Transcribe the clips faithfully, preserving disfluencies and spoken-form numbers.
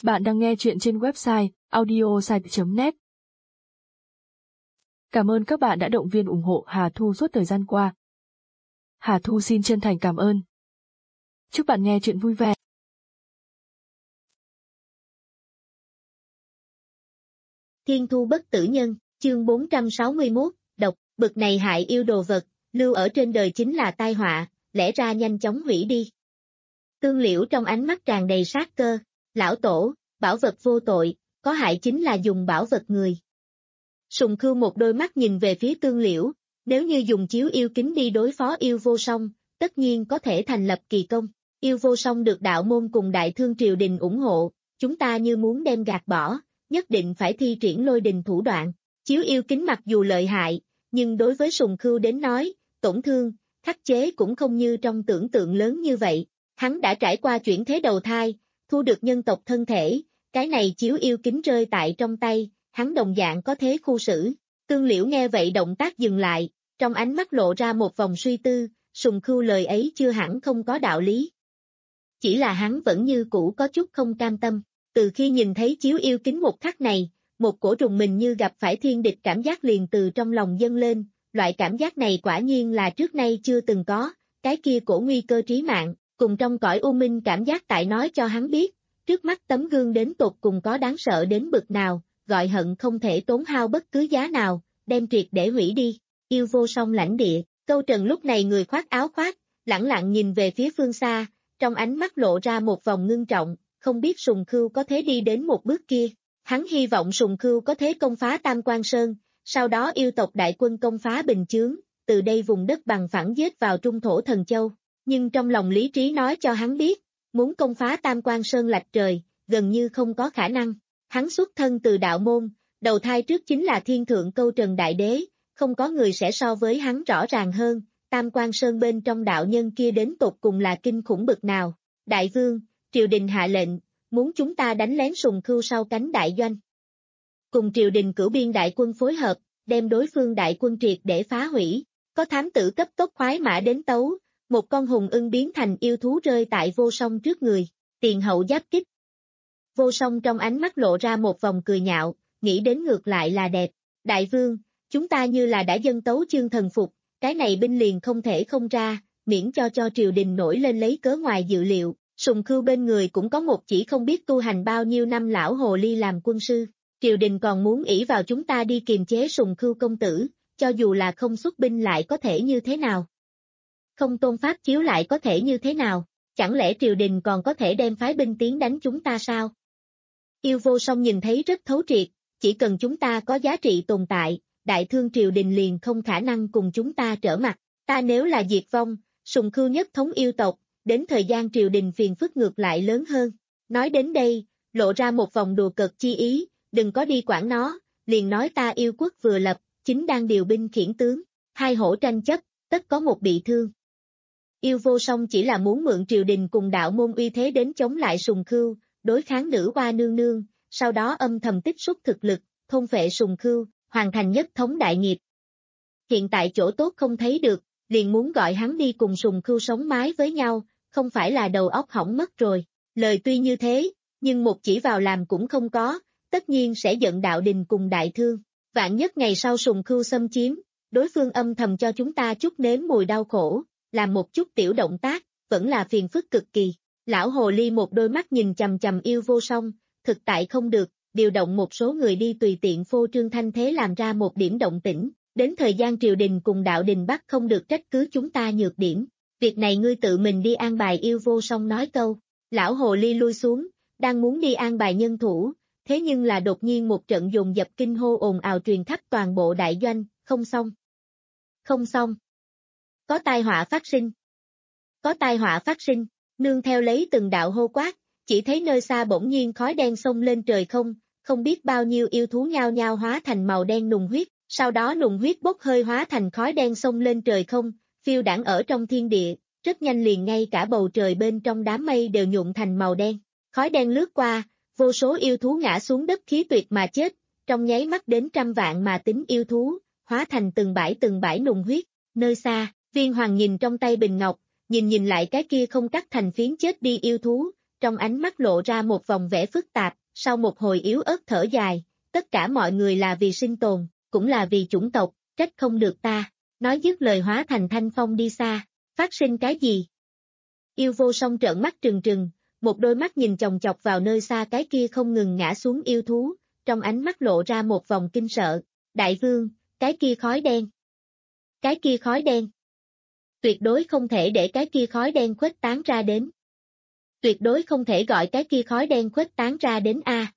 Bạn đang nghe chuyện trên website audiosite chấm net. Cảm ơn các bạn đã động viên ủng hộ Hà Thu suốt thời gian qua. Hà Thu xin chân thành cảm ơn. Chúc bạn nghe chuyện vui vẻ. Thiên thu bất tử nhân, chương bốn trăm sáu mươi mốt, độc, bực này hại yêu đồ vật, lưu ở trên đời chính là tai họa, lẽ ra nhanh chóng hủy đi. Tương Liễu trong ánh mắt tràn đầy sát cơ, lão tổ, bảo vật vô tội, có hại chính là dùng bảo vật người. Sùng Khưu một đôi mắt nhìn về phía Tương Liễu, nếu như dùng chiếu yêu kính đi đối phó yêu vô song, tất nhiên có thể thành lập kỳ công. Yêu vô song được đạo môn cùng đại thương triều đình ủng hộ, chúng ta như muốn đem gạt bỏ, nhất định phải thi triển lôi đình thủ đoạn. Chiếu yêu kính mặc dù lợi hại, nhưng đối với Sùng Khưu đến nói, tổn thương, khắc chế cũng không như trong tưởng tượng lớn như vậy. Hắn đã trải qua chuyển thế đầu thai, thu được nhân tộc thân thể, cái này chiếu yêu kính rơi tại trong tay, hắn đồng dạng có thế khu xử. Tương Liễu nghe vậy động tác dừng lại, trong ánh mắt lộ ra một vòng suy tư, Sùng Khưu lời ấy chưa hẳn không có đạo lý. Chỉ là hắn vẫn như cũ có chút không cam tâm, từ khi nhìn thấy chiếu yêu kính một khắc này, một cổ trùng mình như gặp phải thiên địch cảm giác liền từ trong lòng dâng lên, loại cảm giác này quả nhiên là trước nay chưa từng có, cái kia cổ nguy cơ trí mạng, cùng trong cõi u minh cảm giác tại nói cho hắn biết, trước mắt tấm gương đến tột cùng có đáng sợ đến bực nào, gọi hận không thể tốn hao bất cứ giá nào, đem triệt để hủy đi. Yêu vô song lãnh địa, Câu Trần lúc này người khoác áo khoác, lẳng lặng nhìn về phía phương xa, trong ánh mắt lộ ra một vòng ngưng trọng, không biết Sùng Khưu có thể đi đến một bước kia. Hắn hy vọng Sùng Khưu có thể công phá Tam Quan Sơn, sau đó yêu tộc đại quân công phá Bình Chướng, từ đây vùng đất bằng phẳng giết vào Trung Thổ Thần Châu. Nhưng trong lòng lý trí nói cho hắn biết, muốn công phá Tam Quan Sơn lạch trời, gần như không có khả năng. Hắn xuất thân từ đạo môn, đầu thai trước chính là thiên thượng Câu Trần Đại Đế, không có người sẽ so với hắn rõ ràng hơn, Tam Quan Sơn bên trong đạo nhân kia đến tột cùng là kinh khủng bực nào. Đại vương, triều đình hạ lệnh, muốn chúng ta đánh lén Sùng Khưu sau cánh đại doanh. Cùng triều đình cửu biên đại quân phối hợp, đem đối phương đại quân triệt để phá hủy, có thám tử cấp tốc khoái mã đến tấu, một con hùng ưng biến thành yêu thú rơi tại vô song trước người, tiền hậu giáp kích. Vô song trong ánh mắt lộ ra một vòng cười nhạo, nghĩ đến ngược lại là đẹp. Đại vương, chúng ta như là đã dâng tấu chương thần phục, cái này binh liền không thể không ra, miễn cho cho triều đình nổi lên lấy cớ ngoài dự liệu. Sùng Khưu bên người cũng có một chỉ không biết tu hành bao nhiêu năm lão hồ ly làm quân sư, triều đình còn muốn ỷ vào chúng ta đi kiềm chế Sùng Khưu công tử, cho dù là không xuất binh lại có thể như thế nào? Không tôn pháp chiếu lại có thể như thế nào? Chẳng lẽ triều đình còn có thể đem phái binh tiến đánh chúng ta sao? Yêu vô song nhìn thấy rất thấu triệt, chỉ cần chúng ta có giá trị tồn tại, đại thương triều đình liền không khả năng cùng chúng ta trở mặt. Ta nếu là diệt vong, Sùng Khưu nhất thống yêu tộc, đến thời gian triều đình phiền phức ngược lại lớn hơn. Nói đến đây, lộ ra một vòng đùa cợt chi ý, đừng có đi quản nó, liền nói ta yêu quốc vừa lập, chính đang điều binh khiển tướng, hai hổ tranh chấp, tất có một bị thương. Yêu vô song chỉ là muốn mượn triều đình cùng đạo môn uy thế đến chống lại Sùng Khưu, đối kháng nữ hoa nương nương, sau đó âm thầm tích xúc thực lực, thôn phệ Sùng Khưu, hoàn thành nhất thống đại nghiệp. Hiện tại chỗ tốt không thấy được, liền muốn gọi hắn đi cùng Sùng Khưu sống mái với nhau, không phải là đầu óc hỏng mất rồi. Lời tuy như thế, nhưng một chỉ vào làm cũng không có, tất nhiên sẽ giận đạo đình cùng đại thương. Vạn nhất ngày sau Sùng Khưu xâm chiếm, đối phương âm thầm cho chúng ta chút nếm mùi đau khổ, làm một chút tiểu động tác, vẫn là phiền phức cực kỳ. Lão hồ ly một đôi mắt nhìn chằm chằm yêu vô song, thực tại không được, điều động một số người đi tùy tiện phô trương thanh thế làm ra một điểm động tĩnh, đến thời gian triều đình cùng đạo đình bắt không được trách cứ chúng ta nhược điểm. Việc này ngươi tự mình đi an bài. Yêu vô song nói câu, lão hồ ly lui xuống, đang muốn đi an bài nhân thủ, thế nhưng là đột nhiên một trận dồn dập kinh hô ồn ào truyền khắp toàn bộ đại doanh, không xong. Không xong. Có tai họa phát sinh. Có tai họa phát sinh, nương theo lấy từng đạo hô quát, chỉ thấy nơi xa bỗng nhiên khói đen xông lên trời không, không biết bao nhiêu yêu thú nhao nhao hóa thành màu đen nùng huyết, sau đó nùng huyết bốc hơi hóa thành khói đen xông lên trời không, phiêu đãng ở trong thiên địa, rất nhanh liền ngay cả bầu trời bên trong đám mây đều nhuộm thành màu đen. Khói đen lướt qua, vô số yêu thú ngã xuống đất khí tuyệt mà chết, trong nháy mắt đến trăm vạn mà tính yêu thú, hóa thành từng bãi từng bãi nùng huyết. Nơi xa, Viên Hoàng nhìn trong tay bình ngọc, nhìn nhìn lại cái kia không cắt thành phiến chết đi yêu thú, trong ánh mắt lộ ra một vòng vẻ phức tạp, sau một hồi yếu ớt thở dài, tất cả mọi người là vì sinh tồn, cũng là vì chủng tộc, trách không được ta. Nói dứt lời hóa thành thanh phong đi xa, phát sinh cái gì? Yêu vô song trợn mắt trừng trừng, một đôi mắt nhìn chòng chọc vào nơi xa cái kia không ngừng ngã xuống yêu thú, trong ánh mắt lộ ra một vòng kinh sợ. Đại vương, cái kia khói đen. Cái kia khói đen. Tuyệt đối không thể để cái kia khói đen khuếch tán ra đến. Tuyệt đối không thể gọi cái kia khói đen khuếch tán ra đến a.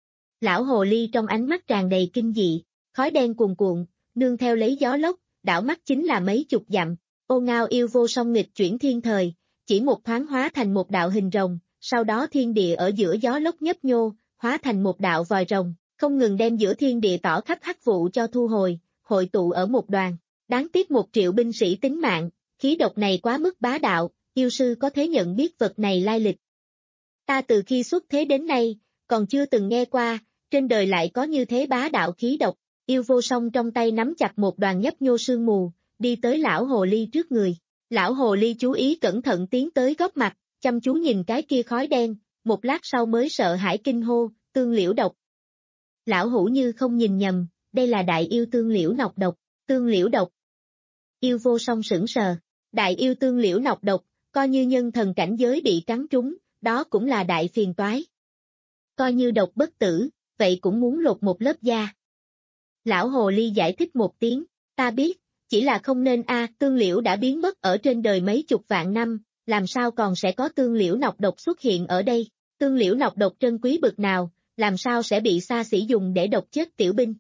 Lão hồ ly trong ánh mắt tràn đầy kinh dị, khói đen cuồn cuộn, nương theo lấy gió lốc, đảo mắt chính là mấy chục dặm. Ô Ngao yêu vô song nghịch chuyển thiên thời, chỉ một thoáng hóa thành một đạo hình rồng, sau đó thiên địa ở giữa gió lốc nhấp nhô, hóa thành một đạo vòi rồng, không ngừng đem giữa thiên địa tỏ khắp hắc vụ cho thu hồi, hội tụ ở một đoàn. Đáng tiếc một triệu binh sĩ tính mạng, khí độc này quá mức bá đạo, yêu sư có thể nhận biết vật này lai lịch. Ta từ khi xuất thế đến nay, còn chưa từng nghe qua, trên đời lại có như thế bá đạo khí độc. Yêu vô song trong tay nắm chặt một đoàn nhấp nhô sương mù, đi tới lão hồ ly trước người. Lão hồ ly chú ý cẩn thận tiến tới góp mặt, chăm chú nhìn cái kia khói đen, một lát sau mới sợ hãi kinh hô, tương liễu độc. Lão hủ như không nhìn nhầm, đây là đại yêu tương liễu nọc độc, tương liễu độc. Yêu vô song sững sờ, đại yêu tương liễu nọc độc, coi như nhân thần cảnh giới bị cắn trúng, đó cũng là đại phiền toái. Coi như độc bất tử, vậy cũng muốn lột một lớp da. Lão hồ ly giải thích một tiếng, ta biết, chỉ là không nên a, tương liễu đã biến mất ở trên đời mấy chục vạn năm, làm sao còn sẽ có tương liễu nọc độc xuất hiện ở đây, tương liễu nọc độc trân quý bực nào, làm sao sẽ bị xa xỉ dùng để độc chết tiểu binh.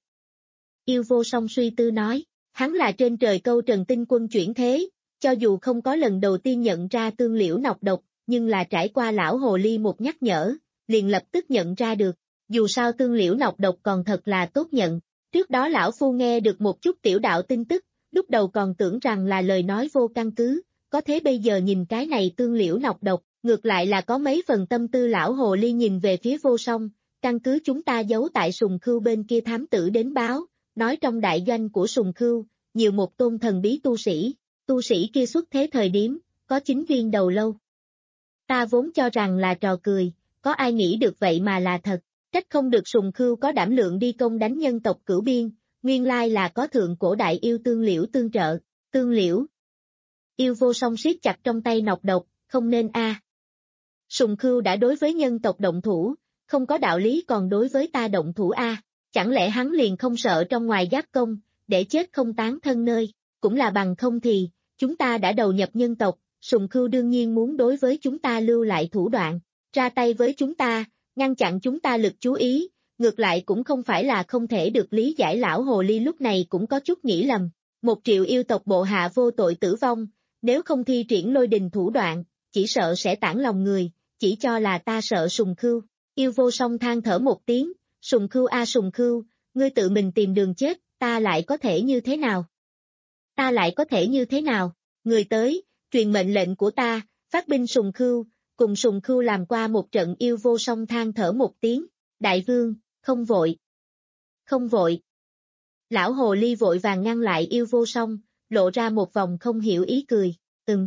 Yêu vô song suy tư nói, hắn là trên trời câu trần tinh quân chuyển thế, cho dù không có lần đầu tiên nhận ra tương liễu nọc độc, nhưng là trải qua lão hồ ly một nhắc nhở, liền lập tức nhận ra được, dù sao tương liễu nọc độc còn thật là tốt nhận. Trước đó lão phu nghe được một chút tiểu đạo tin tức, lúc đầu còn tưởng rằng là lời nói vô căn cứ, có thế bây giờ nhìn cái này tương liễu nọc độc, ngược lại là có mấy phần tâm tư. Lão hồ ly nhìn về phía vô song, căn cứ chúng ta giấu tại Sùng Khưu bên kia thám tử đến báo, nói trong đại doanh của Sùng Khưu, nhiều một tôn thần bí tu sĩ, tu sĩ kia xuất thế thời điểm, có chín viên đầu lâu. Ta vốn cho rằng là trò cười, có ai nghĩ được vậy mà là thật. Trách không được Sùng Khưu có đảm lượng đi công đánh nhân tộc Cửu Biên, nguyên lai là có thượng cổ đại yêu tương liễu tương trợ, tương liễu. Yêu vô song siết chặt trong tay nọc độc, không nên a. À. Sùng Khưu đã đối với nhân tộc động thủ, không có đạo lý còn đối với ta động thủ a, à. Chẳng lẽ hắn liền không sợ trong ngoài giáp công, để chết không tán thân nơi, cũng là bằng không thì, chúng ta đã đầu nhập nhân tộc, Sùng Khưu đương nhiên muốn đối với chúng ta lưu lại thủ đoạn, ra tay với chúng ta. Ngăn chặn chúng ta lực chú ý, ngược lại cũng không phải là không thể được lý giải. Lão hồ ly lúc này cũng có chút nghĩ lầm, một triệu yêu tộc bộ hạ vô tội tử vong, nếu không thi triển lôi đình thủ đoạn, chỉ sợ sẽ tản lòng người, chỉ cho là ta sợ Sùng Khưu. Yêu vô song than thở một tiếng, Sùng Khưu a Sùng Khưu, ngươi tự mình tìm đường chết, ta lại có thể như thế nào? Ta lại có thể như thế nào? Người tới, truyền mệnh lệnh của ta, phát binh Sùng Khưu. Cùng Sùng Khưu làm qua một trận. Yêu vô song than thở một tiếng, đại vương, không vội. Không vội. Lão hồ ly vội vàng ngăn lại yêu vô song, lộ ra một vòng không hiểu ý cười, ừm.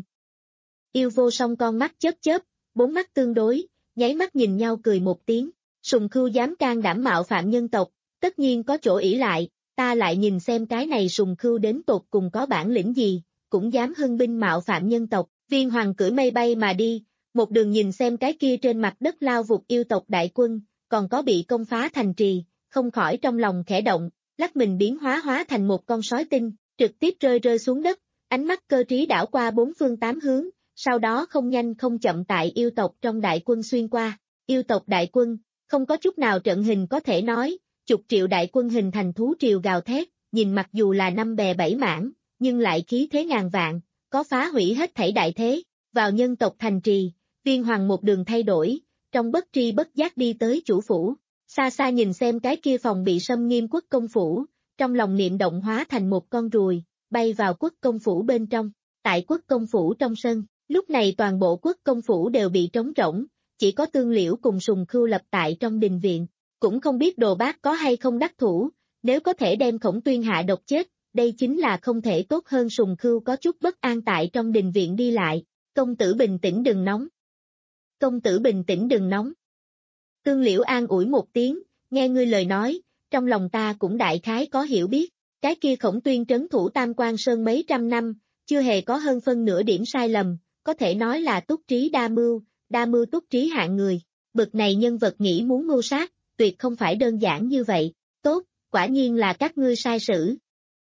Yêu vô song con mắt chớp chớp, bốn mắt tương đối, nháy mắt nhìn nhau cười một tiếng, Sùng Khưu dám can đảm mạo phạm nhân tộc, tất nhiên có chỗ ỷ lại, ta lại nhìn xem cái này Sùng Khưu đến tột cùng có bản lĩnh gì, cũng dám hưng binh mạo phạm nhân tộc. Viên Hoàng cưỡi mây bay mà đi. Một đường nhìn xem cái kia trên mặt đất lao vụt yêu tộc đại quân, còn có bị công phá thành trì, không khỏi trong lòng khẽ động, lắc mình biến hóa hóa thành một con sói tinh, trực tiếp rơi rơi xuống đất, ánh mắt cơ trí đảo qua bốn phương tám hướng, sau đó không nhanh không chậm tại yêu tộc trong đại quân xuyên qua. Yêu tộc đại quân, không có chút nào trận hình có thể nói, chục triệu đại quân hình thành thú triều gào thét, nhìn mặc dù là năm bè bảy mảng, nhưng lại khí thế ngàn vạn, có phá hủy hết thảy đại thế, vào nhân tộc thành trì. Viên Hoàng một đường thay đổi, trong bất tri bất giác đi tới chủ phủ, xa xa nhìn xem cái kia phòng bị xâm nghiêm quốc công phủ, trong lòng niệm động hóa thành một con ruồi, bay vào quốc công phủ bên trong. Tại quốc công phủ trong sân, lúc này toàn bộ quốc công phủ đều bị trống rỗng, chỉ có Tương Liễu cùng Sùng Khưu lập tại trong đình viện, cũng không biết Đồ Bác có hay không đắc thủ, nếu có thể đem Khổng Tuyên hạ độc chết, đây chính là không thể tốt hơn. Sùng Khưu có chút bất an tại trong đình viện đi lại, công tử bình tĩnh đừng nóng. công tử bình tĩnh đừng nóng. Tương Liễu an ủi một tiếng, nghe ngươi lời nói, trong lòng ta cũng đại khái có hiểu biết, cái kia Khổng Tuyên trấn thủ Tam Quan Sơn mấy trăm năm, chưa hề có hơn phân nửa điểm sai lầm, có thể nói là túc trí đa mưu, đa mưu túc trí hạng người, bực này nhân vật nghĩ muốn mưu sát, tuyệt không phải đơn giản như vậy, tốt, quả nhiên là các ngươi sai sử.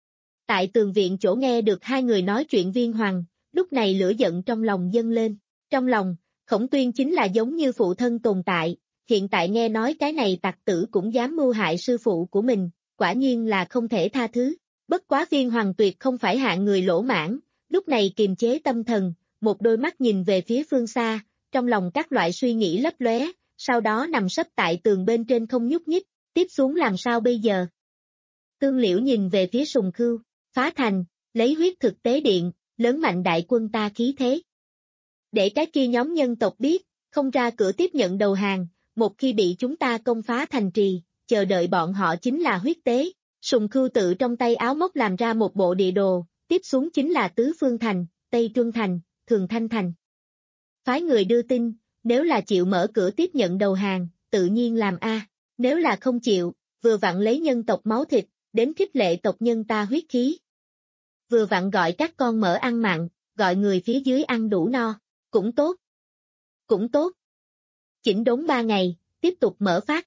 Tại tường viện chỗ nghe được hai người nói chuyện Viên Hoàng, lúc này lửa giận trong lòng dâng lên, trong lòng, Khổng Tuyên chính là giống như phụ thân tồn tại, hiện tại nghe nói cái này tặc tử cũng dám mưu hại sư phụ của mình, quả nhiên là không thể tha thứ, bất quá Viên Hoàng tuyệt không phải hạng người lỗ mãn, lúc này kiềm chế tâm thần, một đôi mắt nhìn về phía phương xa, trong lòng các loại suy nghĩ lấp lóe, sau đó nằm sấp tại tường bên trên không nhúc nhích, tiếp xuống làm sao bây giờ? Tương Liễu nhìn về phía Sùng Khưu, phá thành, lấy huyết thực tế điện, lớn mạnh đại quân ta khí thế. Để cái kia nhóm nhân tộc biết, không ra cửa tiếp nhận đầu hàng, một khi bị chúng ta công phá thành trì, chờ đợi bọn họ chính là huyết tế. Sùng Khưu tự trong tay áo móc làm ra một bộ địa đồ, tiếp xuống chính là Tứ Phương Thành, Tây Truân Thành, Thường Thanh Thành. Phái người đưa tin, nếu là chịu mở cửa tiếp nhận đầu hàng, tự nhiên làm A, nếu là không chịu, vừa vặn lấy nhân tộc máu thịt, đến khích lệ tộc nhân ta huyết khí. Vừa vặn gọi các con mở ăn mặn, gọi người phía dưới ăn đủ no, cũng tốt. Cũng tốt. Chỉnh đốn ba ngày, tiếp tục mở phát.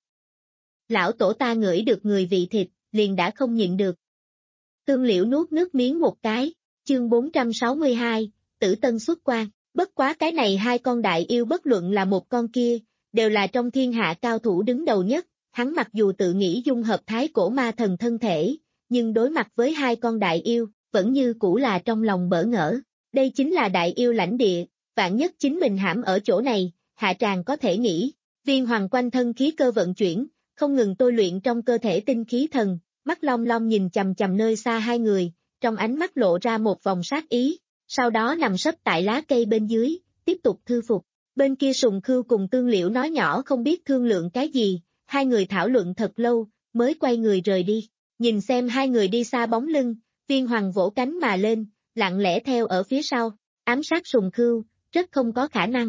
Lão tổ ta ngửi được người vị thịt, liền đã không nhịn được. Tương Liễu nuốt nước miếng một cái, chương bốn trăm sáu mươi hai, Tử Tân xuất quan, bất quá cái này hai con đại yêu bất luận là một con kia, đều là trong thiên hạ cao thủ đứng đầu nhất, hắn mặc dù tự nghĩ dung hợp thái cổ ma thần thân thể, nhưng đối mặt với hai con đại yêu, vẫn như cũ là trong lòng bỡ ngỡ, đây chính là đại yêu lãnh địa, vạn nhất chính mình hãm ở chỗ này, hạ tràng có thể nghĩ, Viên Hoàng quanh thân khí cơ vận chuyển, không ngừng tôi luyện trong cơ thể tinh khí thần, mắt long long nhìn chầm chầm nơi xa hai người, trong ánh mắt lộ ra một vòng sát ý, sau đó nằm sấp tại lá cây bên dưới, tiếp tục thư phục. Bên kia Sùng Khưu cùng Tương Liễu nói nhỏ không biết thương lượng cái gì, hai người thảo luận thật lâu, mới quay người rời đi. Nhìn xem hai người đi xa bóng lưng, Viên Hoàng vỗ cánh mà lên, lặng lẽ theo ở phía sau, ám sát Sùng Khưu, rất không có khả năng.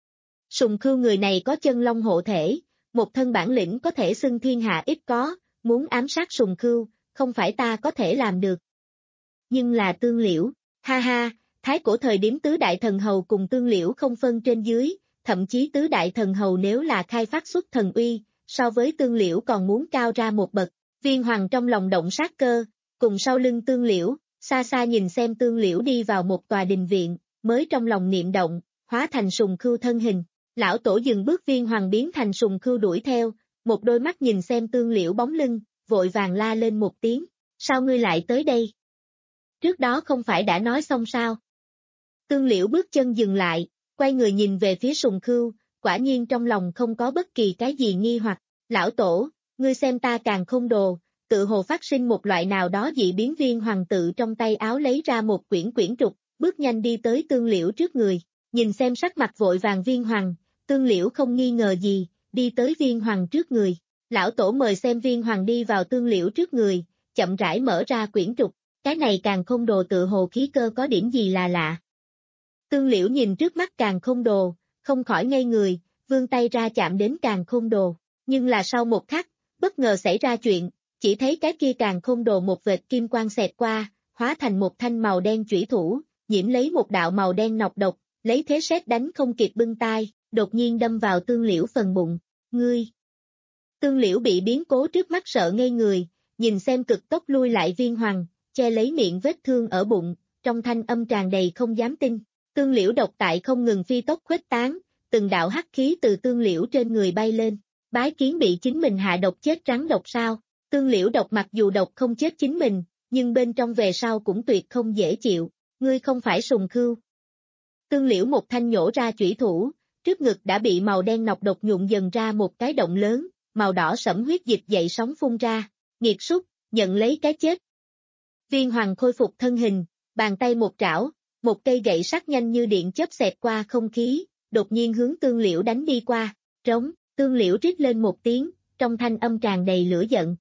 Sùng Khưu người này có chân long hộ thể, một thân bản lĩnh có thể xưng thiên hạ ít có, muốn ám sát Sùng Khưu, không phải ta có thể làm được. Nhưng là Tương Liễu, ha ha, thái cổ thời điểm tứ đại thần hầu cùng Tương Liễu không phân trên dưới, thậm chí tứ đại thần hầu nếu là khai phát xuất thần uy, so với Tương Liễu còn muốn cao ra một bậc. Viên Hoàng trong lòng động sát cơ, cùng sau lưng Tương Liễu, xa xa nhìn xem Tương Liễu đi vào một tòa đình viện, mới trong lòng niệm động, hóa thành Sùng Khưu thân hình. Lão tổ dừng bước, Viên Hoàng biến thành Sùng Khưu đuổi theo, một đôi mắt nhìn xem Tương Liễu bóng lưng, vội vàng la lên một tiếng, sao ngươi lại tới đây? Trước đó không phải đã nói xong sao? Tương Liễu bước chân dừng lại, quay người nhìn về phía Sùng Khưu, quả nhiên trong lòng không có bất kỳ cái gì nghi hoặc, lão tổ, ngươi xem ta càng không đồ, tự hồ phát sinh một loại nào đó dị biến. Viên Hoàng tự trong tay áo lấy ra một quyển quyển trục, bước nhanh đi tới Tương Liễu trước người, nhìn xem sắc mặt vội vàng Viên Hoàng, Tương Liễu không nghi ngờ gì, đi tới Viên Hoàng trước người, lão tổ mời xem. Viên Hoàng đi vào Tương Liễu trước người, chậm rãi mở ra quyển trục, cái này càng không đồ tự hồ khí cơ có điểm gì là lạ. Tương Liễu nhìn trước mắt càng không đồ, không khỏi ngây người, vươn tay ra chạm đến càng không đồ, nhưng là sau một khắc, bất ngờ xảy ra chuyện, chỉ thấy cái kia càng không đồ một vệt kim quang xẹt qua, hóa thành một thanh màu đen chủy thủ, nhiễm lấy một đạo màu đen nọc độc, lấy thế sét đánh không kịp bưng tai, đột nhiên đâm vào Tương Liễu phần bụng, ngươi. Tương Liễu bị biến cố trước mắt sợ ngây người, nhìn xem cực tốc lui lại Viên Hoàng, che lấy miệng vết thương ở bụng, trong thanh âm tràn đầy không dám tin. Tương Liễu độc tại không ngừng phi tốc khuếch tán, từng đạo hắc khí từ Tương Liễu trên người bay lên, bái kiến bị chính mình hạ độc chết rắn độc sao? Tương Liễu độc mặc dù độc không chết chính mình, nhưng bên trong về sau cũng tuyệt không dễ chịu, ngươi không phải Sùng Khưu. Tương Liễu một thanh nhổ ra chủy thủ, trước ngực đã bị màu đen nọc độc nhuộm dần ra một cái động lớn, màu đỏ sẫm huyết dịch dậy sóng phun ra, nghiệt súc, nhận lấy cái chết. Viên Hoàng khôi phục thân hình, bàn tay một trảo, một cây gậy sắt nhanh như điện chớp xẹt qua không khí, đột nhiên hướng Tương Liễu đánh đi qua, trống, Tương Liễu rít lên một tiếng, trong thanh âm tràn đầy lửa giận.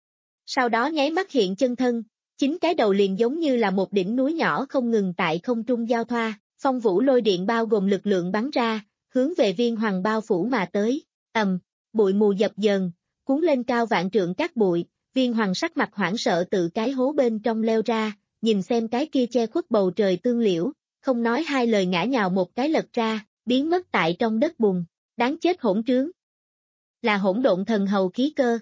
Sau đó nháy mắt hiện chân thân, chính cái đầu liền giống như là một đỉnh núi nhỏ không ngừng tại không trung giao thoa, phong vũ lôi điện bao gồm lực lượng bắn ra, hướng về Viên Hoằng bao phủ mà tới, ầm, bụi mù dập dờn, cuốn lên cao vạn trượng cát bụi, Viên Hoằng sắc mặt hoảng sợ từ cái hố bên trong leo ra, nhìn xem cái kia che khuất bầu trời tương liễu, không nói hai lời ngã nhào một cái lật ra, biến mất tại trong đất bùn, đáng chết hỗn trướng. Là hỗn độn thần hầu khí cơ.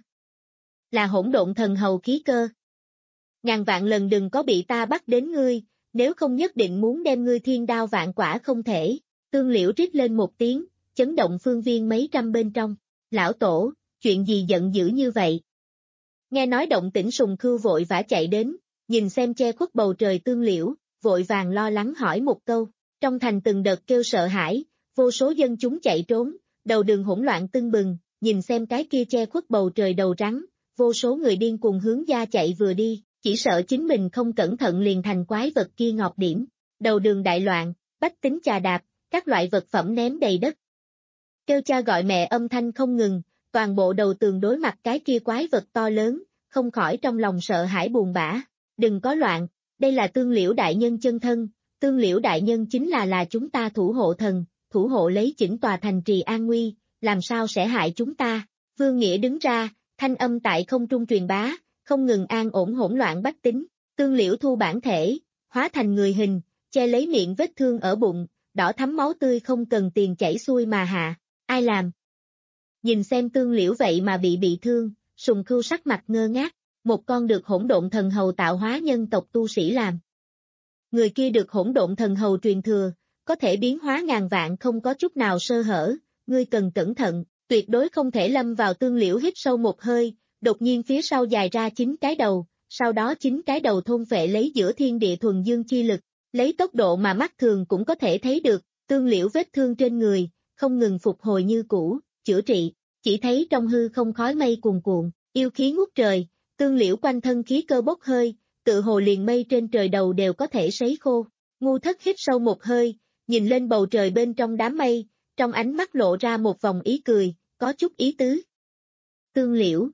Là hỗn độn thần hầu khí cơ. Ngàn vạn lần đừng có bị ta bắt đến ngươi, nếu không nhất định muốn đem ngươi thiên đao vạn quả không thể. Tương liễu rít lên một tiếng, chấn động phương viên mấy trăm bên trong. Lão tổ, chuyện gì giận dữ như vậy? Nghe nói động tĩnh Sùng Khưu vội vã chạy đến, nhìn xem che khuất bầu trời tương liễu, vội vàng lo lắng hỏi một câu. Trong thành từng đợt kêu sợ hãi, vô số dân chúng chạy trốn, đầu đường hỗn loạn tưng bừng, nhìn xem cái kia che khuất bầu trời đầu rắn, vô số người điên cuồng hướng gia chạy vừa đi, chỉ sợ chính mình không cẩn thận liền thành quái vật kia ngọc điểm. Đầu đường đại loạn, bách tính chà đạp, các loại vật phẩm ném đầy đất. Kêu cha gọi mẹ âm thanh không ngừng, toàn bộ đầu tường đối mặt cái kia quái vật to lớn, không khỏi trong lòng sợ hãi buồn bã. Đừng có loạn, đây là Tương Liễu đại nhân chân thân, Tương Liễu đại nhân chính là là chúng ta thủ hộ thần, thủ hộ lấy chỉnh tòa thành trì an nguy, làm sao sẽ hại chúng ta. Vương Nghĩa đứng ra, thanh âm tại không trung truyền bá, không ngừng an ổn hỗn loạn bách tính. Tương Liễu thu bản thể, hóa thành người hình, che lấy miệng vết thương ở bụng, đỏ thắm máu tươi không cần tiền chảy xuôi mà hạ. Ai làm? Nhìn xem Tương Liễu vậy mà bị bị thương, Sùng Khưu sắc mặt ngơ ngác, một con được hỗn độn thần hầu tạo hóa nhân tộc tu sĩ làm. Người kia được hỗn độn thần hầu truyền thừa, có thể biến hóa ngàn vạn không có chút nào sơ hở, ngươi cần cẩn thận, tuyệt đối không thể lâm vào. Tương Liễu hít sâu một hơi, đột nhiên phía sau dài ra chín cái đầu, sau đó chín cái đầu thôn phệ lấy giữa thiên địa thuần dương chi lực, lấy tốc độ mà mắt thường cũng có thể thấy được, Tương Liễu vết thương trên người, không ngừng phục hồi như cũ, chữa trị, chỉ thấy trong hư không khói mây cuồn cuộn, yêu khí ngút trời, Tương Liễu quanh thân khí cơ bốc hơi, tự hồ liền mây trên trời đầu đều có thể sấy khô. Ngu Thất hít sâu một hơi, nhìn lên bầu trời bên trong đám mây, trong ánh mắt lộ ra một vòng ý cười, có chút ý tứ. Tương Liễu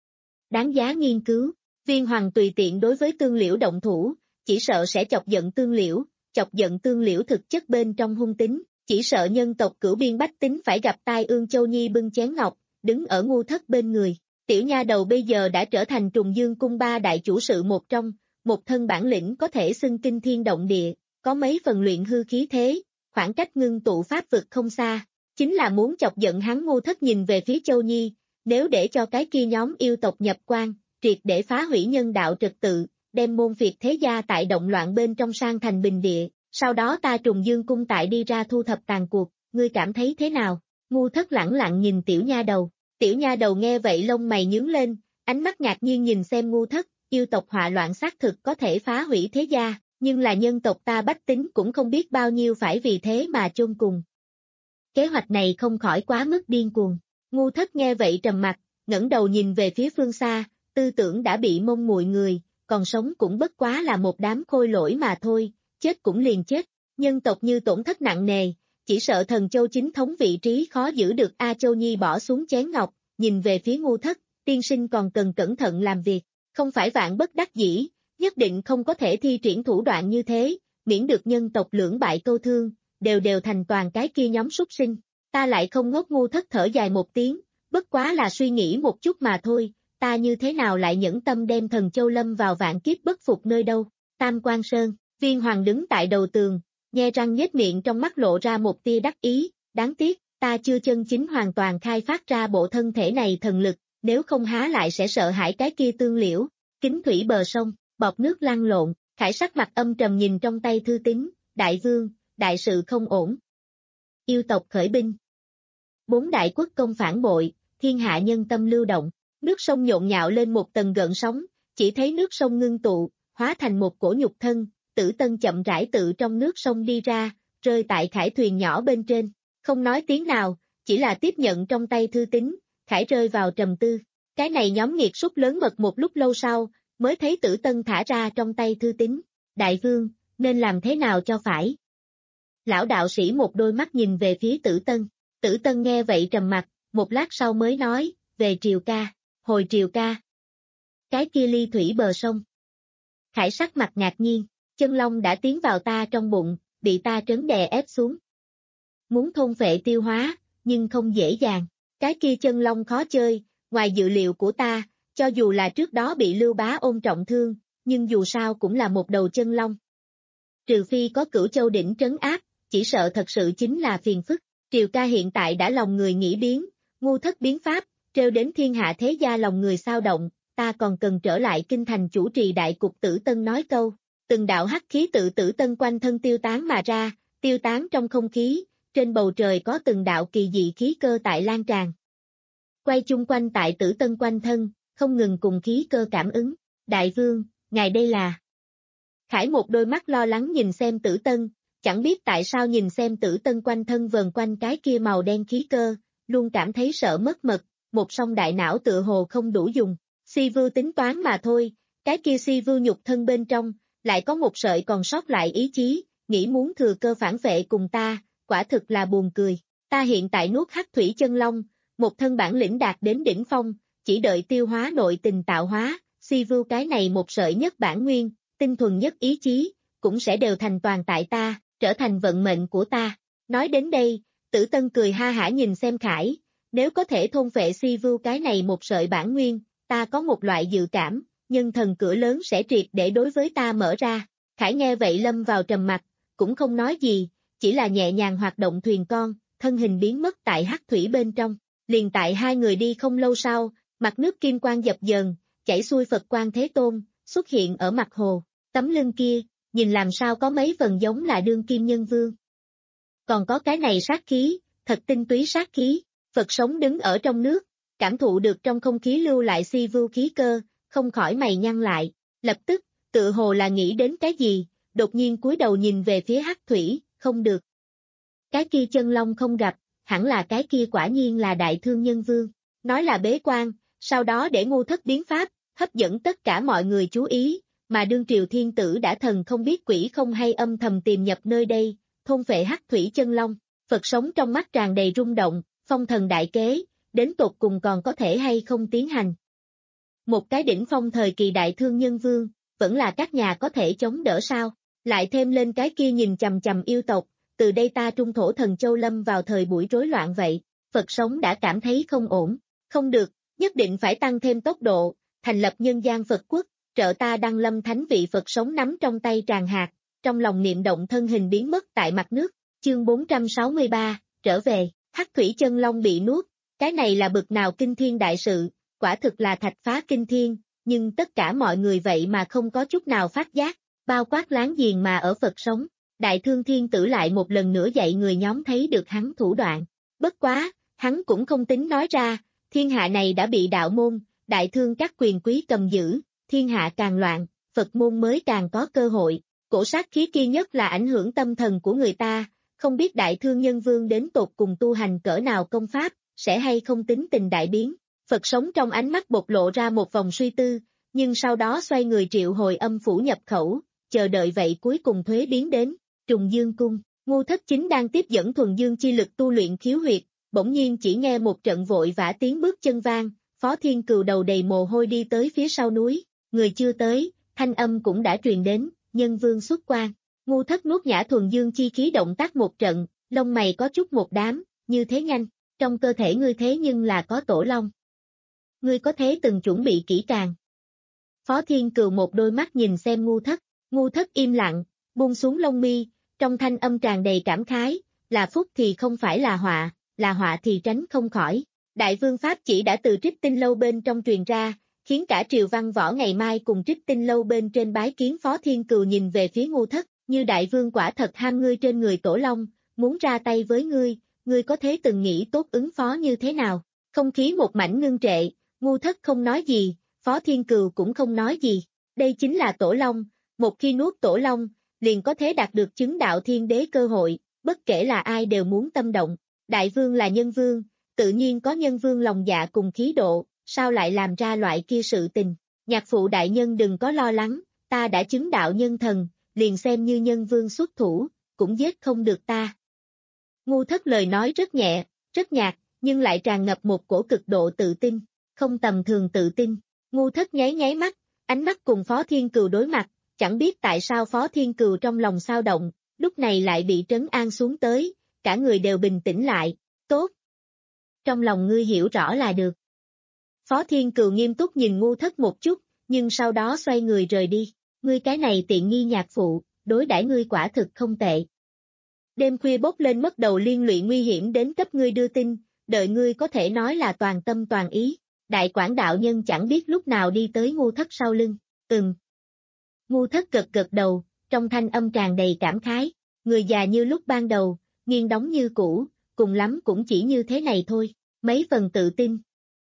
đáng giá nghiên cứu, Viên Hoằng tùy tiện đối với Tương Liễu động thủ, chỉ sợ sẽ chọc giận Tương Liễu, chọc giận Tương Liễu thực chất bên trong hung tính, chỉ sợ nhân tộc cửu biên bách tính phải gặp tai ương. Châu Nhi bưng chén ngọc, đứng ở Ngu Thất bên người. Tiểu nha đầu bây giờ đã trở thành Trùng Dương cung ba đại chủ sự một trong, một thân bản lĩnh có thể xưng kinh thiên động địa, có mấy phần luyện hư khí thế, khoảng cách ngưng tụ pháp vực không xa, chính là muốn chọc giận hắn. Ngu Thất nhìn về phía Châu Nhi, nếu để cho cái kia nhóm yêu tộc nhập quan, triệt để phá hủy nhân đạo trật tự, đem môn phiệt thế gia tại động loạn bên trong sang thành bình địa, sau đó ta Trùng Dương cung tại đi ra thu thập tàn cuộc, ngươi cảm thấy thế nào? Ngu Thất lẳng lặng nhìn tiểu nha đầu. Tiểu nha đầu nghe vậy lông mày nhướng lên, ánh mắt ngạc nhiên nhìn xem Ngu Thất, yêu tộc họa loạn xác thực có thể phá hủy thế gia, nhưng là nhân tộc ta bách tính cũng không biết bao nhiêu phải vì thế mà chôn cùng. Kế hoạch này không khỏi quá mức điên cuồng. Ngu Thất nghe vậy trầm mặt, ngẩng đầu nhìn về phía phương xa, tư tưởng đã bị mông muội người, còn sống cũng bất quá là một đám khôi lỗi mà thôi, chết cũng liền chết, nhân tộc như tổn thất nặng nề. Chỉ sợ Thần Châu chính thống vị trí khó giữ được. A Châu Nhi bỏ xuống chén ngọc, nhìn về phía Ngu Thất, tiên sinh còn cần cẩn thận làm việc, không phải vạn bất đắc dĩ, nhất định không có thể thi triển thủ đoạn như thế, miễn được nhân tộc lưỡng bại câu thương, đều đều thành toàn cái kia nhóm súc sinh. Ta lại không ngốc. Ngu Thất thở dài một tiếng, bất quá là suy nghĩ một chút mà thôi, ta như thế nào lại nhẫn tâm đem Thần Châu lâm vào vạn kiếp bất phục nơi đâu. Tam Quan Sơn, Viên Hoằng đứng tại đầu tường, nhe răng nhếch miệng, trong mắt lộ ra một tia đắc ý, đáng tiếc, ta chưa chân chính hoàn toàn khai phát ra bộ thân thể này thần lực, nếu không há lại sẽ sợ hãi cái kia Tương Liễu. Kính thủy bờ sông, bọt nước lăn lộn, Khải sắc mặt âm trầm nhìn trong tay thư tín, đại vương, đại sự không ổn. Yêu tộc khởi binh. Bốn đại quốc công phản bội, thiên hạ nhân tâm lưu động, nước sông nhộn nhạo lên một tầng gợn sóng, chỉ thấy nước sông ngưng tụ, hóa thành một cổ nhục thân. Tử Tân chậm rãi tự trong nước sông đi ra, rơi tại Khải thuyền nhỏ bên trên, không nói tiếng nào, chỉ là tiếp nhận trong tay thư tín. Khải rơi vào trầm tư. Cái này nhóm nghiệt súc lớn mật một lúc lâu sau, mới thấy Tử Tân thả ra trong tay thư tín. Đại vương, nên làm thế nào cho phải? Lão đạo sĩ một đôi mắt nhìn về phía Tử Tân. Tử Tân nghe vậy trầm mặt, một lát sau mới nói, về Triều ca, hồi Triều ca. Cái kia ly thủy bờ sông. Khải sắc mặt ngạc nhiên. Chân long đã tiến vào ta trong bụng, bị ta trấn đè ép xuống. muốn thôn phệ tiêu hóa, nhưng không dễ dàng. Cái kia chân long khó chơi, ngoài dự liệu của ta, cho dù là trước đó bị Lưu Bá Ôn trọng thương, nhưng dù sao cũng là một đầu chân long. Trừ phi có Cửu Châu đỉnh trấn áp, chỉ sợ thật sự chính là phiền phức. Triều ca hiện tại đã lòng người nghĩ biến, ngu thất biến pháp, trêu đến thiên hạ thế gia lòng người sao động, ta còn cần trở lại kinh thành chủ trì đại cục Tử Tân nói câu. Từng đạo hắc khí tự Tử Tân quanh thân tiêu tán mà ra, tiêu tán trong không khí, trên bầu trời có từng đạo kỳ dị khí cơ tại lan tràn. Quay chung quanh tại Tử Tân quanh thân, không ngừng cùng khí cơ cảm ứng. Đại vương, ngài đây là... Khải một đôi mắt lo lắng nhìn xem Tử Tân, chẳng biết tại sao nhìn xem Tử Tân quanh thân vờn quanh cái kia màu đen khí cơ, luôn cảm thấy sợ mất mật, một song đại não tựa hồ không đủ dùng. Si Vưu tính toán mà thôi, cái kia Si Vưu nhục thân bên trong, lại có một sợi còn sót lại ý chí, nghĩ muốn thừa cơ phản vệ cùng ta, quả thực là buồn cười. Ta hiện tại nuốt hắc thủy chân long, một thân bản lĩnh đạt đến đỉnh phong, chỉ đợi tiêu hóa nội tình tạo hóa, Si Vưu cái này một sợi nhất bản nguyên, tinh thuần nhất ý chí, cũng sẽ đều thành toàn tại ta, trở thành vận mệnh của ta. Nói đến đây, Tử Tân cười ha hả nhìn xem Khải, nếu có thể thôn phệ Si Vưu cái này một sợi bản nguyên, ta có một loại dự cảm, nhân thần cửa lớn sẽ triệt để đối với ta mở ra. Khải nghe vậy lâm vào trầm mặc, cũng không nói gì, chỉ là nhẹ nhàng hoạt động thuyền con, thân hình biến mất tại hắc thủy bên trong. Liền tại hai người đi không lâu sau, mặt nước kim quang dập dờn, chảy xuôi Phật quang Thế Tôn, xuất hiện ở mặt hồ. Tấm lưng kia, nhìn làm sao có mấy phần giống là đương kim nhân vương. Còn có cái này sát khí, thật tinh túy sát khí. Phật sống đứng ở trong nước, cảm thụ được trong không khí lưu lại Si Vưu khí cơ, không khỏi mày nhăn lại, lập tức, tự hồ là nghĩ đến cái gì, đột nhiên cúi đầu nhìn về phía hắc thủy, không được. Cái kia chân long không gặp, hẳn là cái kia quả nhiên là đại thương nhân vương, nói là bế quan, sau đó để ngu thất biến pháp, hấp dẫn tất cả mọi người chú ý, mà đương triều thiên tử đã thần không biết quỷ không hay âm thầm tìm nhập nơi đây, thôn phệ hắc thủy chân long. Phật sống trong mắt tràn đầy rung động, phong thần đại kế, đến tột cùng còn có thể hay không tiến hành. Một cái đỉnh phong thời kỳ đại thương nhân vương, vẫn là các nhà có thể chống đỡ sao, lại thêm lên cái kia nhìn chằm chằm yêu tộc, từ đây ta trung thổ thần châu lâm vào thời buổi rối loạn vậy, Phật sống đã cảm thấy không ổn, không được, nhất định phải tăng thêm tốc độ, thành lập nhân gian Phật quốc, trợ ta đăng lâm thánh vị. Phật sống nắm trong tay tràng hạt, trong lòng niệm động thân hình biến mất tại mặt nước. Chương bốn trăm sáu mươi ba, trở về, hắc thủy chân long bị nuốt, cái này là bực nào kinh thiên đại sự, quả thực là thạch phá kinh thiên, nhưng tất cả mọi người vậy mà không có chút nào phát giác, bao quát láng giềng mà ở Phật sống. Đại thương thiên tử lại một lần nữa dạy người nhóm thấy được hắn thủ đoạn, bất quá, hắn cũng không tính nói ra, thiên hạ này đã bị đạo môn, đại thương các quyền quý cầm giữ, thiên hạ càng loạn, Phật môn mới càng có cơ hội, cổ sát khí kia nhất là ảnh hưởng tâm thần của người ta. Không biết đại thương nhân vương đến tột cùng tu hành cỡ nào công pháp, sẽ hay không tính tình đại biến. Phật sống trong ánh mắt bộc lộ ra một vòng suy tư, nhưng sau đó xoay người triệu hồi âm phủ nhập khẩu, chờ đợi vậy cuối cùng thuế biến đến. Trùng Dương Cung, ngu thất chính đang tiếp dẫn thuần dương chi lực tu luyện khiếu huyệt, bỗng nhiên chỉ nghe một trận vội vã tiếng bước chân vang, Phó Thiên Cừu đầu đầy mồ hôi đi tới phía sau núi, người chưa tới, thanh âm cũng đã truyền đến, nhân vương xuất quan. Ngu thất nuốt nhã thuần dương chi khí động tác một trận, lông mày có chút một đám, như thế nhanh, trong cơ thể ngươi thế nhưng là có tổ long. Ngươi có thế từng chuẩn bị kỹ càng. Phó Thiên Cừu một đôi mắt nhìn xem ngu thất, ngu thất im lặng, buông xuống lông mi, trong thanh âm tràn đầy cảm khái, là phúc thì không phải là họa, là họa thì tránh không khỏi. Đại vương pháp chỉ đã từ Trích Tinh lâu bên trong truyền ra, khiến cả triều văn võ ngày mai cùng Trích Tinh lâu bên trên bái kiến. Phó Thiên Cừu nhìn về phía ngu thất, như đại vương quả thật ham ngươi trên người tổ long, muốn ra tay với ngươi, ngươi có thế từng nghĩ tốt ứng phó như thế nào? Không khí một mảnh ngưng trệ, ngu thất không nói gì, Phó Thiên Cừu cũng không nói gì. Đây chính là tổ long, một khi nuốt tổ long, liền có thể đạt được chứng đạo thiên đế cơ hội, bất kể là ai đều muốn tâm động. Đại vương là nhân vương, tự nhiên có nhân vương lòng dạ cùng khí độ, sao lại làm ra loại kia sự tình? Nhạc phụ đại nhân đừng có lo lắng, ta đã chứng đạo nhân thần, liền xem như nhân vương xuất thủ, cũng giết không được ta. Ngu thất lời nói rất nhẹ, rất nhạt, nhưng lại tràn ngập một cổ cực độ tự tin, không tầm thường tự tin. Ngu thất nháy nháy mắt, ánh mắt cùng Phó Thiên Cừu đối mặt, chẳng biết tại sao Phó Thiên Cừu trong lòng sao động, lúc này lại bị trấn an xuống tới, cả người đều bình tĩnh lại, tốt. Trong lòng ngươi hiểu rõ là được. Phó Thiên Cừu nghiêm túc nhìn Ngu Thất một chút, nhưng sau đó xoay người rời đi, ngươi cái này tiện nghi nhạc phụ, đối đãi ngươi quả thực không tệ. Đêm khuya bốc lên mất đầu liên lụy nguy hiểm đến cấp ngươi đưa tin, đợi ngươi có thể nói là toàn tâm toàn ý. Đại quản đạo nhân chẳng biết lúc nào đi tới Ngu Thất sau lưng, ừm. Ngu Thất gật gật đầu, trong thanh âm tràn đầy cảm khái, người già như lúc ban đầu, nghiêng đóng như cũ, cùng lắm cũng chỉ như thế này thôi, mấy phần tự tin.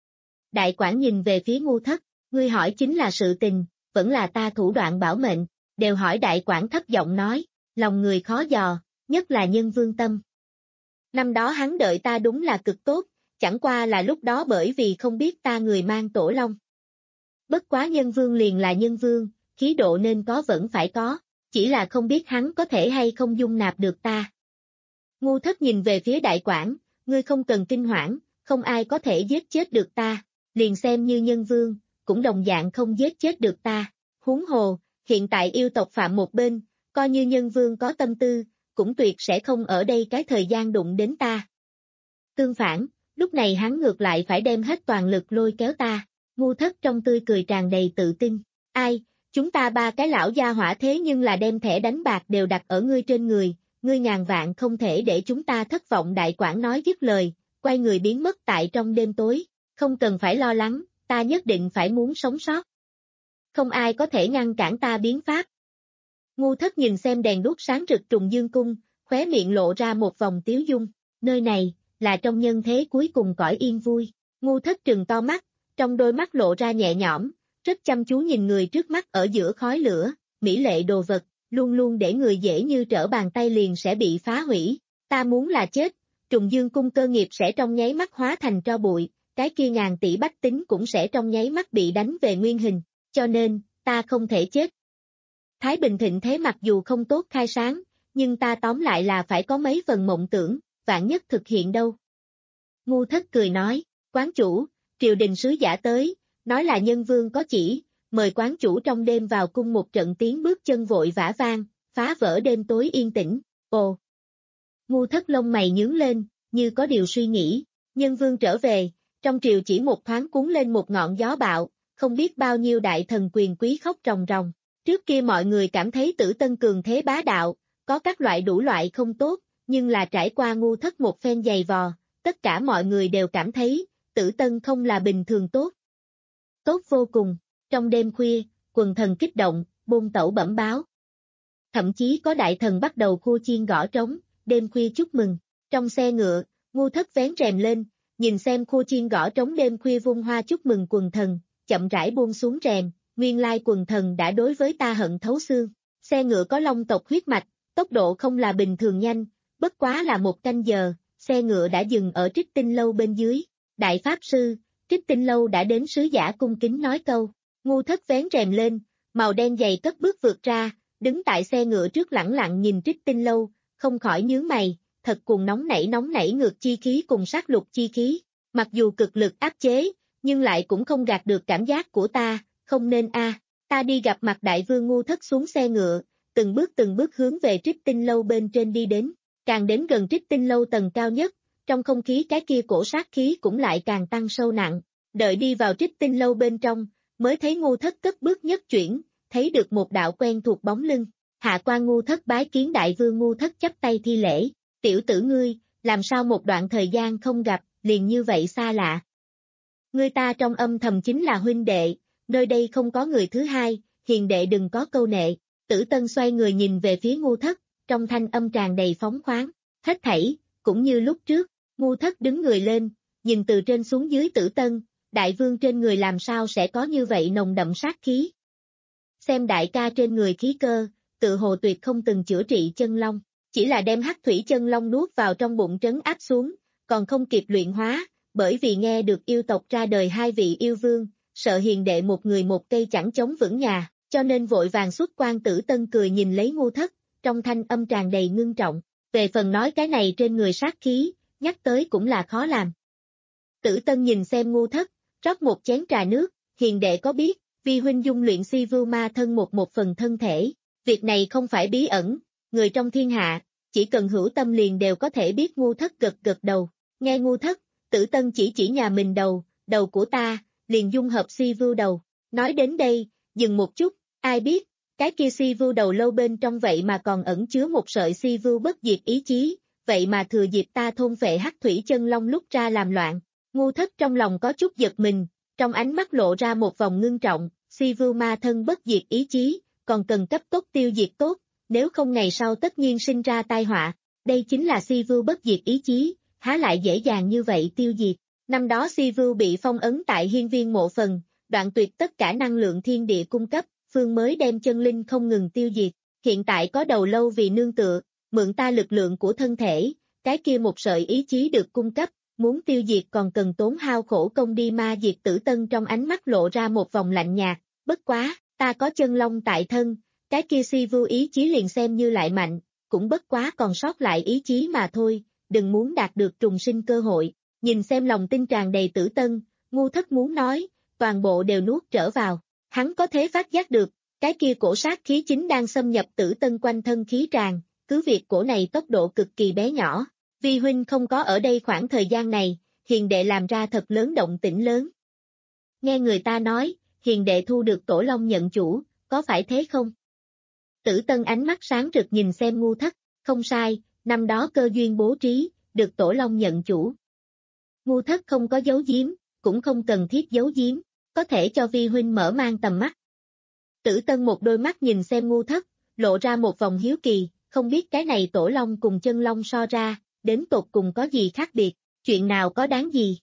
Đại quản nhìn về phía Ngu Thất, ngươi hỏi chính là sự tình, vẫn là ta thủ đoạn bảo mệnh, đều hỏi đại quản thấp giọng nói, lòng người khó dò, nhất là nhân vương tâm. Năm đó hắn đợi ta đúng là cực tốt, chẳng qua là lúc đó bởi vì không biết ta người mang tổ long. Bất quá nhân vương liền là nhân vương, khí độ nên có vẫn phải có, chỉ là không biết hắn có thể hay không dung nạp được ta. Ngu Thất nhìn về phía đại quản, ngươi không cần kinh hoảng, không ai có thể giết chết được ta, liền xem như nhân vương, cũng đồng dạng không giết chết được ta. Huống hồ, hiện tại yêu tộc phạm một bên, coi như nhân vương có tâm tư, cũng tuyệt sẽ không ở đây cái thời gian đụng đến ta. Tương phản, lúc này hắn ngược lại phải đem hết toàn lực lôi kéo ta. Ngu Thất trong tươi cười tràn đầy tự tin, ai, chúng ta ba cái lão gia hỏa thế nhưng là đem thẻ đánh bạc đều đặt ở ngươi trên người, ngươi ngàn vạn không thể để chúng ta thất vọng. Đại quản nói dứt lời, quay người biến mất tại trong đêm tối, không cần phải lo lắng, ta nhất định phải muốn sống sót. Không ai có thể ngăn cản ta biến pháp. Ngu Thất nhìn xem đèn đuốc sáng rực trùng dương cung, khóe miệng lộ ra một vòng tiếu dung, nơi này, là trong nhân thế cuối cùng cõi yên vui. Ngu Thất trừng to mắt, trong đôi mắt lộ ra nhẹ nhõm, rất chăm chú nhìn người trước mắt ở giữa khói lửa, mỹ lệ đồ vật, luôn luôn để người dễ như trở bàn tay liền sẽ bị phá hủy. Ta muốn là chết, trùng dương cung cơ nghiệp sẽ trong nháy mắt hóa thành tro bụi, cái kia ngàn tỷ bách tính cũng sẽ trong nháy mắt bị đánh về nguyên hình, cho nên, ta không thể chết. Thái Bình thịnh thế mặc dù không tốt khai sáng, nhưng ta tóm lại là phải có mấy phần mộng tưởng, vạn nhất thực hiện đâu. Ngu Thất cười nói, quán chủ, triều đình sứ giả tới, nói là nhân vương có chỉ, mời quán chủ trong đêm vào cung một trận tiếng bước chân vội vã vang, phá vỡ đêm tối yên tĩnh. Ồ! Ngu Thất lông mày nhướng lên, như có điều suy nghĩ, nhân vương trở về, trong triều chỉ một thoáng cuốn lên một ngọn gió bạo, không biết bao nhiêu đại thần quyền quý khóc ròng ròng. Trước kia mọi người cảm thấy Tử Tân cường thế bá đạo, có các loại đủ loại không tốt, nhưng là trải qua Ngu Thất một phen giày vò, tất cả mọi người đều cảm thấy, Tử Tân không là bình thường tốt. Tốt vô cùng, trong đêm khuya, quần thần kích động, bôn tẩu bẩm báo. Thậm chí có đại thần bắt đầu khua chiên gõ trống, đêm khuya chúc mừng. Trong xe ngựa, Ngu Thất vén rèm lên, nhìn xem khua chiên gõ trống đêm khuya vung hoa chúc mừng quần thần, chậm rãi buông xuống rèm, nguyên lai quần thần đã đối với ta hận thấu xương. Xe ngựa có long tộc huyết mạch, tốc độ không là bình thường nhanh, bất quá là một canh giờ, xe ngựa đã dừng ở Trích Tinh Lâu bên dưới. Đại Pháp Sư, Trích Tinh Lâu đã đến, sứ giả cung kính nói câu. Ngu Thất vén rèm lên, màu đen dày cất bước vượt ra, đứng tại xe ngựa trước lẳng lặng nhìn Trích Tinh Lâu, không khỏi nhướng mày, thật cuồng nóng nảy nóng nảy ngược chi khí cùng sát lục chi khí, mặc dù cực lực áp chế, nhưng lại cũng không gạt được cảm giác của ta, không nên a, à. Ta đi gặp mặt đại vương. Ngu Thất xuống xe ngựa, từng bước từng bước hướng về Trích Tinh Lâu bên trên đi đến, càng đến gần Trích Tinh Lâu tầng cao nhất, trong không khí cái kia cổ sát khí cũng lại càng tăng sâu nặng, đợi đi vào Trích Tinh Lâu bên trong, mới thấy Ngu Thất cất bước nhất chuyển, thấy được một đạo quen thuộc bóng lưng, hạ quan Ngu Thất bái kiến đại vương. Ngu Thất chắp tay thi lễ, tiểu tử ngươi, làm sao một đoạn thời gian không gặp, liền như vậy xa lạ. Ngươi ta trong âm thầm chính là huynh đệ, nơi đây không có người thứ hai, hiền đệ đừng có câu nệ. Tử Tân xoay người nhìn về phía Ngu Thất, trong thanh âm tràn đầy phóng khoáng, hết thảy, cũng như lúc trước. Ngu Thất đứng người lên, nhìn từ trên xuống dưới Tử Tân, đại vương trên người làm sao sẽ có như vậy nồng đậm sát khí. Xem đại ca trên người khí cơ, tự hồ tuyệt không từng chữa trị chân long, chỉ là đem hắc thủy chân long nuốt vào trong bụng trấn áp xuống, còn không kịp luyện hóa, bởi vì nghe được yêu tộc ra đời hai vị yêu vương, sợ hiền đệ một người một cây chẳng chống vững nhà, cho nên vội vàng xuất quan. Tử Tân cười nhìn lấy Ngu Thất, trong thanh âm tràn đầy ngưng trọng, về phần nói cái này trên người sát khí, nhắc tới cũng là khó làm. Tử Tân nhìn xem Ngu Thất, rót một chén trà nước, hiền đệ có biết, vi huynh dung luyện si vưu ma thân một một phần thân thể, việc này không phải bí ẩn, người trong thiên hạ, chỉ cần hữu tâm liền đều có thể biết. Ngu Thất gật gật đầu, nghe Ngu Thất, Tử Tân chỉ chỉ nhà mình đầu, đầu của ta, liền dung hợp si vưu đầu. Nói đến đây, dừng một chút, ai biết, cái kia si vưu đầu lâu bên trong vậy mà còn ẩn chứa một sợi si vưu bất diệt ý chí, vậy mà thừa dịp ta thôn phệ hắc thủy chân long lúc ra làm loạn. Ngu Thất trong lòng có chút giật mình, trong ánh mắt lộ ra một vòng ngưng trọng, si vưu ma thân bất diệt ý chí, còn cần cấp tốc tiêu diệt tốt, nếu không ngày sau tất nhiên sinh ra tai họa. Đây chính là si vưu bất diệt ý chí, há lại dễ dàng như vậy tiêu diệt. Năm đó si vưu bị phong ấn tại hiên viên mộ phần, đoạn tuyệt tất cả năng lượng thiên địa cung cấp, phương mới đem chân linh không ngừng tiêu diệt. Hiện tại có đầu lâu vì nương tựa, mượn ta lực lượng của thân thể, cái kia một sợi ý chí được cung cấp, muốn tiêu diệt còn cần tốn hao khổ công đi ma diệt. Tử Tân trong ánh mắt lộ ra một vòng lạnh nhạt, bất quá, ta có chân long tại thân, cái kia si vưu ý chí liền xem như lại mạnh, cũng bất quá còn sót lại ý chí mà thôi, đừng muốn đạt được trùng sinh cơ hội. Nhìn xem lòng tin tràn đầy Tử Tân, Ngu Thất muốn nói, toàn bộ đều nuốt trở vào. Hắn có thể phát giác được, cái kia cổ sát khí chính đang xâm nhập Tử Tân quanh thân khí tràn, cứ việc cổ này tốc độ cực kỳ bé nhỏ. Vi huynh không có ở đây khoảng thời gian này, hiền đệ làm ra thật lớn động tĩnh lớn. Nghe người ta nói, hiền đệ thu được Tổ Long nhận chủ, có phải thế không? Tử Tân ánh mắt sáng rực nhìn xem Ngu Thất, không sai, năm đó cơ duyên bố trí, được Tổ Long nhận chủ. Ngu Thất không có giấu giếm, cũng không cần thiết giấu giếm, có thể cho vi huynh mở mang tầm mắt. Tử Tân một đôi mắt nhìn xem Ngu Thất, lộ ra một vòng hiếu kỳ, không biết cái này Tổ Long cùng chân Long so ra, đến tột cùng có gì khác biệt, chuyện nào có đáng gì.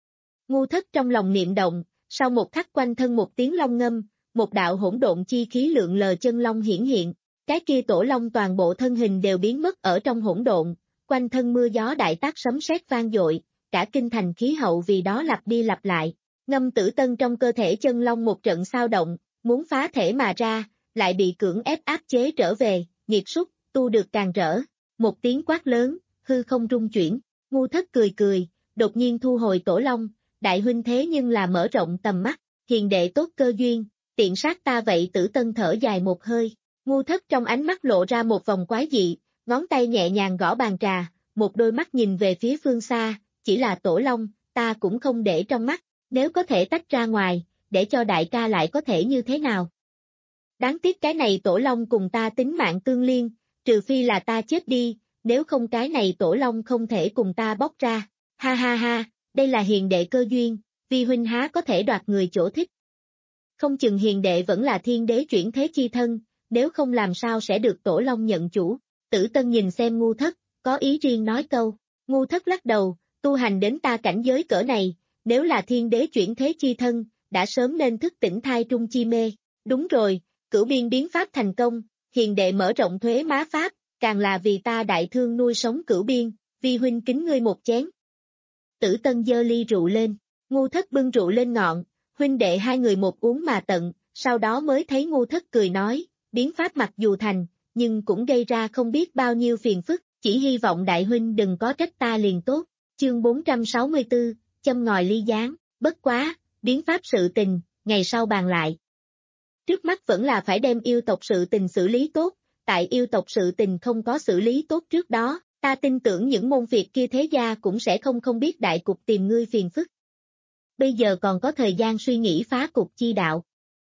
Ngu Thất trong lòng niệm động, sau một khắc quanh thân một tiếng long ngâm, một đạo hỗn độn chi khí lượng lờ chân Long hiển hiện, cái kia Tổ Long toàn bộ thân hình đều biến mất ở trong hỗn độn, quanh thân mưa gió đại tác sấm sét vang dội, cả kinh thành khí hậu vì đó lặp đi lặp lại. Ngâm Tử Tân trong cơ thể chân Long một trận sao động, muốn phá thể mà ra, lại bị cưỡng ép áp chế trở về, nghiệt súc, tu được càng rỡ. Một tiếng quát lớn, hư không rung chuyển, Ngu Thất cười cười, đột nhiên thu hồi Tổ Long, đại huynh thế nhưng là mở rộng tầm mắt, hiền đệ tốt cơ duyên, tiện sát ta vậy. Tử Tân thở dài một hơi, Ngu Thất trong ánh mắt lộ ra một vòng quái dị, ngón tay nhẹ nhàng gõ bàn trà, một đôi mắt nhìn về phía phương xa, chỉ là Tổ Long, ta cũng không để trong mắt, nếu có thể tách ra ngoài, để cho đại ca lại có thể như thế nào. Đáng tiếc cái này Tổ Long cùng ta tính mạng tương liên, trừ phi là ta chết đi, nếu không cái này Tổ Long không thể cùng ta bóc ra. Ha ha ha, đây là hiền đệ cơ duyên, vi huynh há có thể đoạt người chỗ thích. Không chừng hiền đệ vẫn là thiên đế chuyển thế chi thân, nếu không làm sao sẽ được Tổ Long nhận chủ. Tử Tân nhìn xem Ngu Thất, có ý riêng nói câu. Ngu Thất lắc đầu, tu hành đến ta cảnh giới cỡ này, nếu là thiên đế chuyển thế chi thân, đã sớm nên thức tỉnh thai trung chi mê. Đúng rồi, cửu biên biến pháp thành công, hiền đệ mở rộng thuế má pháp, càng là vì ta đại thương nuôi sống cửu biên, vi huynh kính ngươi một chén. Tử Tân giơ ly rượu lên, Ngu Thất bưng rượu lên ngọn, huynh đệ hai người một uống mà tận, sau đó mới thấy Ngu Thất cười nói, biến pháp mặc dù thành, nhưng cũng gây ra không biết bao nhiêu phiền phức, chỉ hy vọng đại huynh đừng có trách ta liền tốt. Chương bốn trăm sáu mươi tư, châm ngòi ly gián, bất quá, biến pháp sự tình, ngày sau bàn lại. Trước mắt vẫn là phải đem yêu tộc sự tình xử lý tốt, tại yêu tộc sự tình không có xử lý tốt trước đó, ta tin tưởng những môn việc kia thế gia cũng sẽ không không biết đại cục tìm ngươi phiền phức. Bây giờ còn có thời gian suy nghĩ phá cục chi đạo.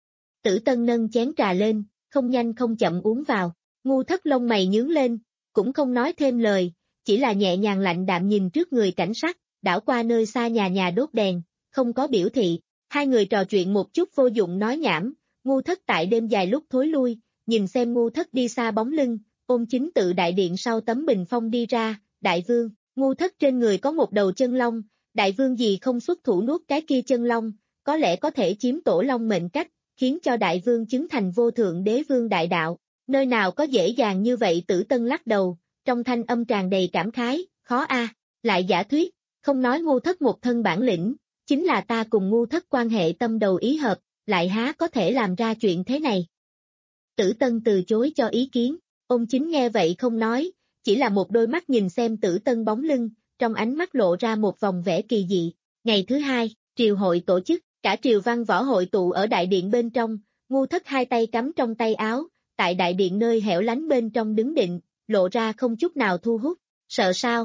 Tử Tân nâng chén trà lên, không nhanh không chậm uống vào, Ngu Thất lông mày nhướng lên, cũng không nói thêm lời, chỉ là nhẹ nhàng lạnh đạm nhìn trước người cảnh sắc, đảo qua nơi xa nhà nhà đốt đèn, không có biểu thị. Hai người trò chuyện một chút vô dụng nói nhảm, Ngu Thất tại đêm dài lúc thối lui, nhìn xem Ngu Thất đi xa bóng lưng, ôm chính tự đại điện sau tấm bình phong đi ra, đại vương, Ngu Thất trên người có một đầu chân long, đại vương gì không xuất thủ nuốt cái kia chân long, có lẽ có thể chiếm Tổ Long mệnh cách, khiến cho đại vương chứng thành vô thượng đế vương đại đạo, nơi nào có dễ dàng như vậy. Tử Tân lắc đầu, trong thanh âm tràn đầy cảm khái, khó a, lại giả thuyết, không nói Ngu Thất một thân bản lĩnh, chính là ta cùng Ngu Thất quan hệ tâm đầu ý hợp, lại há có thể làm ra chuyện thế này. Tử Tân từ chối cho ý kiến, ông chính nghe vậy không nói, chỉ là một đôi mắt nhìn xem Tử Tân bóng lưng, trong ánh mắt lộ ra một vòng vẻ kỳ dị. Ngày thứ hai, triều hội tổ chức, cả triều văn võ hội tụ ở đại điện bên trong, Ngu Thất hai tay cắm trong tay áo, tại đại điện nơi hẻo lánh bên trong đứng định, lộ ra không chút nào thu hút. Sợ sao?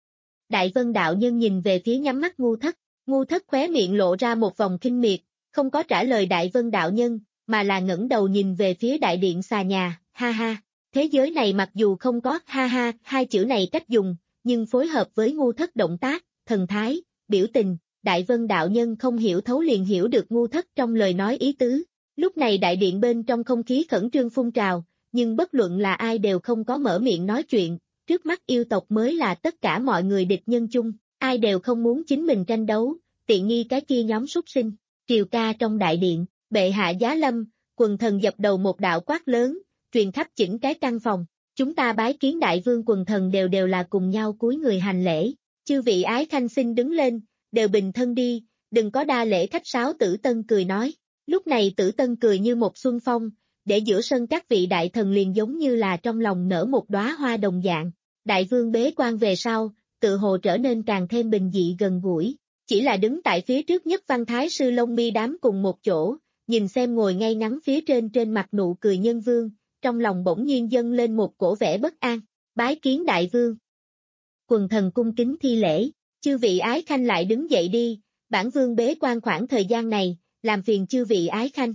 Đại Vân đạo nhân nhìn về phía nhắm mắt Ngu Thất, Ngu Thất khóe miệng lộ ra một vòng khinh miệt, không có trả lời Đại Vân đạo nhân, mà là ngẩng đầu nhìn về phía đại điện xà nhà, ha ha. Thế giới này mặc dù không có ha ha hai chữ này cách dùng, nhưng phối hợp với Ngu Thất động tác, thần thái, biểu tình, Đại Vân đạo nhân không hiểu thấu liền hiểu được Ngu Thất trong lời nói ý tứ. Lúc này đại điện bên trong không khí khẩn trương phun trào, nhưng bất luận là ai đều không có mở miệng nói chuyện, trước mắt yêu tộc mới là tất cả mọi người địch nhân chung, ai đều không muốn chính mình tranh đấu, tiện nghi cái kia nhóm súc sinh. Triều ca trong đại điện, bệ hạ giá lâm, quần thần dập đầu một đạo quát lớn, truyền khắp chỉnh cái căn phòng, chúng ta bái kiến đại vương. Quần thần đều đều là cùng nhau cúi người hành lễ, chư vị ái khanh xin đứng lên, đều bình thân đi, đừng có đa lễ khách sáo. Tử Tân cười nói, lúc này Tử Tân cười như một xuân phong, để giữa sân các vị đại thần liền giống như là trong lòng nở một đóa hoa đồng dạng. Đại vương bế quan về sau, tự hồ trở nên càng thêm bình dị gần gũi, chỉ là đứng tại phía trước nhất Văn Thái sư Long Mi đám cùng một chỗ, nhìn xem ngồi ngay ngắn phía trên trên mặt nụ cười nhân vương, trong lòng bỗng nhiên dâng lên một cổ vẻ bất an. Bái kiến đại vương. Quần thần cung kính thi lễ, chư vị ái khanh lại đứng dậy đi, bản vương bế quan khoảng thời gian này, làm phiền chư vị ái khanh.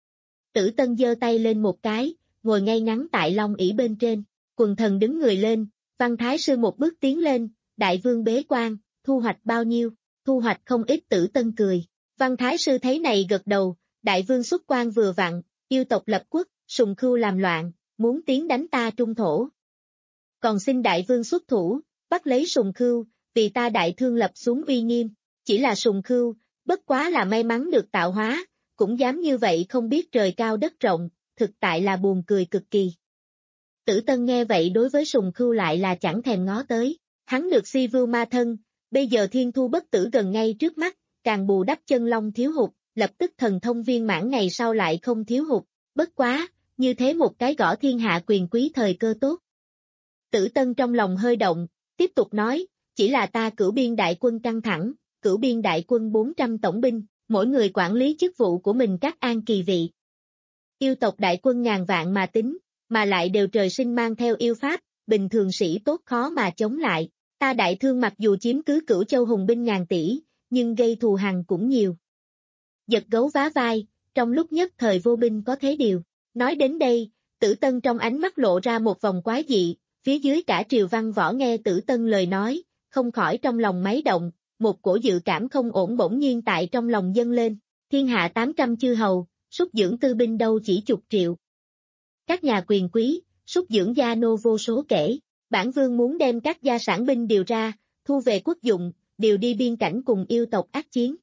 Tử Tân giơ tay lên một cái, ngồi ngay ngắn tại long ỷ bên trên, quần thần đứng người lên, Văn Thái sư một bước tiến lên, đại vương bế quan, thu hoạch bao nhiêu? Thu hoạch không ít. Tử Tân cười. Văn Thái sư thấy này gật đầu, đại vương xuất quan vừa vặn, yêu tộc lập quốc, Sùng Khưu làm loạn, muốn tiến đánh ta Trung thổ. Còn xin đại vương xuất thủ, bắt lấy Sùng Khưu, vì ta đại thương lập xuống uy nghiêm. Chỉ là Sùng Khưu, bất quá là may mắn được tạo hóa, cũng dám như vậy không biết trời cao đất rộng, thực tại là buồn cười cực kỳ. Tử Tân nghe vậy đối với Sùng Khưu lại là chẳng thèm ngó tới, hắn được si vưu ma thân, bây giờ thiên thu bất tử gần ngay trước mắt, càng bù đắp chân long thiếu hụt, lập tức thần thông viên mãn ngày sau lại không thiếu hụt, bất quá, như thế một cái gõ thiên hạ quyền quý thời cơ tốt. Tử Tân trong lòng hơi động, tiếp tục nói, chỉ là ta cửu biên đại quân căng thẳng, cửu biên đại quân bốn trăm tổng binh, mỗi người quản lý chức vụ của mình các an kỳ vị. Yêu tộc đại quân ngàn vạn mà tính, mà lại đều trời sinh mang theo yêu pháp, bình thường sĩ tốt khó mà chống lại. Ta đại thương mặc dù chiếm cứ Cửu Châu hùng binh ngàn tỷ, nhưng gây thù hằn cũng nhiều. Giật gấu vá vai, trong lúc nhất thời vô binh có thế điều. Nói đến đây, Tử Tân trong ánh mắt lộ ra một vòng quái dị, phía dưới cả triều văn võ nghe Tử Tân lời nói, không khỏi trong lòng máy động, một cổ dự cảm không ổn bỗng nhiên tại trong lòng dâng lên. Thiên hạ tám trăm chư hầu, súc dưỡng tư binh đâu chỉ chục triệu. Các nhà quyền quý, súc dưỡng gia nô vô số kể. Bản vương muốn đem các gia sản binh điều ra, thu về quốc dụng, điều đi biên cảnh cùng yêu tộc ác chiến.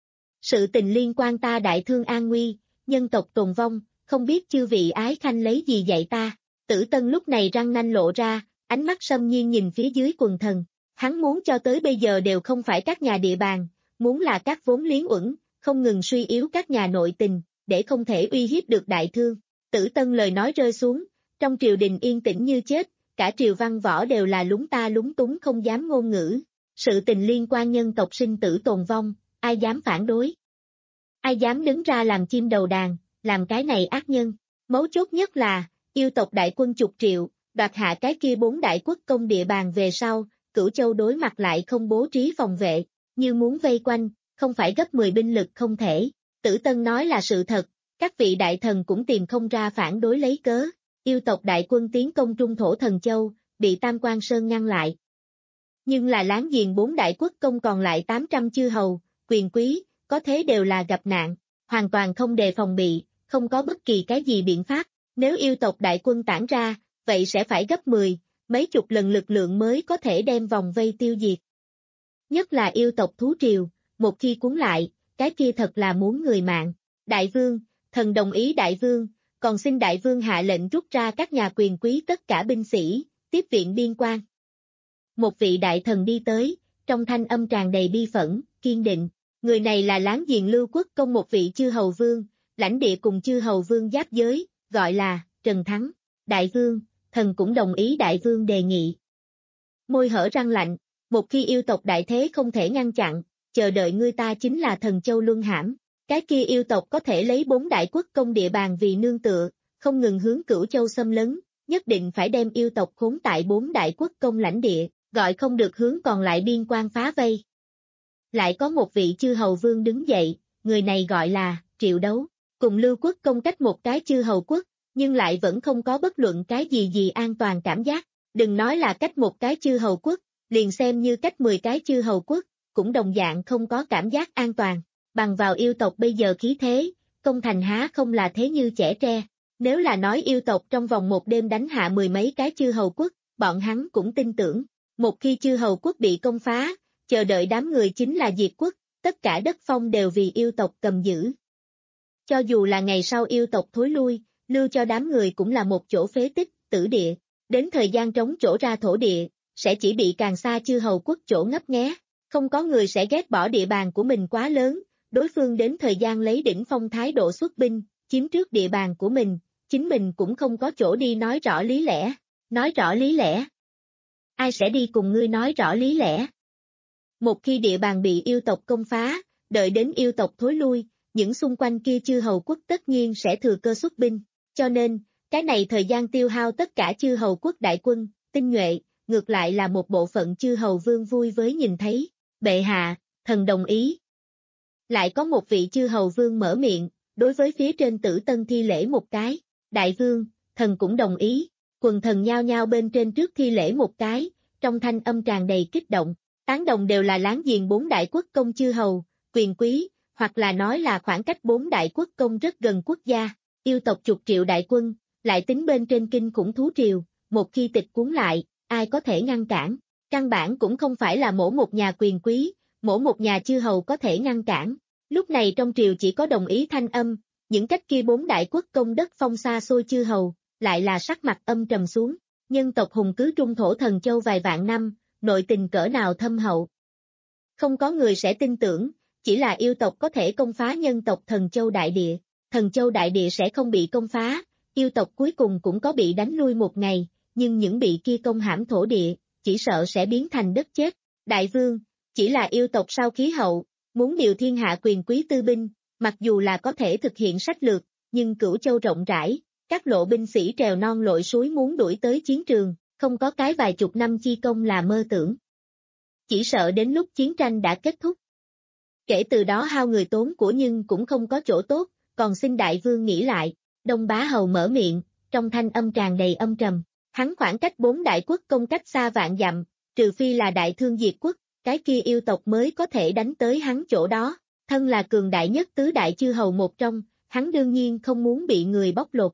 Sự tình liên quan ta đại thương an nguy, nhân tộc tồn vong, không biết chư vị ái khanh lấy gì dạy ta. Tử Tân lúc này răng nanh lộ ra, ánh mắt xâm nhiên nhìn phía dưới quần thần. Hắn muốn cho tới bây giờ đều không phải các nhà địa bàn, muốn là các vốn liếng uẩn, không ngừng suy yếu các nhà nội tình, để không thể uy hiếp được đại thương. Tử Tân lời nói rơi xuống, trong triều đình yên tĩnh như chết. Cả triều văn võ đều là lúng ta lúng túng không dám ngôn ngữ, sự tình liên quan nhân tộc sinh tử tồn vong, ai dám phản đối? Ai dám đứng ra làm chim đầu đàn, làm cái này ác nhân? Mấu chốt nhất là, yêu tộc đại quân chục triệu, đoạt hạ cái kia bốn đại quốc công địa bàn về sau, Cửu Châu đối mặt lại không bố trí phòng vệ, như muốn vây quanh, không phải gấp mười binh lực không thể. Tử Tân nói là sự thật, các vị đại thần cũng tìm không ra phản đối lấy cớ. Yêu tộc đại quân tiến công Trung thổ Thần Châu, bị Tam Quan Sơn ngăn lại. Nhưng là láng giềng bốn đại quốc công còn lại tám trăm chư hầu, quyền quý, có thế đều là gặp nạn, hoàn toàn không đề phòng bị, không có bất kỳ cái gì biện pháp. Nếu yêu tộc đại quân tản ra, vậy sẽ phải gấp mười, mấy chục lần lực lượng mới có thể đem vòng vây tiêu diệt. Nhất là yêu tộc thú triều, một khi cuốn lại, cái kia thật là muốn người mạng. Đại vương, thần đồng ý đại vương. Còn xin đại vương hạ lệnh rút ra các nhà quyền quý tất cả binh sĩ, tiếp viện biên quan. Một vị đại thần đi tới, trong thanh âm tràn đầy bi phẫn, kiên định. Người này là láng giềng Lưu Quốc công một vị chư hầu vương, lãnh địa cùng chư hầu vương giáp giới, gọi là Trần Thắng. Đại vương, thần cũng đồng ý đại vương đề nghị. Môi hở răng lạnh, một khi yêu tộc đại thế không thể ngăn chặn, chờ đợi ngươi ta chính là Thần Châu luân hãm. Cái kia yêu tộc có thể lấy bốn đại quốc công địa bàn vì nương tựa, không ngừng hướng Cửu Châu xâm lấn, nhất định phải đem yêu tộc khốn tại bốn đại quốc công lãnh địa, gọi không được hướng còn lại biên quan phá vây. Lại có một vị chư hầu vương đứng dậy, người này gọi là Triệu Đấu, cùng Lưu quốc công cách một cái chư hầu quốc, nhưng lại vẫn không có bất luận cái gì gì an toàn cảm giác, đừng nói là cách một cái chư hầu quốc, liền xem như cách mười cái chư hầu quốc, cũng đồng dạng không có cảm giác an toàn, bằng vào yêu tộc bây giờ khí thế, công thành há không là thế như trẻ tre, nếu là nói yêu tộc trong vòng một đêm đánh hạ mười mấy cái chư hầu quốc, bọn hắn cũng tin tưởng, một khi chư hầu quốc bị công phá, chờ đợi đám người chính là diệt quốc, tất cả đất phong đều vì yêu tộc cầm giữ. Cho dù là ngày sau yêu tộc thối lui, lưu cho đám người cũng là một chỗ phế tích, tử địa, đến thời gian trống chỗ ra thổ địa, sẽ chỉ bị càng xa chư hầu quốc chỗ ngấp nghé, không có người sẽ ghét bỏ địa bàn của mình quá lớn, đối phương đến thời gian lấy đỉnh phong thái độ xuất binh, chiếm trước địa bàn của mình, chính mình cũng không có chỗ đi nói rõ lý lẽ, nói rõ lý lẽ. Ai sẽ đi cùng ngươi nói rõ lý lẽ? Một khi địa bàn bị yêu tộc công phá, đợi đến yêu tộc thối lui, những xung quanh kia chư hầu quốc tất nhiên sẽ thừa cơ xuất binh, cho nên, cái này thời gian tiêu hao tất cả chư hầu quốc đại quân, tinh nhuệ, ngược lại là một bộ phận chư hầu vương vui với nhìn thấy, bệ hạ, thần đồng ý. Lại có một vị chư hầu vương mở miệng, đối với phía trên Tử Tân thi lễ một cái, đại vương, thần cũng đồng ý, quần thần nhao nhao bên trên trước thi lễ một cái, trong thanh âm tràn đầy kích động, tán đồng đều là láng giềng bốn đại quốc công chư hầu, quyền quý, hoặc là nói là khoảng cách bốn đại quốc công rất gần quốc gia, yêu tộc chục triệu đại quân, lại tính bên trên kinh khủng thú triều, một khi tịch cuốn lại, ai có thể ngăn cản, căn bản cũng không phải là mỗi một nhà quyền quý, mỗi một nhà chư hầu có thể ngăn cản, lúc này trong triều chỉ có đồng ý thanh âm, những cách kia bốn đại quốc công đất phong xa xôi chư hầu, lại là sắc mặt âm trầm xuống, nhân tộc hùng cứ trung thổ thần châu vài vạn năm, nội tình cỡ nào thâm hậu. Không có người sẽ tin tưởng, chỉ là yêu tộc có thể công phá nhân tộc thần châu đại địa, thần châu đại địa sẽ không bị công phá, yêu tộc cuối cùng cũng có bị đánh lui một ngày, nhưng những bị kia công hãm thổ địa, chỉ sợ sẽ biến thành đất chết. Đại vương, chỉ là yêu tộc sau khí hậu, muốn điều thiên hạ quyền quý tư binh, mặc dù là có thể thực hiện sách lược, nhưng cửu châu rộng rãi, các lộ binh sĩ trèo non lội suối muốn đuổi tới chiến trường, không có cái vài chục năm chi công là mơ tưởng. Chỉ sợ đến lúc chiến tranh đã kết thúc. Kể từ đó hao người tốn của nhưng cũng không có chỗ tốt, còn xin đại vương nghĩ lại, Đông Bá Hầu mở miệng, trong thanh âm tràn đầy âm trầm, hắn khoảng cách bốn đại quốc công cách xa vạn dặm, trừ phi là đại thương diệt quốc, cái kia yêu tộc mới có thể đánh tới hắn chỗ đó, thân là cường đại nhất tứ đại chư hầu một trong, hắn đương nhiên không muốn bị người bóc lột.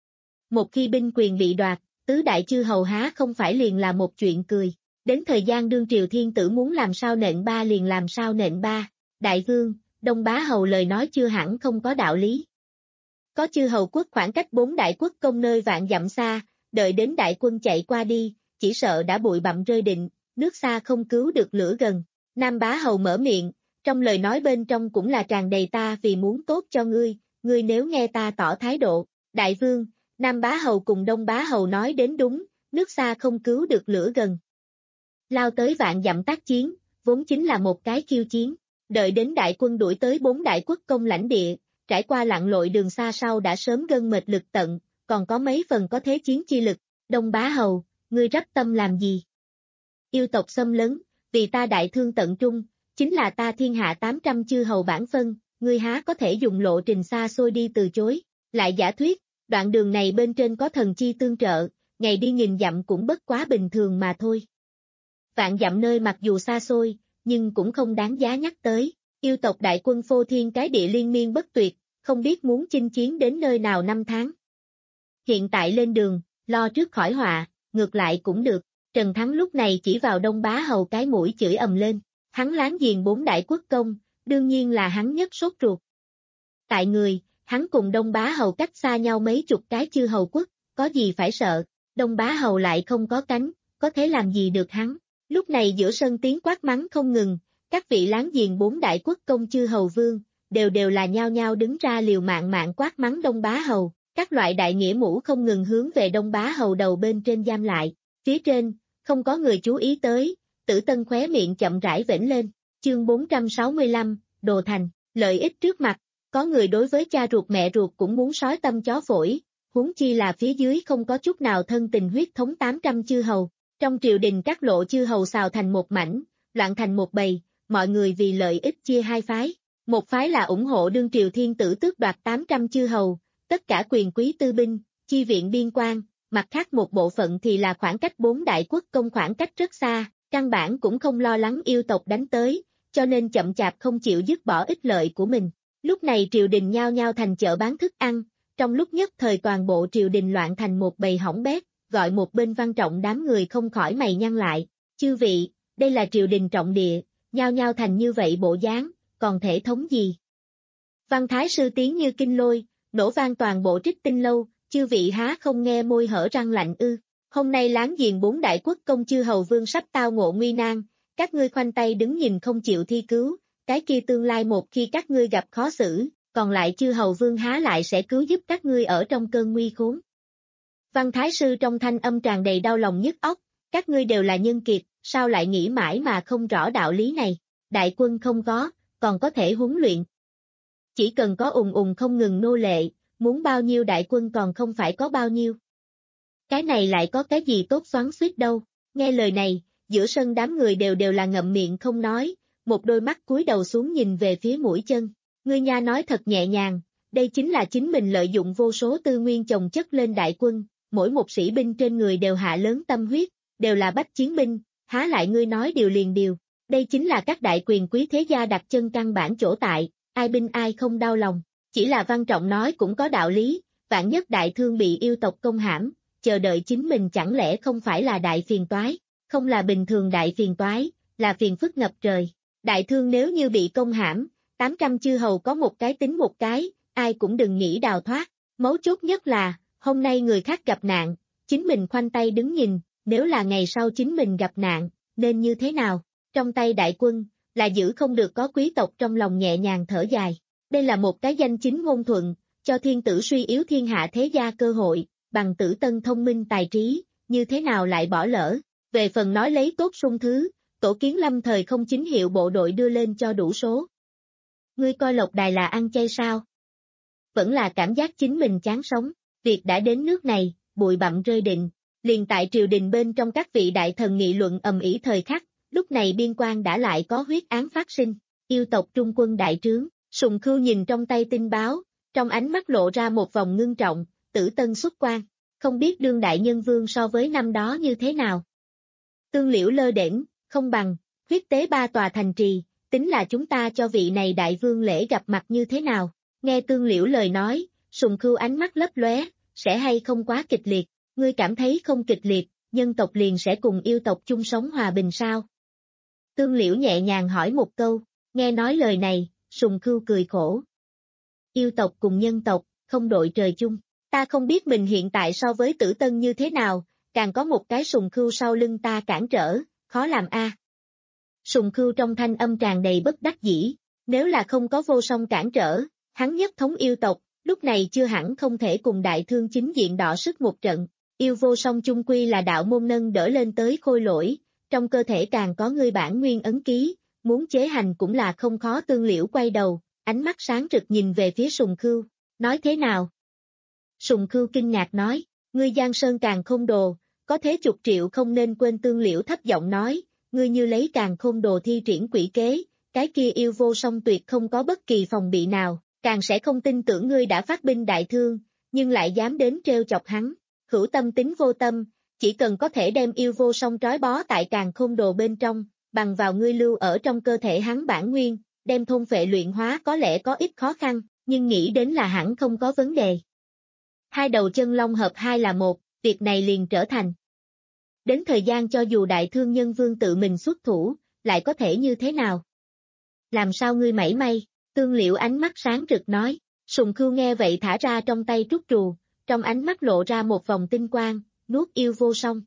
Một khi binh quyền bị đoạt, tứ đại chư hầu há không phải liền là một chuyện cười, đến thời gian đương triều thiên tử muốn làm sao nện ba liền làm sao nện ba, đại vương, Đông Bá Hầu lời nói chưa hẳn không có đạo lý. Có chư hầu quốc khoảng cách bốn đại quốc công nơi vạn dặm xa, đợi đến đại quân chạy qua đi, chỉ sợ đã bụi bặm rơi định, nước xa không cứu được lửa gần. Nam Bá Hầu mở miệng, trong lời nói bên trong cũng là tràn đầy ta vì muốn tốt cho ngươi, ngươi nếu nghe ta tỏ thái độ, đại vương, Nam Bá Hầu cùng Đông Bá Hầu nói đến đúng, nước xa không cứu được lửa gần. Lao tới vạn dặm tác chiến, vốn chính là một cái khiêu chiến, đợi đến đại quân đuổi tới bốn đại quốc công lãnh địa, trải qua lặn lội đường xa sau đã sớm gân mệt lực tận, còn có mấy phần có thế chiến chi lực, Đông Bá Hầu, ngươi rắp tâm làm gì? Yêu tộc xâm lấn, vì ta đại thương tận trung, chính là ta thiên hạ tám trăm chư hầu bản phân, ngươi há có thể dùng lộ trình xa xôi đi từ chối, lại giả thuyết, đoạn đường này bên trên có thần chi tương trợ, ngày đi nghìn dặm cũng bất quá bình thường mà thôi. Vạn dặm nơi mặc dù xa xôi, nhưng cũng không đáng giá nhắc tới, yêu tộc đại quân phô thiên cái địa liên miên bất tuyệt, không biết muốn chinh chiến đến nơi nào năm tháng. Hiện tại lên đường, lo trước khỏi họa, ngược lại cũng được, Trần Thắng lúc này chỉ vào Đông Bá Hầu cái mũi chửi ầm lên, hắn láng giềng bốn đại quốc công, đương nhiên là hắn nhất sốt ruột. Tại người, hắn cùng Đông Bá Hầu cách xa nhau mấy chục cái chư hầu quốc, có gì phải sợ, Đông Bá Hầu lại không có cánh, có thể làm gì được hắn. Lúc này giữa sân tiếng quát mắng không ngừng, các vị láng giềng bốn đại quốc công chư hầu vương, đều đều là nhao nhao đứng ra liều mạng mạng quát mắng Đông Bá Hầu, các loại đại nghĩa mũ không ngừng hướng về Đông Bá Hầu đầu bên trên giam lại, phía trên, không có người chú ý tới, Tử Tân khóe miệng chậm rãi vểnh lên, chương bốn trăm sáu mươi lăm, Đồ Thành, lợi ích trước mặt, có người đối với cha ruột mẹ ruột cũng muốn sói tâm chó phổi, huống chi là phía dưới không có chút nào thân tình huyết thống tám trăm chư hầu. Trong triều đình các lộ chư hầu xào thành một mảnh, loạn thành một bầy, mọi người vì lợi ích chia hai phái. Một phái là ủng hộ đương triều thiên tử tước đoạt tám trăm chư hầu, tất cả quyền quý tư binh, chi viện biên quan, mặt khác một bộ phận thì là khoảng cách bốn đại quốc công khoảng cách rất xa, căn bản cũng không lo lắng yêu tộc đánh tới, cho nên chậm chạp không chịu dứt bỏ ích lợi của mình. Lúc này triều đình nhao nhao thành chợ bán thức ăn, trong lúc nhất thời toàn bộ triều đình loạn thành một bầy hỏng bét, gọi một bên Văn Trọng đám người không khỏi mày nhăn lại. Chư vị, đây là triều đình trọng địa, nhao nhao thành như vậy bộ dáng, còn thể thống gì? Văn Thái Sư tiếng như kinh lôi, nổ vang toàn bộ Trích Tinh Lâu, chư vị há không nghe môi hở răng lạnh ư? Hôm nay láng giềng bốn đại quốc công chư hầu vương sắp tao ngộ nguy nan, các ngươi khoanh tay đứng nhìn không chịu thi cứu, cái kia tương lai một khi các ngươi gặp khó xử, còn lại chư hầu vương há lại sẽ cứu giúp các ngươi ở trong cơn nguy khốn. Văn Thái Sư trong thanh âm tràn đầy đau lòng nhức óc, các ngươi đều là nhân kiệt, sao lại nghĩ mãi mà không rõ đạo lý này, đại quân không có, còn có thể huấn luyện. Chỉ cần có ùng ùng không ngừng nô lệ, muốn bao nhiêu đại quân còn không phải có bao nhiêu. Cái này lại có cái gì tốt xoắn xuýt đâu, nghe lời này, giữa sân đám người đều đều là ngậm miệng không nói, một đôi mắt cúi đầu xuống nhìn về phía mũi chân. Ngươi nha nói thật nhẹ nhàng, đây chính là chính mình lợi dụng vô số tư nguyên chồng chất lên đại quân, mỗi một sĩ binh trên người đều hạ lớn tâm huyết, đều là bách chiến binh, há lại ngươi nói điều liền điều. Đây chính là các đại quyền quý thế gia đặt chân căn bản chỗ tại, ai binh ai không đau lòng. Chỉ là Văn Trọng nói cũng có đạo lý, vạn nhất đại thương bị yêu tộc công hãm, chờ đợi chính mình chẳng lẽ không phải là đại phiền toái, không là bình thường đại phiền toái, là phiền phức ngập trời. Đại thương nếu như bị công hãm, tám trăm chư hầu có một cái tính một cái, ai cũng đừng nghĩ đào thoát. Mấu chốt nhất là, hôm nay người khác gặp nạn, chính mình khoanh tay đứng nhìn, nếu là ngày sau chính mình gặp nạn, nên như thế nào? Trong tay đại quân, là giữ không được có quý tộc trong lòng nhẹ nhàng thở dài. Đây là một cái danh chính ngôn thuận, cho thiên tử suy yếu thiên hạ thế gia cơ hội, bằng tử tân thông minh tài trí, như thế nào lại bỏ lỡ. Về phần nói lấy tốt sung thứ, tổ kiến lâm thời không chính hiệu bộ đội đưa lên cho đủ số. Ngươi coi Lộc Đài là ăn chay sao? Vẫn là cảm giác chính mình chán sống, việc đã đến nước này, bụi bặm rơi định, liền tại triều đình bên trong các vị đại thần nghị luận ầm ĩ thời khắc, lúc này biên quan đã lại có huyết án phát sinh, yêu tộc trung quân đại trướng, Sùng Khưu nhìn trong tay tin báo, trong ánh mắt lộ ra một vòng ngưng trọng, Tử Tân xuất quan, không biết đương đại nhân vương so với năm đó như thế nào. Tương Liễu lơ đễnh, không bằng, huyết tế ba tòa thành trì, tính là chúng ta cho vị này đại vương lễ gặp mặt như thế nào. Nghe Tương Liễu lời nói, Sùng Khưu ánh mắt lấp lóe, sẽ hay không quá kịch liệt, ngươi cảm thấy không kịch liệt, nhân tộc liền sẽ cùng yêu tộc chung sống hòa bình sao? Tương Liễu nhẹ nhàng hỏi một câu, nghe nói lời này, Sùng Khưu cười khổ. Yêu tộc cùng nhân tộc, không đội trời chung, ta không biết mình hiện tại so với Tử Tân như thế nào, càng có một cái Sùng Khưu sau lưng ta cản trở, khó làm a. Sùng Khưu trong thanh âm tràn đầy bất đắc dĩ, nếu là không có Vô Song cản trở, hắn nhất thống yêu tộc, lúc này chưa hẳn không thể cùng đại thương chính diện đọ sức một trận. Yêu Vô Song chung quy là đạo môn nâng đỡ lên tới khôi lỗi, trong cơ thể càng có ngươi bản nguyên ấn ký, muốn chế hành cũng là không khó. Tương Liễu quay đầu, ánh mắt sáng rực nhìn về phía Sùng Khưu, nói thế nào? Sùng Khưu kinh ngạc nói, ngươi Giang Sơn càng khôn đồ, có thế chục triệu không nên quên. Tương Liễu thấp giọng nói, ngươi như lấy càng khôn đồ thi triển quỷ kế, cái kia Yêu Vô Song tuyệt không có bất kỳ phòng bị nào, càng sẽ không tin tưởng ngươi đã phát binh đại thương, nhưng lại dám đến trêu chọc hắn. Hữu tâm tính vô tâm, chỉ cần có thể đem Yêu Vô Song trói bó tại càng khôn đồ bên trong, bằng vào ngươi lưu ở trong cơ thể hắn bản nguyên, đem thôn phệ luyện hóa có lẽ có ít khó khăn, nhưng nghĩ đến là hẳn không có vấn đề. Hai đầu chân long hợp hai là một, việc này liền trở thành. Đến thời gian cho dù đại thương nhân vương tự mình xuất thủ, lại có thể như thế nào? Làm sao ngươi mảy may? Tương Liễu ánh mắt sáng rực nói. Sùng Khưu nghe vậy thả ra trong tay trúc trù, trong ánh mắt lộ ra một vòng tinh quang, nuốt Yêu Vô Song.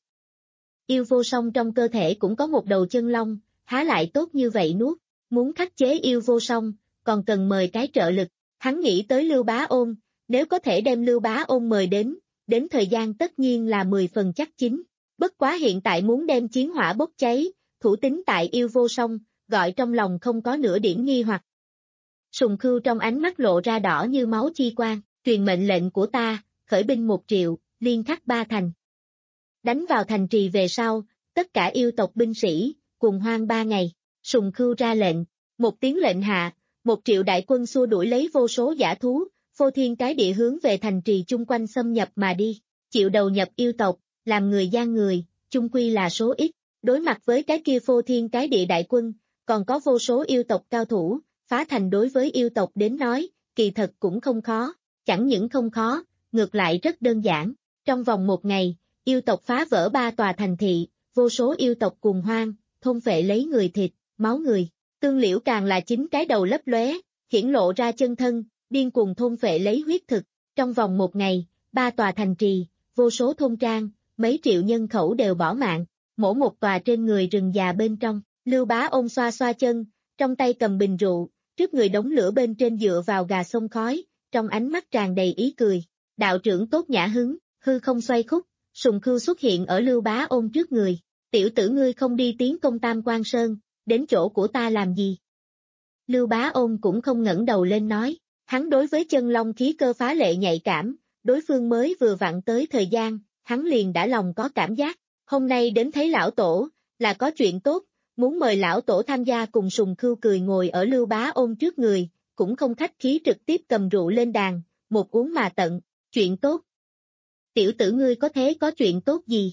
Yêu Vô Song trong cơ thể cũng có một đầu chân long, há lại tốt như vậy nuốt, muốn khắc chế Yêu Vô Song, còn cần mời cái trợ lực. Hắn nghĩ tới Lưu Bá Ôn, nếu có thể đem Lưu Bá Ôn mời đến, đến thời gian tất nhiên là mười phần chắc chín. Bất quá hiện tại muốn đem chiến hỏa bốc cháy, thủ tín tại Yêu Vô Song, gọi trong lòng không có nửa điểm nghi hoặc. Sùng Khưu trong ánh mắt lộ ra đỏ như máu chi quang, truyền mệnh lệnh của ta, khởi binh một triệu, liên khắc ba thành. Đánh vào thành trì về sau, tất cả yêu tộc binh sĩ, cùng hoang ba ngày, Sùng Khưu ra lệnh, một tiếng lệnh hạ, một triệu đại quân xua đuổi lấy vô số dã thú, phô thiên cái địa hướng về thành trì chung quanh xâm nhập mà đi, chịu đầu nhập yêu tộc, làm người gian người, chung quy là số ít, đối mặt với cái kia phô thiên cái địa đại quân, còn có vô số yêu tộc cao thủ, phá thành đối với yêu tộc đến nói, kỳ thật cũng không khó, chẳng những không khó, ngược lại rất đơn giản, trong vòng một ngày, yêu tộc phá vỡ ba tòa thành thị, vô số yêu tộc cùng hoang, thôn phệ lấy người thịt, máu người, Tương Liễu càng là chính cái đầu lấp lóe, hiển lộ ra chân thân, điên cuồng thôn phệ lấy huyết thực, trong vòng một ngày, ba tòa thành trì, vô số thôn trang, mấy triệu nhân khẩu đều bỏ mạng, mỗi một tòa trên người rừng già bên trong, Lưu Bá Ôn xoa xoa chân, trong tay cầm bình rượu, trước người đống lửa bên trên dựa vào gà sông khói, trong ánh mắt tràn đầy ý cười, đạo trưởng tốt nhã hứng, hư không xoay khúc, Sùng Khưu xuất hiện ở Lưu Bá Ôn trước người, tiểu tử ngươi không đi tiến công Tam Quan Sơn, đến chỗ của ta làm gì? Lưu Bá Ôn cũng không ngẩng đầu lên nói, hắn đối với chân long khí cơ phá lệ nhạy cảm, đối phương mới vừa vặn tới thời gian, hắn liền đã lòng có cảm giác, hôm nay đến thấy lão tổ, là có chuyện tốt, muốn mời lão tổ tham gia cùng. Sùng Khưu cười ngồi ở Lưu Bá Ôn trước người, cũng không khách khí trực tiếp cầm rượu lên đàn, một uống mà tận, chuyện tốt. Tiểu tử ngươi có thế có chuyện tốt gì?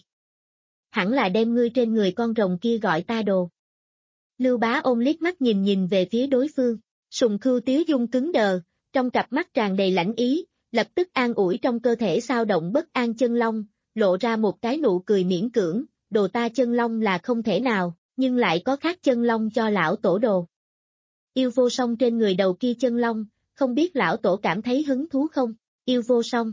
Hẳn là đem ngươi trên người con rồng kia gọi ta đồ. Lưu Bá Ôn liếc mắt nhìn nhìn về phía đối phương, Sùng Khưu tiếu dung cứng đờ, trong cặp mắt tràn đầy lãnh ý, lập tức an ủi trong cơ thể sao động bất an chân long, lộ ra một cái nụ cười miễn cưỡng, đồ ta chân long là không thể nào, nhưng lại có khác chân long cho lão tổ đồ. Yêu vô song trên người đầu kia chân long, không biết lão tổ cảm thấy hứng thú không? Yêu vô song.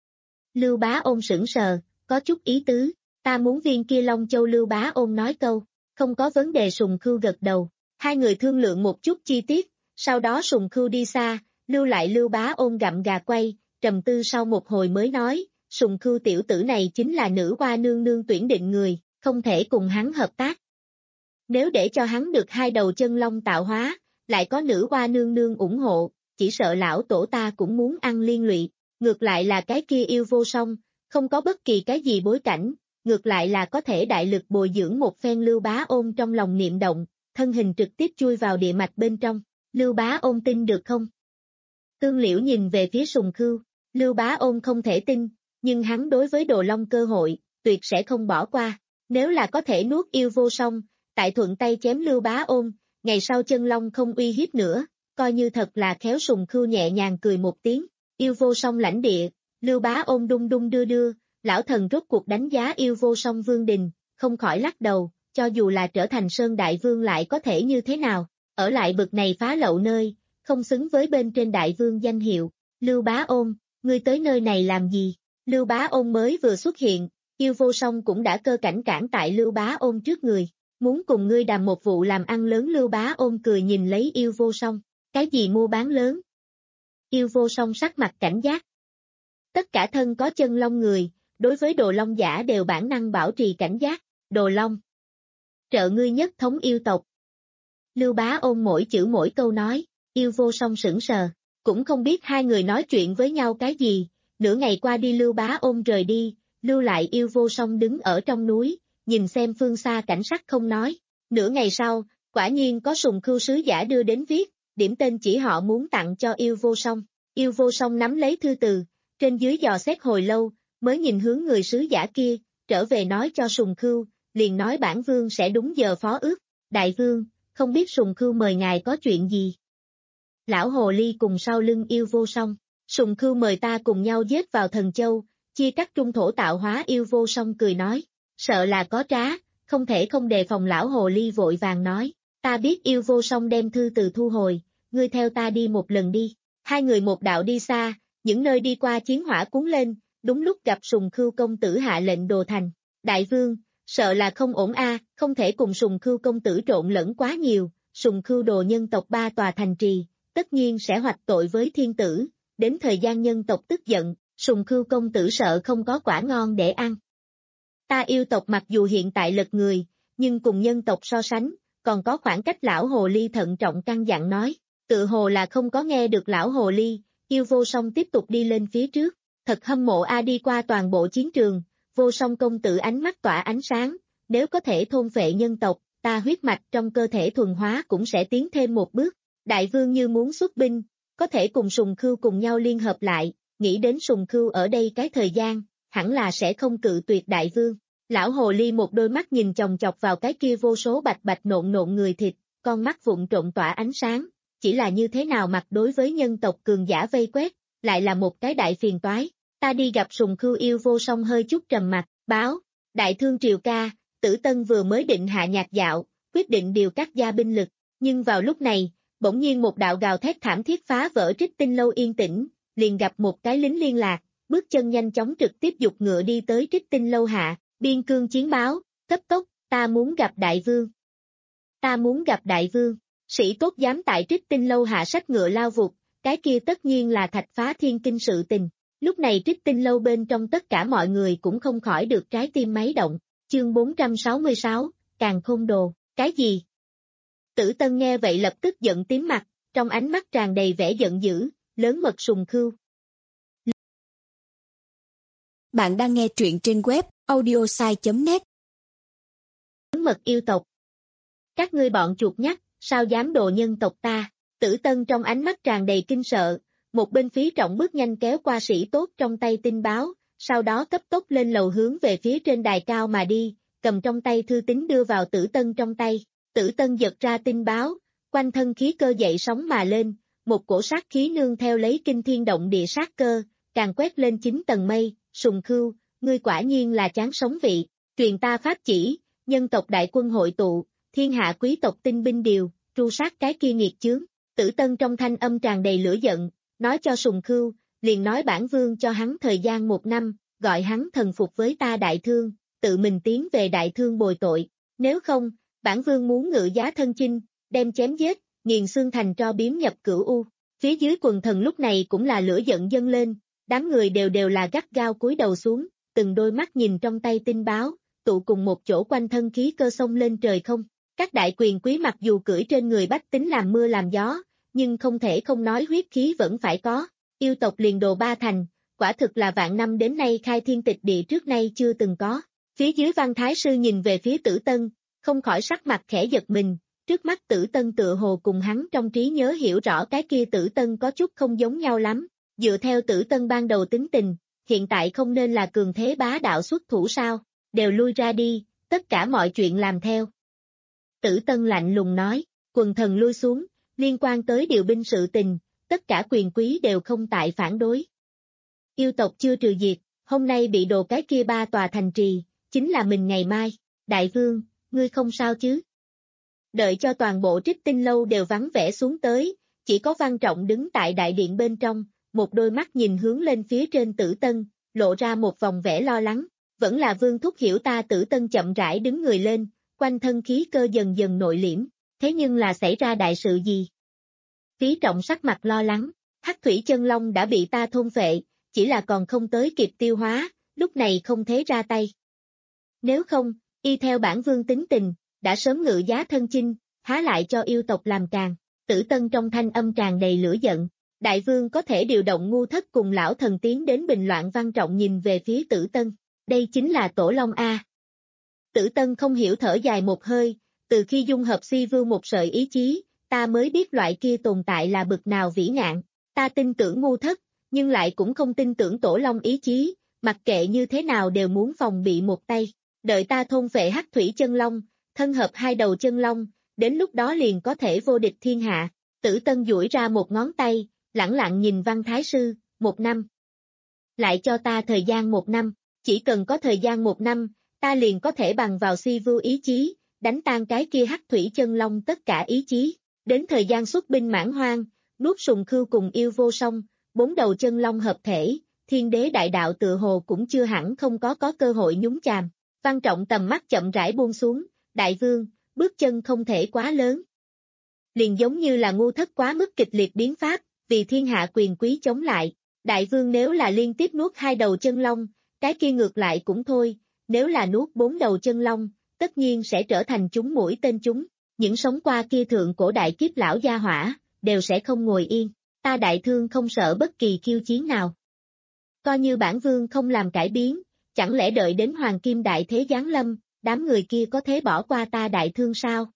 Lưu Bá Ôn sững sờ, có chút ý tứ, ta muốn viên kia Long Châu. Lưu Bá Ôn nói câu, không có vấn đề. Sùng Khưu gật đầu, hai người thương lượng một chút chi tiết, sau đó Sùng Khưu đi xa, lưu lại Lưu Bá Ôn gặm gà quay, trầm tư sau một hồi mới nói, Sùng Khưu tiểu tử này chính là nữ hoa nương nương tuyển định người, không thể cùng hắn hợp tác. Nếu để cho hắn được hai đầu chân long tạo hóa, lại có nữ hoa nương nương ủng hộ, chỉ sợ lão tổ ta cũng muốn ăn liên lụy, ngược lại là cái kia yêu vô song, không có bất kỳ cái gì bối cảnh, ngược lại là có thể đại lực bồi dưỡng một phen. Lưu Bá Ôn trong lòng niệm động, thân hình trực tiếp chui vào địa mạch bên trong, Lưu Bá Ôn tin được không? Tương Liễu nhìn về phía Sùng Khưu, Lưu Bá Ôn không thể tin, nhưng hắn đối với Đồ Long cơ hội, tuyệt sẽ không bỏ qua, nếu là có thể nuốt yêu vô song, tại thuận tay chém Lưu Bá Ôn, ngày sau chân long không uy hiếp nữa, coi như thật là khéo. Sùng Khưu nhẹ nhàng cười một tiếng, yêu vô song lãnh địa, Lưu Bá Ôn đung đung đưa đưa, lão thần rốt cuộc đánh giá yêu vô song vương đình, không khỏi lắc đầu, cho dù là trở thành Sơn Đại Vương lại có thể như thế nào, ở lại bực này phá lậu nơi, không xứng với bên trên Đại Vương danh hiệu. Lưu Bá Ôn, ngươi tới nơi này làm gì? Lưu Bá Ôn mới vừa xuất hiện, yêu vô song cũng đã cơ cảnh cản tại Lưu Bá Ôn trước người, muốn cùng ngươi đàm một vụ làm ăn lớn. Lưu Bá Ôn cười nhìn lấy yêu vô song, cái gì mua bán lớn? Yêu vô song sắc mặt cảnh giác. Tất cả thân có chân long người, đối với Đồ Long giả đều bản năng bảo trì cảnh giác. Đồ Long, trợ ngươi nhất thống yêu tộc. Lưu Bá Ôn mỗi chữ mỗi câu nói, yêu vô song sững sờ, cũng không biết hai người nói chuyện với nhau cái gì. Nửa ngày qua đi, Lưu Bá Ôn rời đi, lưu lại yêu vô song đứng ở trong núi, nhìn xem phương xa cảnh sắc không nói. Nửa ngày sau, quả nhiên có Sùng Khưu sứ giả đưa đến viết, điểm tên chỉ họ muốn tặng cho yêu vô song. Yêu vô song nắm lấy thư từ, trên dưới dò xét hồi lâu, mới nhìn hướng người sứ giả kia, trở về nói cho Sùng Khưu, liền nói bản vương sẽ đúng giờ phó ước. Đại vương, không biết Sùng Khưu mời ngài có chuyện gì? Lão hồ ly cùng sau lưng yêu vô song, Sùng Khưu mời ta cùng nhau giết vào Thần Châu, chia cắt trung thổ tạo hóa. Yêu vô song cười nói, sợ là có trá, không thể không đề phòng. Lão hồ ly vội vàng nói, ta biết. Yêu vô song đem thư từ thu hồi, ngươi theo ta đi một lần đi. Hai người một đạo đi xa, những nơi đi qua chiến hỏa cuốn lên, đúng lúc gặp Sùng Khưu công tử hạ lệnh đồ thành. Đại vương, sợ là không ổn a, không thể cùng Sùng Khưu công tử trộn lẫn quá nhiều. Sùng Khưu đồ nhân tộc ba tòa thành trì, tất nhiên sẽ hoạch tội với thiên tử, đến thời gian nhân tộc tức giận, Sùng Khưu công tử sợ không có quả ngon để ăn. Ta yêu tộc mặc dù hiện tại lật người, nhưng cùng nhân tộc so sánh, còn có khoảng cách. Lão hồ ly thận trọng căn dặn nói, tự hồ là không có nghe được lão hồ ly. Yêu vô song tiếp tục đi lên phía trước, thật hâm mộ a đi qua toàn bộ chiến trường, Vô Song công tử ánh mắt tỏa ánh sáng, nếu có thể thôn phệ nhân tộc, ta huyết mạch trong cơ thể thuần hóa cũng sẽ tiến thêm một bước. Đại vương như muốn xuất binh, có thể cùng Sùng Khưu cùng nhau liên hợp lại, nghĩ đến Sùng Khưu ở đây cái thời gian, hẳn là sẽ không cự tuyệt đại vương. Lão hồ ly một đôi mắt nhìn chòng chọc vào cái kia vô số bạch bạch nộn nộn người thịt, con mắt vụn trộn tỏa ánh sáng, chỉ là như thế nào mặt đối với nhân tộc cường giả vây quét, lại là một cái đại phiền toái. Ta đi gặp Sùng Khưu yêu Vô Song hơi chút trầm mặt, báo, đại thương triều ca, Tử Tân vừa mới định hạ nhạc dạo, quyết định điều các gia binh lực, nhưng vào lúc này, bỗng nhiên một đạo gào thét thảm thiết phá vỡ Trích Tinh lâu yên tĩnh, liền gặp một cái lính liên lạc, bước chân nhanh chóng trực tiếp dục ngựa đi tới Trích Tinh lâu hạ, biên cương chiến báo, cấp tốc, ta muốn gặp đại vương. Ta muốn gặp đại vương, sĩ tốt dám tại Trích Tinh lâu hạ sách ngựa lao vụt, cái kia tất nhiên là thạch phá thiên kinh sự tình. Lúc này Trích Tinh lâu bên trong tất cả mọi người cũng không khỏi được trái tim máy động, chương bốn trăm sáu mươi sáu, Càn Khôn Đồ, cái gì? Tử Tân nghe vậy lập tức giận tím mặt, trong ánh mắt tràn đầy vẻ giận dữ, lớn mật Sùng Khưu. Bạn đang nghe truyện trên web audiosai chấm net. Lớn mật yêu tộc. Các ngươi bọn chuột nhắt, sao dám đồ nhân tộc ta? Tử Tân trong ánh mắt tràn đầy kinh sợ, một bên phí trọng bước nhanh kéo qua sĩ tốt trong tay tin báo, sau đó cấp tốc lên lầu hướng về phía trên đài cao mà đi, cầm trong tay thư tín đưa vào Tử Tân trong tay. Tử Tân giật ra tin báo, quanh thân khí cơ dậy sóng mà lên, một cổ sát khí nương theo lấy kinh thiên động địa sát cơ, càng quét lên chín tầng mây. Sùng Khưu, ngươi quả nhiên là chán sống vị, truyền ta pháp chỉ, nhân tộc đại quân hội tụ, thiên hạ quý tộc tinh binh điều, tru sát cái kia nghiệt chướng. Tử Tân trong thanh âm tràn đầy lửa giận, nói cho Sùng Khưu, liền nói bản vương cho hắn thời gian một năm, gọi hắn thần phục với ta đại thương, tự mình tiến về đại thương bồi tội, nếu không, bản vương muốn ngự giá thân chinh, đem chém giết, nghiền xương thành tro biếm nhập cửu u. Phía dưới quần thần lúc này cũng là lửa giận dâng lên, đám người đều đều là gắt gao cúi đầu xuống, từng đôi mắt nhìn trong tay tin báo, tụ cùng một chỗ quanh thân khí cơ sông lên trời không. Các đại quyền quý mặc dù cưỡi trên người bách tính làm mưa làm gió, nhưng không thể không nói huyết khí vẫn phải có. Yêu tộc liền đồ ba thành, quả thực là vạn năm đến nay khai thiên tịch địa trước nay chưa từng có. Phía dưới Văn Thái Sư nhìn về phía Tử Tân, không khỏi sắc mặt khẽ giật mình, trước mắt Tử Tân tựa hồ cùng hắn trong trí nhớ hiểu rõ cái kia Tử Tân có chút không giống nhau lắm. Dựa theo Tử Tân ban đầu tính tình, hiện tại không nên là cường thế bá đạo xuất thủ sao, đều lui ra đi, tất cả mọi chuyện làm theo. Tử Tân lạnh lùng nói, quần thần lui xuống, liên quan tới điều binh sự tình, tất cả quyền quý đều không tại phản đối. Yêu tộc chưa trừ diệt, hôm nay bị đồ cái kia ba tòa thành trì, chính là mình ngày mai. Đại vương, ngươi không sao chứ? Đợi cho toàn bộ Trích Tinh lâu đều vắng vẻ xuống tới, chỉ có Văn Trọng đứng tại đại điện bên trong, một đôi mắt nhìn hướng lên phía trên Tử Tân, lộ ra một vòng vẻ lo lắng. Vẫn là vương thúc hiểu ta. Tử Tân chậm rãi đứng người lên, quanh thân khí cơ dần dần nội liễm, thế nhưng là xảy ra đại sự gì? Phí Trọng sắc mặt lo lắng, Hắc Thủy Chân Long đã bị ta thôn phệ, chỉ là còn không tới kịp tiêu hóa, lúc này không thế ra tay. Nếu không, y theo bản vương tính tình, đã sớm ngự giá thân chinh, há lại cho yêu tộc làm càng. Tử Tân trong thanh âm tràn đầy lửa giận, đại vương có thể điều động ngu thất cùng lão thần tiến đến bình loạn. Văn Trọng nhìn về phía Tử Tân, đây chính là Tổ Long A. Tử Tân không hiểu thở dài một hơi, từ khi dung hợp Si Vưu một sợi ý chí, ta mới biết loại kia tồn tại là bực nào vĩ ngạn. Ta tin tưởng ngu thất, nhưng lại cũng không tin tưởng Tổ Long ý chí, mặc kệ như thế nào đều muốn phòng bị một tay. Đợi ta thôn phệ Hắc Thủy Chân Long, thân hợp hai đầu chân long, đến lúc đó liền có thể vô địch thiên hạ. Tử Tân duỗi ra một ngón tay, lẳng lặng nhìn Văn Thái Sư, một năm. Lại cho ta thời gian một năm, chỉ cần có thời gian một năm, ta liền có thể bằng vào Si Vưu ý chí, đánh tan cái kia Hắc Thủy Chân Long tất cả ý chí. Đến thời gian xuất binh mãn hoang, nuốt Sùng Khưu cùng yêu Vô Song, bốn đầu chân long hợp thể, thiên đế đại đạo tựa hồ cũng chưa hẳn không có có cơ hội nhúng chàm. Văn Trọng tầm mắt chậm rãi buông xuống, đại vương, bước chân không thể quá lớn. Liền giống như là ngu thất quá mức kịch liệt biến pháp, vì thiên hạ quyền quý chống lại. Đại vương nếu là liên tiếp nuốt hai đầu chân long, cái kia ngược lại cũng thôi, nếu là nuốt bốn đầu chân long, tất nhiên sẽ trở thành chúng mũi tên chúng. Những sống qua kia thượng cổ đại kiếp lão gia hỏa, đều sẽ không ngồi yên. Ta đại thương không sợ bất kỳ khiêu chiến nào. Coi như bản vương không làm cải biến, chẳng lẽ đợi đến hoàng kim đại thế giáng lâm, đám người kia có thế bỏ qua ta đại thương sao?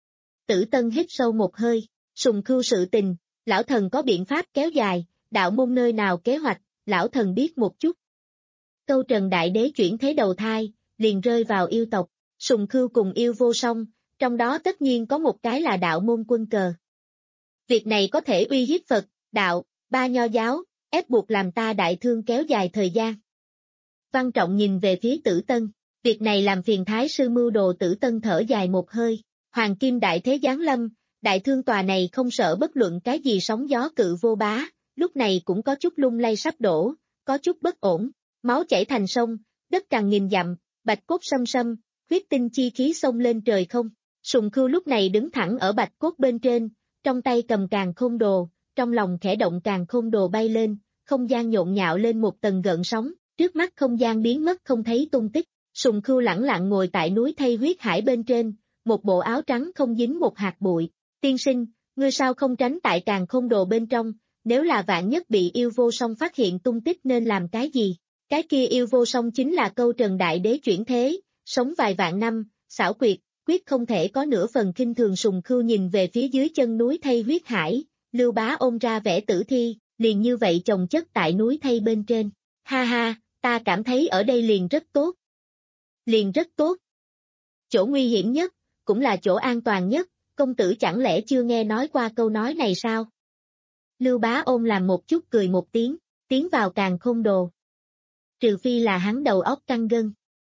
Tử Tân hít sâu một hơi, Sùng Khưu sự tình, lão thần có biện pháp kéo dài, đạo môn nơi nào kế hoạch, lão thần biết một chút. Câu Trần Đại Đế chuyển thế đầu thai, liền rơi vào yêu tộc, Sùng Khưu cùng yêu vô song, trong đó tất nhiên có một cái là đạo môn quân cờ. Việc này có thể uy hiếp Phật, đạo, ba nho giáo, ép buộc làm ta đại thương kéo dài thời gian. Văn Trọng nhìn về phía Tử Tân, việc này làm phiền thái sư mưu đồ. Tử Tân thở dài một hơi, hoàng kim đại thế giáng lâm, đại thương tòa này không sợ bất luận cái gì sóng gió cự vô bá, lúc này cũng có chút lung lay sắp đổ, có chút bất ổn, máu chảy thành sông, đất càng nghìn dặm, bạch cốt xâm xâm, huyết tinh chi khí xông lên trời không. Sùng Khưu lúc này đứng thẳng ở bạch cốt bên trên, trong tay cầm càn khôn đồ, trong lòng khẽ động càn khôn đồ bay lên, không gian nhộn nhạo lên một tầng gợn sóng, trước mắt không gian biến mất không thấy tung tích. Sùng Khưu lẳng lặng ngồi tại núi Thây Huyết Hải bên trên, một bộ áo trắng không dính một hạt bụi. Tiên sinh, ngươi sao không tránh tại càn khôn đồ bên trong, nếu là vạn nhất bị yêu vô song phát hiện tung tích nên làm cái gì? Cái kia yêu vô song chính là Câu Trần Đại Đế chuyển thế, sống vài vạn năm, xảo quyệt, quyết không thể có nửa phần khinh thường. Sùng Khưu nhìn về phía dưới chân núi Thây Huyết Hải, Lưu Bá ôm ra vẻ tử thi, liền như vậy chồng chất tại núi Thây bên trên. Ha ha, ta cảm thấy ở đây liền rất tốt. Liền rất tốt. Chỗ nguy hiểm nhất, cũng là chỗ an toàn nhất, công tử chẳng lẽ chưa nghe nói qua câu nói này sao? Lưu Bá ôm làm một chút cười một tiếng, tiến vào càn khôn đồ. Trừ phi là hắn đầu óc căng gân.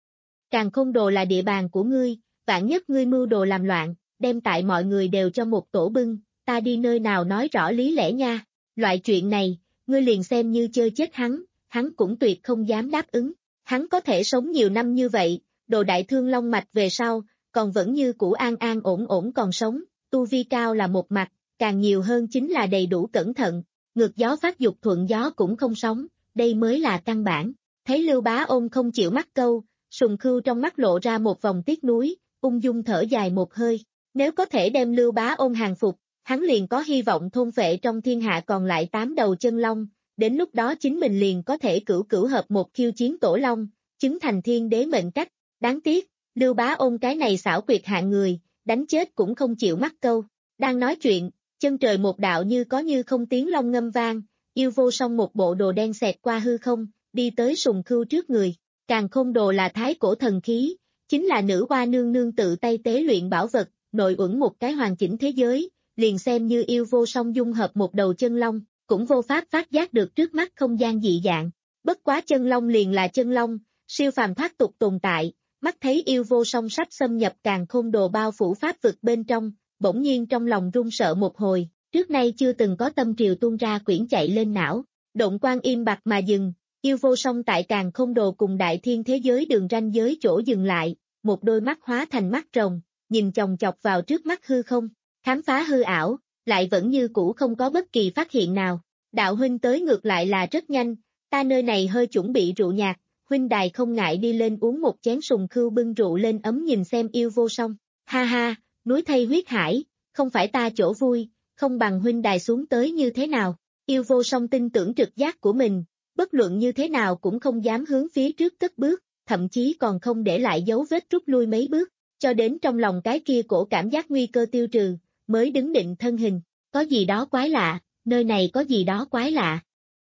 Càn khôn đồ là địa bàn của ngươi, vạn nhất ngươi mưu đồ làm loạn, đem tại mọi người đều cho một tổ bưng, ta đi nơi nào nói rõ lý lẽ nha. Loại chuyện này, ngươi liền xem như chơi chết hắn, hắn cũng tuyệt không dám đáp ứng. Hắn có thể sống nhiều năm như vậy, đồ đại thương long mạch về sau, còn vẫn như cũ an an ổn ổn còn sống, tu vi cao là một mặt, càng nhiều hơn chính là đầy đủ cẩn thận, ngược gió phát dục thuận gió cũng không sống, đây mới là căn bản. Thấy Lưu Bá ôm không chịu mắc câu, Sùng Khưu trong mắt lộ ra một vòng tiếc nuối, ung dung thở dài một hơi, nếu có thể đem Lưu Bá ôm hàng phục, hắn liền có hy vọng thôn phệ trong thiên hạ còn lại tám đầu chân long, đến lúc đó chính mình liền có thể cửu cửu hợp một khiêu chiến tổ long, chứng thành thiên đế mệnh cách. Đáng tiếc, Lưu Bá ôm cái này xảo quyệt hạng người, đánh chết cũng không chịu mắc câu. Đang nói chuyện, chân trời một đạo như có như không tiếng long ngâm vang, yêu vô song một bộ đồ đen xẹt qua hư không, đi tới Sùng Khưu trước người. Càn khôn đồ là thái cổ thần khí, chính là nữ hoa nương nương tự tay tế luyện bảo vật, nội uẩn một cái hoàn chỉnh thế giới, liền xem như yêu vô song dung hợp một đầu chân long, cũng vô pháp phát giác được trước mắt không gian dị dạng. Bất quá chân long liền là chân long, siêu phàm thoát tục tồn tại, mắt thấy yêu vô song sắp xâm nhập càn khôn đồ bao phủ pháp vực bên trong, bỗng nhiên trong lòng run sợ một hồi, trước nay chưa từng có tâm triều tuôn ra quyển chạy lên não, động quan im bặt mà dừng, yêu vô song tại càn khôn đồ cùng đại thiên thế giới đường ranh giới chỗ dừng lại, một đôi mắt hóa thành mắt rồng, nhìn chòng chọc vào trước mắt hư không, khám phá hư ảo, lại vẫn như cũ không có bất kỳ phát hiện nào. Đạo huynh tới ngược lại là rất nhanh, ta nơi này hơi chuẩn bị rượu nhạt, huynh đài không ngại đi lên uống một chén. Sùng Khưu bưng rượu lên ấm nhìn xem yêu vô song, ha ha, núi Thây Huyết Hải, không phải ta chỗ vui, không bằng huynh đài xuống tới như thế nào. Yêu vô song tin tưởng trực giác của mình, bất luận như thế nào cũng không dám hướng phía trước cất bước, thậm chí còn không để lại dấu vết rút lui mấy bước, cho đến trong lòng cái kia cổ cảm giác nguy cơ tiêu trừ, mới đứng định thân hình, có gì đó quái lạ, nơi này có gì đó quái lạ.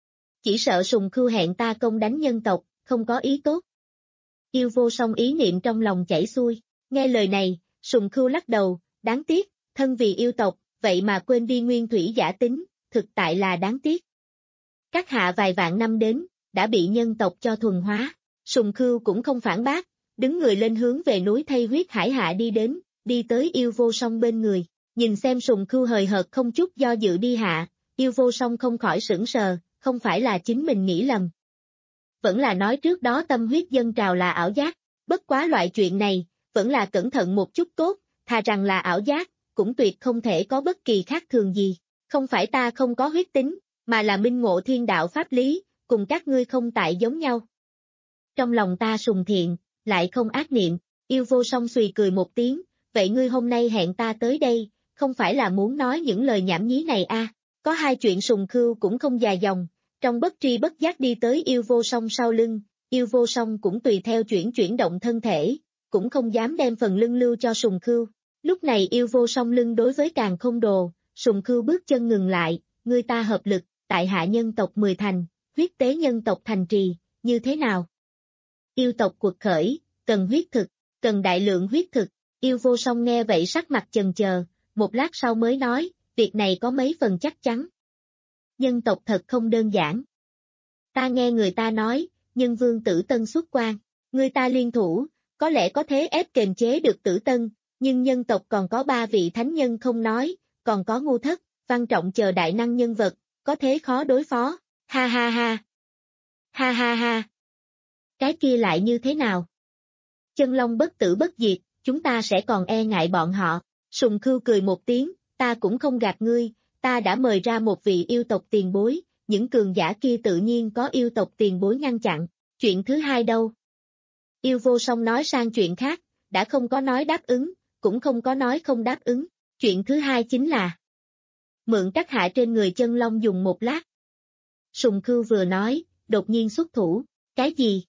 Chỉ sợ Sùng Khưu hẹn ta công đánh nhân tộc, không có ý tốt. Yêu vô song ý niệm trong lòng chảy xuôi, nghe lời này, Sùng Khưu lắc đầu, đáng tiếc, thân vì yêu tộc, vậy mà quên đi nguyên thủy giả tính, thực tại là đáng tiếc. Các hạ vài vạn năm đến, đã bị nhân tộc cho thuần hóa, Sùng Khưu cũng không phản bác, đứng người lên hướng về núi Thây Huyết Hải hạ đi đến, đi tới yêu vô song bên người, nhìn xem Sùng Khưu hời hợt không chút do dự đi hạ, yêu vô song không khỏi sững sờ, không phải là chính mình nghĩ lầm. Vẫn là nói trước đó tâm huyết dâng trào là ảo giác, bất quá loại chuyện này, vẫn là cẩn thận một chút tốt, thà rằng là ảo giác, cũng tuyệt không thể có bất kỳ khác thường gì, không phải ta không có huyết tính, mà là minh ngộ thiên đạo pháp lý, cùng các ngươi không tại giống nhau. Trong lòng ta sùng thiện, lại không ác niệm, yêu vô song xùy cười một tiếng, vậy ngươi hôm nay hẹn ta tới đây, không phải là muốn nói những lời nhảm nhí này a? À? Có hai chuyện. Sùng Khưu cũng không dài dòng, trong bất tri bất giác đi tới yêu vô song sau lưng, yêu vô song cũng tùy theo chuyển chuyển động thân thể, cũng không dám đem phần lưng lưu cho Sùng Khưu. Lúc này yêu vô song lưng đối với Càn Khôn Đồ, Sùng Khưu bước chân ngừng lại, người ta hợp lực, tại hạ nhân tộc mười thành, huyết tế nhân tộc thành trì, như thế nào? Yêu tộc cuộc khởi, cần huyết thực, cần đại lượng huyết thực, yêu vô song nghe vậy sắc mặt chần chờ, một lát sau mới nói, việc này có mấy phần chắc chắn. Nhân tộc thật không đơn giản. Ta nghe người ta nói, nhân vương Tử Tân xuất quan, người ta liên thủ, có lẽ có thế ép kềm chế được Tử Tân, nhưng nhân tộc còn có ba vị thánh nhân không nói, còn có Ngu Thất, Văn Trọng chờ đại năng nhân vật, có thế khó đối phó, ha ha ha. Ha ha ha. Cái kia lại như thế nào? Chân Long bất tử bất diệt, chúng ta sẽ còn e ngại bọn họ. Sùng Khưu cười một tiếng, ta cũng không gạt ngươi, ta đã mời ra một vị yêu tộc tiền bối, những cường giả kia tự nhiên có yêu tộc tiền bối ngăn chặn. Chuyện thứ hai đâu? Yêu vô song nói sang chuyện khác, đã không có nói đáp ứng, cũng không có nói không đáp ứng. Chuyện thứ hai chính là mượn các hạ trên người Chân Long dùng một lát. Sùng Khưu vừa nói, đột nhiên xuất thủ, cái gì?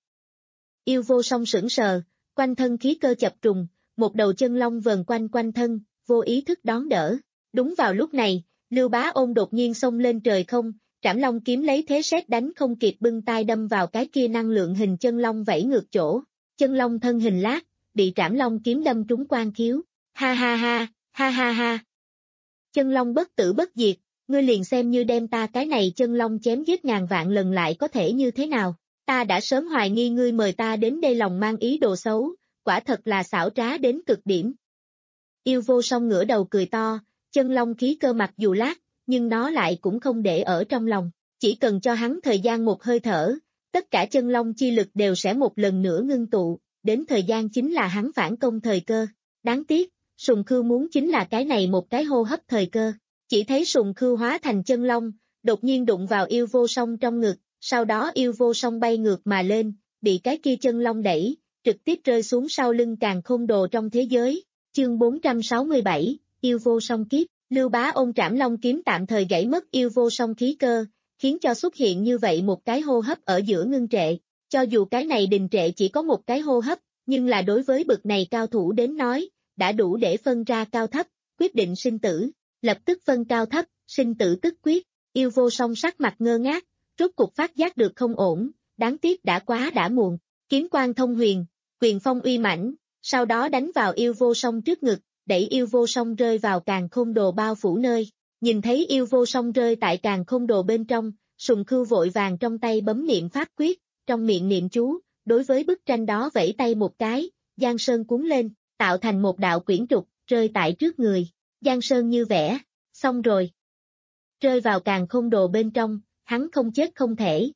Yêu vô song sững sờ, quanh thân khí cơ chập trùng, một đầu chân long vờn quanh quanh thân, vô ý thức đón đỡ. Đúng vào lúc này, Lưu Bá Ôn đột nhiên xông lên trời không, Trảm Long kiếm lấy thế sét đánh không kịp bưng tay đâm vào cái kia năng lượng hình chân long vẫy ngược chỗ. Chân long thân hình lát, bị Trảm Long kiếm đâm trúng quan khiếu. Ha ha ha, ha ha ha. Chân long bất tử bất diệt, ngươi liền xem như đem ta cái này chân long chém giết ngàn vạn lần lại có thể như thế nào? Ta đã sớm hoài nghi ngươi mời ta đến đây lòng mang ý đồ xấu, quả thật là xảo trá đến cực điểm. Yêu vô song ngửa đầu cười to, chân long khí cơ mặc dù lát, nhưng nó lại cũng không để ở trong lòng, chỉ cần cho hắn thời gian một hơi thở, tất cả chân long chi lực đều sẽ một lần nữa ngưng tụ, đến thời gian chính là hắn phản công thời cơ. Đáng tiếc, Sùng Khưu muốn chính là cái này một cái hô hấp thời cơ, chỉ thấy Sùng Khưu hóa thành chân long, đột nhiên đụng vào yêu vô song trong ngực, sau đó yêu vô song bay ngược mà lên, bị cái kia chân long đẩy, trực tiếp rơi xuống sau lưng Càn Khôn Đồ trong thế giới. Chương bốn trăm sáu mươi bảy, yêu vô song kiếp, Lưu Bá Ôn Trảm Long kiếm tạm thời gãy mất yêu vô song khí cơ, khiến cho xuất hiện như vậy một cái hô hấp ở giữa ngưng trệ. Cho dù cái này đình trệ chỉ có một cái hô hấp, nhưng là đối với bực này cao thủ đến nói, đã đủ để phân ra cao thấp, quyết định sinh tử, lập tức phân cao thấp, sinh tử tức quyết. Yêu vô song sắc mặt ngơ ngác, rốt cục phát giác được không ổn, đáng tiếc đã quá đã muộn. Kiếm quang thông huyền, quyền phong uy mãnh, sau đó đánh vào yêu vô song trước ngực, đẩy yêu vô song rơi vào Càn Khôn Đồ bao phủ nơi. Nhìn thấy yêu vô song rơi tại Càn Khôn Đồ bên trong, Sùng Khưu vội vàng trong tay bấm niệm pháp quyết, trong miệng niệm chú, đối với bức tranh đó vẫy tay một cái, giang sơn cuốn lên, tạo thành một đạo quyển trục, rơi tại trước người. Giang sơn như vẽ, xong rồi. Rơi vào Càn Khôn Đồ bên trong, hắn không chết không thể.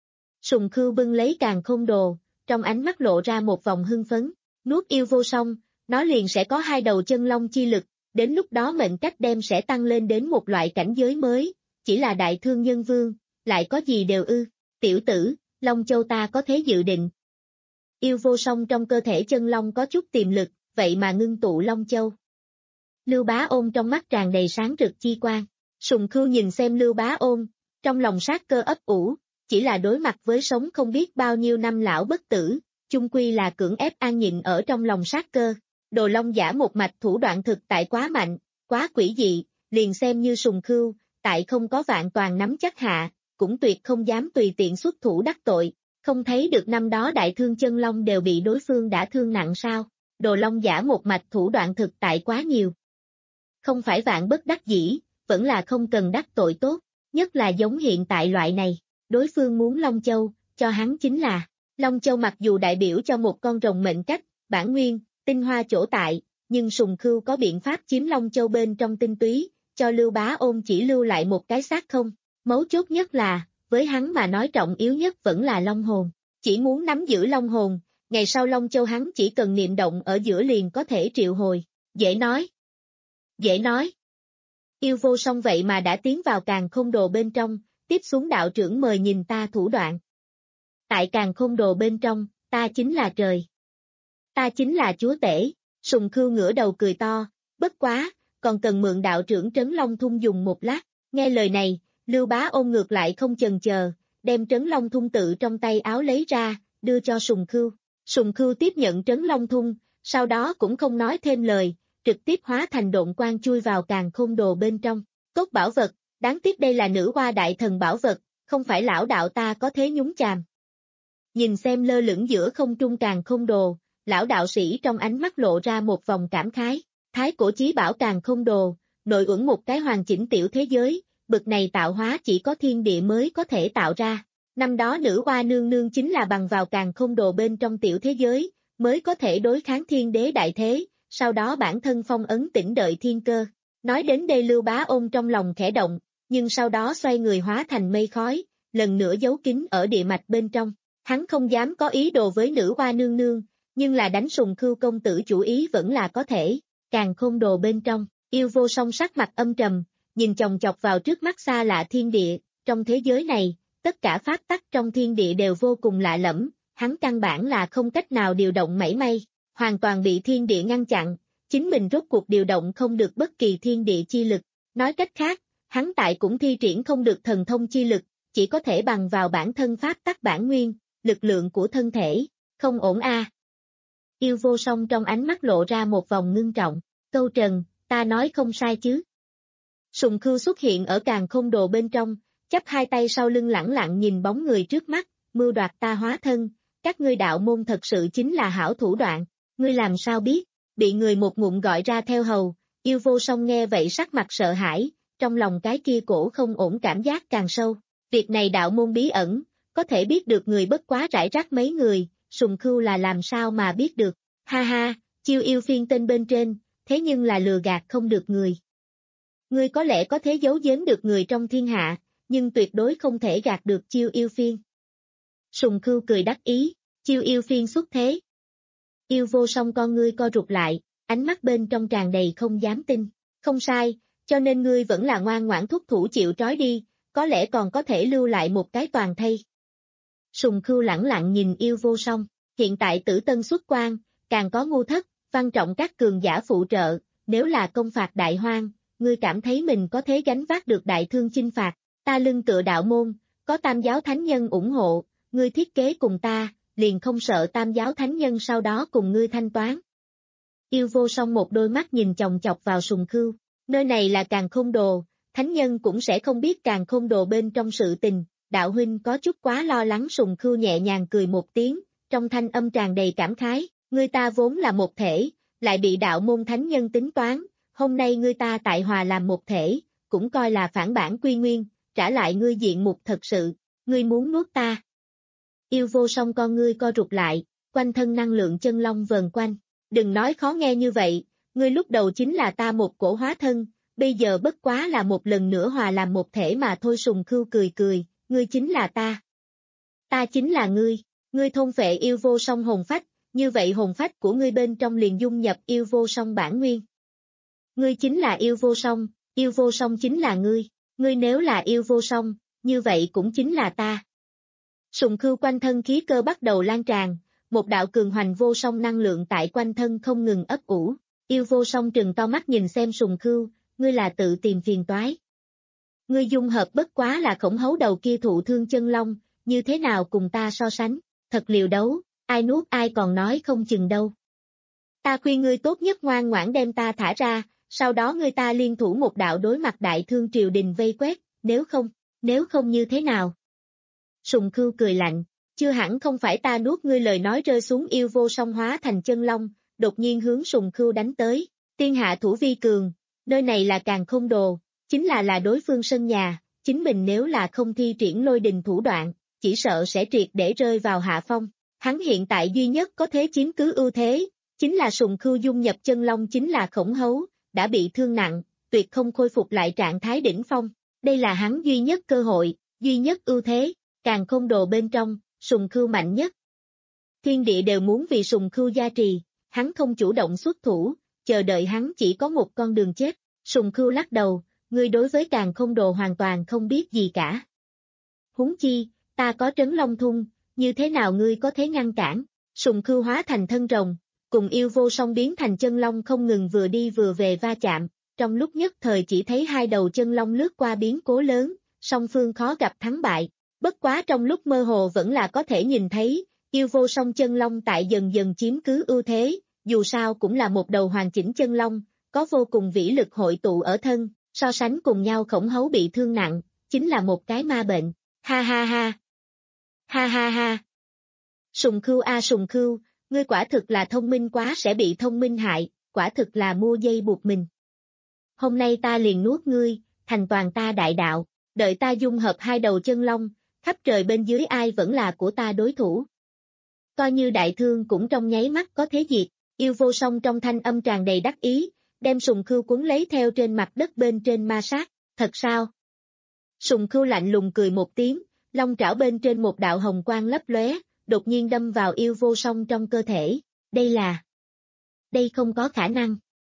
Sùng Khưu bưng lấy Càn Khôn Đồ, trong ánh mắt lộ ra một vòng hưng phấn, nuốt yêu vô song, nó liền sẽ có hai đầu chân long chi lực, đến lúc đó mệnh cách đem sẽ tăng lên đến một loại cảnh giới mới, chỉ là đại thương nhân vương, lại có gì đều ư, tiểu tử, Long Châu ta có thế dự định. Yêu vô song trong cơ thể chân long có chút tiềm lực, vậy mà ngưng tụ Long Châu. Lưu Bá Ôn trong mắt tràn đầy sáng rực chi quang, Sùng Khưu nhìn xem Lưu Bá Ôn, trong lòng sát cơ ấp ủ, chỉ là đối mặt với sống không biết bao nhiêu năm lão bất tử, chung quy là cưỡng ép an nhịn ở trong lòng sát cơ. Đồ Long giả một mạch thủ đoạn thực tại quá mạnh, quá quỷ dị, liền xem như Sùng Khưu, tại không có vạn toàn nắm chắc hạ, cũng tuyệt không dám tùy tiện xuất thủ đắc tội, không thấy được năm đó đại thương chân long đều bị đối phương đã thương nặng sao, Đồ Long giả một mạch thủ đoạn thực tại quá nhiều. Không phải vạn bất đắc dĩ, vẫn là không cần đắc tội tốt, nhất là giống hiện tại loại này, đối phương muốn Long Châu, cho hắn chính là, Long Châu mặc dù đại biểu cho một con rồng mệnh cách, bản nguyên, tinh hoa chỗ tại, nhưng Sùng Khưu có biện pháp chiếm Long Châu bên trong tinh túy, cho Lưu Bá Ôn chỉ lưu lại một cái xác không. Mấu chốt nhất là, với hắn mà nói trọng yếu nhất vẫn là Long hồn, chỉ muốn nắm giữ Long hồn, ngày sau Long Châu hắn chỉ cần niệm động ở giữa liền có thể triệu hồi, dễ nói. Dễ nói. Yêu vô song vậy mà đã tiến vào Càn Khôn Đồ bên trong, tiếp xuống đạo trưởng mời nhìn ta thủ đoạn. Tại Càn Khôn Đồ bên trong, ta chính là trời. Ta chính là chúa tể, Sùng Khưu ngửa đầu cười to, bất quá, còn cần mượn đạo trưởng Trấn Long Thung dùng một lát, nghe lời này, Lưu Bá ôm ngược lại không chần chờ, đem Trấn Long Thung tự trong tay áo lấy ra, đưa cho Sùng Khưu. Sùng Khưu tiếp nhận Trấn Long Thung, sau đó cũng không nói thêm lời, trực tiếp hóa thành độn quang chui vào càn khôn đồ bên trong. Cốt bảo vật, đáng tiếc đây là nữ hoa đại thần bảo vật, không phải lão đạo ta có thế nhúng chàm. Nhìn xem lơ lửng giữa không trung càn khôn đồ, lão đạo sĩ trong ánh mắt lộ ra một vòng cảm khái. Thái cổ chí bảo càn khôn đồ, nội ẩn một cái hoàn chỉnh tiểu thế giới, bực này tạo hóa chỉ có thiên địa mới có thể tạo ra. Năm đó nữ hoa nương nương chính là bằng vào càn khôn đồ bên trong tiểu thế giới, mới có thể đối kháng thiên đế đại thế, sau đó bản thân phong ấn tĩnh đợi thiên cơ. Nói đến đây Lưu Bá ôm trong lòng khẽ động, nhưng sau đó xoay người hóa thành mây khói, lần nữa giấu kín ở địa mạch bên trong. Hắn không dám có ý đồ với nữ hoa nương nương, nhưng là đánh Sùng Khưu công tử chủ ý vẫn là có thể. Càn khôn đồ bên trong, Yêu Vô Song sắc mặt âm trầm, nhìn chòng chọc vào trước mắt xa lạ thiên địa, trong thế giới này, tất cả pháp tắc trong thiên địa đều vô cùng lạ lẫm, hắn căn bản là không cách nào điều động mảy may, hoàn toàn bị thiên địa ngăn chặn, chính mình rốt cuộc điều động không được bất kỳ thiên địa chi lực, nói cách khác, hắn tại cũng thi triển không được thần thông chi lực, chỉ có thể bằng vào bản thân pháp tắc bản nguyên, lực lượng của thân thể, không ổn a. À. Yêu Vô Song trong ánh mắt lộ ra một vòng ngưng trọng, câu trần, ta nói không sai chứ. Sùng Khưu xuất hiện ở càn khôn đồ bên trong, chắp hai tay sau lưng lẳng lặng nhìn bóng người trước mắt, mưu đoạt ta hóa thân, các ngươi đạo môn thật sự chính là hảo thủ đoạn, ngươi làm sao biết, bị người một ngụm gọi ra theo hầu, Yêu Vô Song nghe vậy sắc mặt sợ hãi, trong lòng cái kia cổ không ổn cảm giác càng sâu, việc này đạo môn bí ẩn, có thể biết được người bất quá rải rác mấy người, Sùng Khưu là làm sao mà biết được, ha ha, chiêu yêu phiên tên bên trên, thế nhưng là lừa gạt không được người. Ngươi có lẽ có thể giấu giếm được người trong thiên hạ, nhưng tuyệt đối không thể gạt được chiêu yêu phiên. Sùng Khưu cười đắc ý, chiêu yêu phiên xuất thế. Yêu Vô Song con ngươi co rụt lại, ánh mắt bên trong tràn đầy không dám tin, không sai, cho nên ngươi vẫn là ngoan ngoãn thúc thủ chịu trói đi, có lẽ còn có thể lưu lại một cái toàn thây. Sùng Khưu lẳng lặng nhìn Yêu Vô Song, hiện tại tử tân xuất quan, càng có ngu thất, văn trọng các cường giả phụ trợ, nếu là công phạt đại hoang, ngươi cảm thấy mình có thể gánh vác được đại thương chinh phạt, ta lưng tựa đạo môn, có tam giáo thánh nhân ủng hộ, ngươi thiết kế cùng ta, liền không sợ tam giáo thánh nhân sau đó cùng ngươi thanh toán. Yêu Vô Song một đôi mắt nhìn chòng chọc vào Sùng Khưu, nơi này là càn khôn đồ, thánh nhân cũng sẽ không biết càn khôn đồ bên trong sự tình, đạo huynh có chút quá lo lắng. Sùng Khưu nhẹ nhàng cười một tiếng, trong thanh âm tràn đầy cảm khái, ngươi ta vốn là một thể, lại bị đạo môn thánh nhân tính toán, hôm nay ngươi ta tại hòa làm một thể, cũng coi là phản bản quy nguyên, trả lại ngươi diện mục thật sự, ngươi muốn nuốt ta. Yêu Vô Song con ngươi co rụt lại, quanh thân năng lượng chân long vờn quanh, đừng nói khó nghe như vậy, ngươi lúc đầu chính là ta một cổ hóa thân, bây giờ bất quá là một lần nữa hòa làm một thể mà thôi. Sùng Khưu cười cười, ngươi chính là ta. Ta chính là ngươi, ngươi thôn phệ Yêu Vô Song hồn phách, như vậy hồn phách của ngươi bên trong liền dung nhập Yêu Vô Song bản nguyên. Ngươi chính là Yêu Vô Song, Yêu Vô Song chính là ngươi, ngươi nếu là Yêu Vô Song, như vậy cũng chính là ta. Sùng Khưu quanh thân khí cơ bắt đầu lan tràn, một đạo cường hoành vô song năng lượng tại quanh thân không ngừng ấp ủ. Yêu Vô Song trừng to mắt nhìn xem Sùng Khưu, ngươi là tự tìm phiền toái. Ngươi dung hợp bất quá là khổng hấu đầu kia thụ thương chân long, như thế nào cùng ta so sánh, thật liều đấu, ai nuốt ai còn nói không chừng đâu. Ta khuyên ngươi tốt nhất ngoan ngoãn đem ta thả ra, sau đó ngươi ta liên thủ một đạo đối mặt đại thương triều đình vây quét, nếu không, nếu không như thế nào? Sùng Khưu cười lạnh, chưa hẳn không phải ta nuốt ngươi. Lời nói rơi xuống, Yêu Vô Song hóa thành chân long, đột nhiên hướng Sùng Khưu đánh tới, tiên hạ thủ vi cường, nơi này là càn khôn đồ, chính là là đối phương sân nhà, chính mình nếu là không thi triển lôi đình thủ đoạn, chỉ sợ sẽ triệt để rơi vào hạ phong. Hắn hiện tại duy nhất có thế chiếm cứ ưu thế, chính là Sùng Khưu dung nhập chân long chính là khổng hấu, đã bị thương nặng, tuyệt không khôi phục lại trạng thái đỉnh phong. Đây là hắn duy nhất cơ hội, duy nhất ưu thế, càn khôn đồ bên trong, Sùng Khưu mạnh nhất. Thiên địa đều muốn vì Sùng Khưu gia trì, hắn không chủ động xuất thủ, chờ đợi hắn chỉ có một con đường chết. Sùng Khưu lắc đầu, ngươi đối với càn khôn đồ hoàn toàn không biết gì cả. Huống chi, ta có Trấn Long Thung, như thế nào ngươi có thể ngăn cản? Sùng Khưu hóa thành thân rồng, cùng Yêu Vô Song biến thành chân long không ngừng vừa đi vừa về va chạm, trong lúc nhất thời chỉ thấy hai đầu chân long lướt qua biến cố lớn, song phương khó gặp thắng bại. Bất quá trong lúc mơ hồ vẫn là có thể nhìn thấy, yêu vô song chân long tại dần dần chiếm cứ ưu thế, dù sao cũng là một đầu hoàn chỉnh chân long, có vô cùng vĩ lực hội tụ ở thân, so sánh cùng nhau khổng hấu bị thương nặng, chính là một cái ma bệnh. Ha ha ha. Ha ha ha. Sùng Khưu a Sùng Khưu, ngươi quả thực là thông minh quá sẽ bị thông minh hại, quả thực là mua dây buộc mình. Hôm nay ta liền nuốt ngươi, thành toàn ta đại đạo, đợi ta dung hợp hai đầu chân long, khắp trời bên dưới ai vẫn là của ta đối thủ. Coi như đại thương cũng trong nháy mắt có thế diệt, yêu vô song trong thanh âm tràn đầy đắc ý, đem Sùng Khưu cuốn lấy theo trên mặt đất bên trên ma sát, thật sao? Sùng Khưu lạnh lùng cười một tiếng, long trảo bên trên một đạo hồng quang lấp lóe, đột nhiên đâm vào yêu vô song trong cơ thể, đây là... Đây không có khả năng.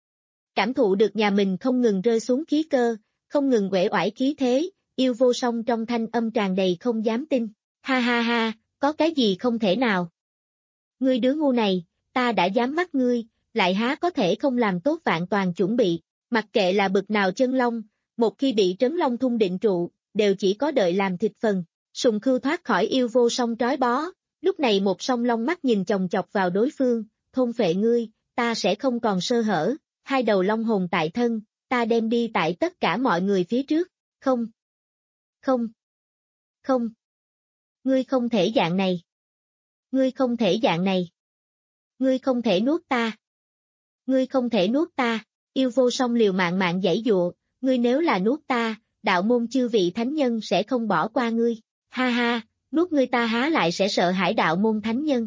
Cảm thụ được nhà mình không ngừng rơi xuống khí cơ, không ngừng uể oải khí thế, yêu vô song trong thanh âm tràn đầy không dám tin, ha ha ha, có cái gì không thể nào. Ngươi đứa ngu này, ta đã dám bắt ngươi, lại há có thể không làm tốt vạn toàn chuẩn bị, mặc kệ là bực nào chân long, một khi bị trấn long thung định trụ, đều chỉ có đợi làm thịt phần. Sùng Khưu thoát khỏi yêu vô song trói bó, lúc này một song long mắt nhìn chòng chọc vào đối phương, thôn phệ ngươi, ta sẽ không còn sơ hở, hai đầu long hồn tại thân, ta đem đi tại tất cả mọi người phía trước, không, không, không, ngươi không thể dạng này, ngươi không thể dạng này, ngươi không thể nuốt ta, ngươi không thể nuốt ta, yêu vô song liều mạng mạng giãy dụa, ngươi nếu là nuốt ta, đạo môn chư vị thánh nhân sẽ không bỏ qua ngươi, ha ha, nuốt ngươi ta há lại sẽ sợ hãi đạo môn thánh nhân.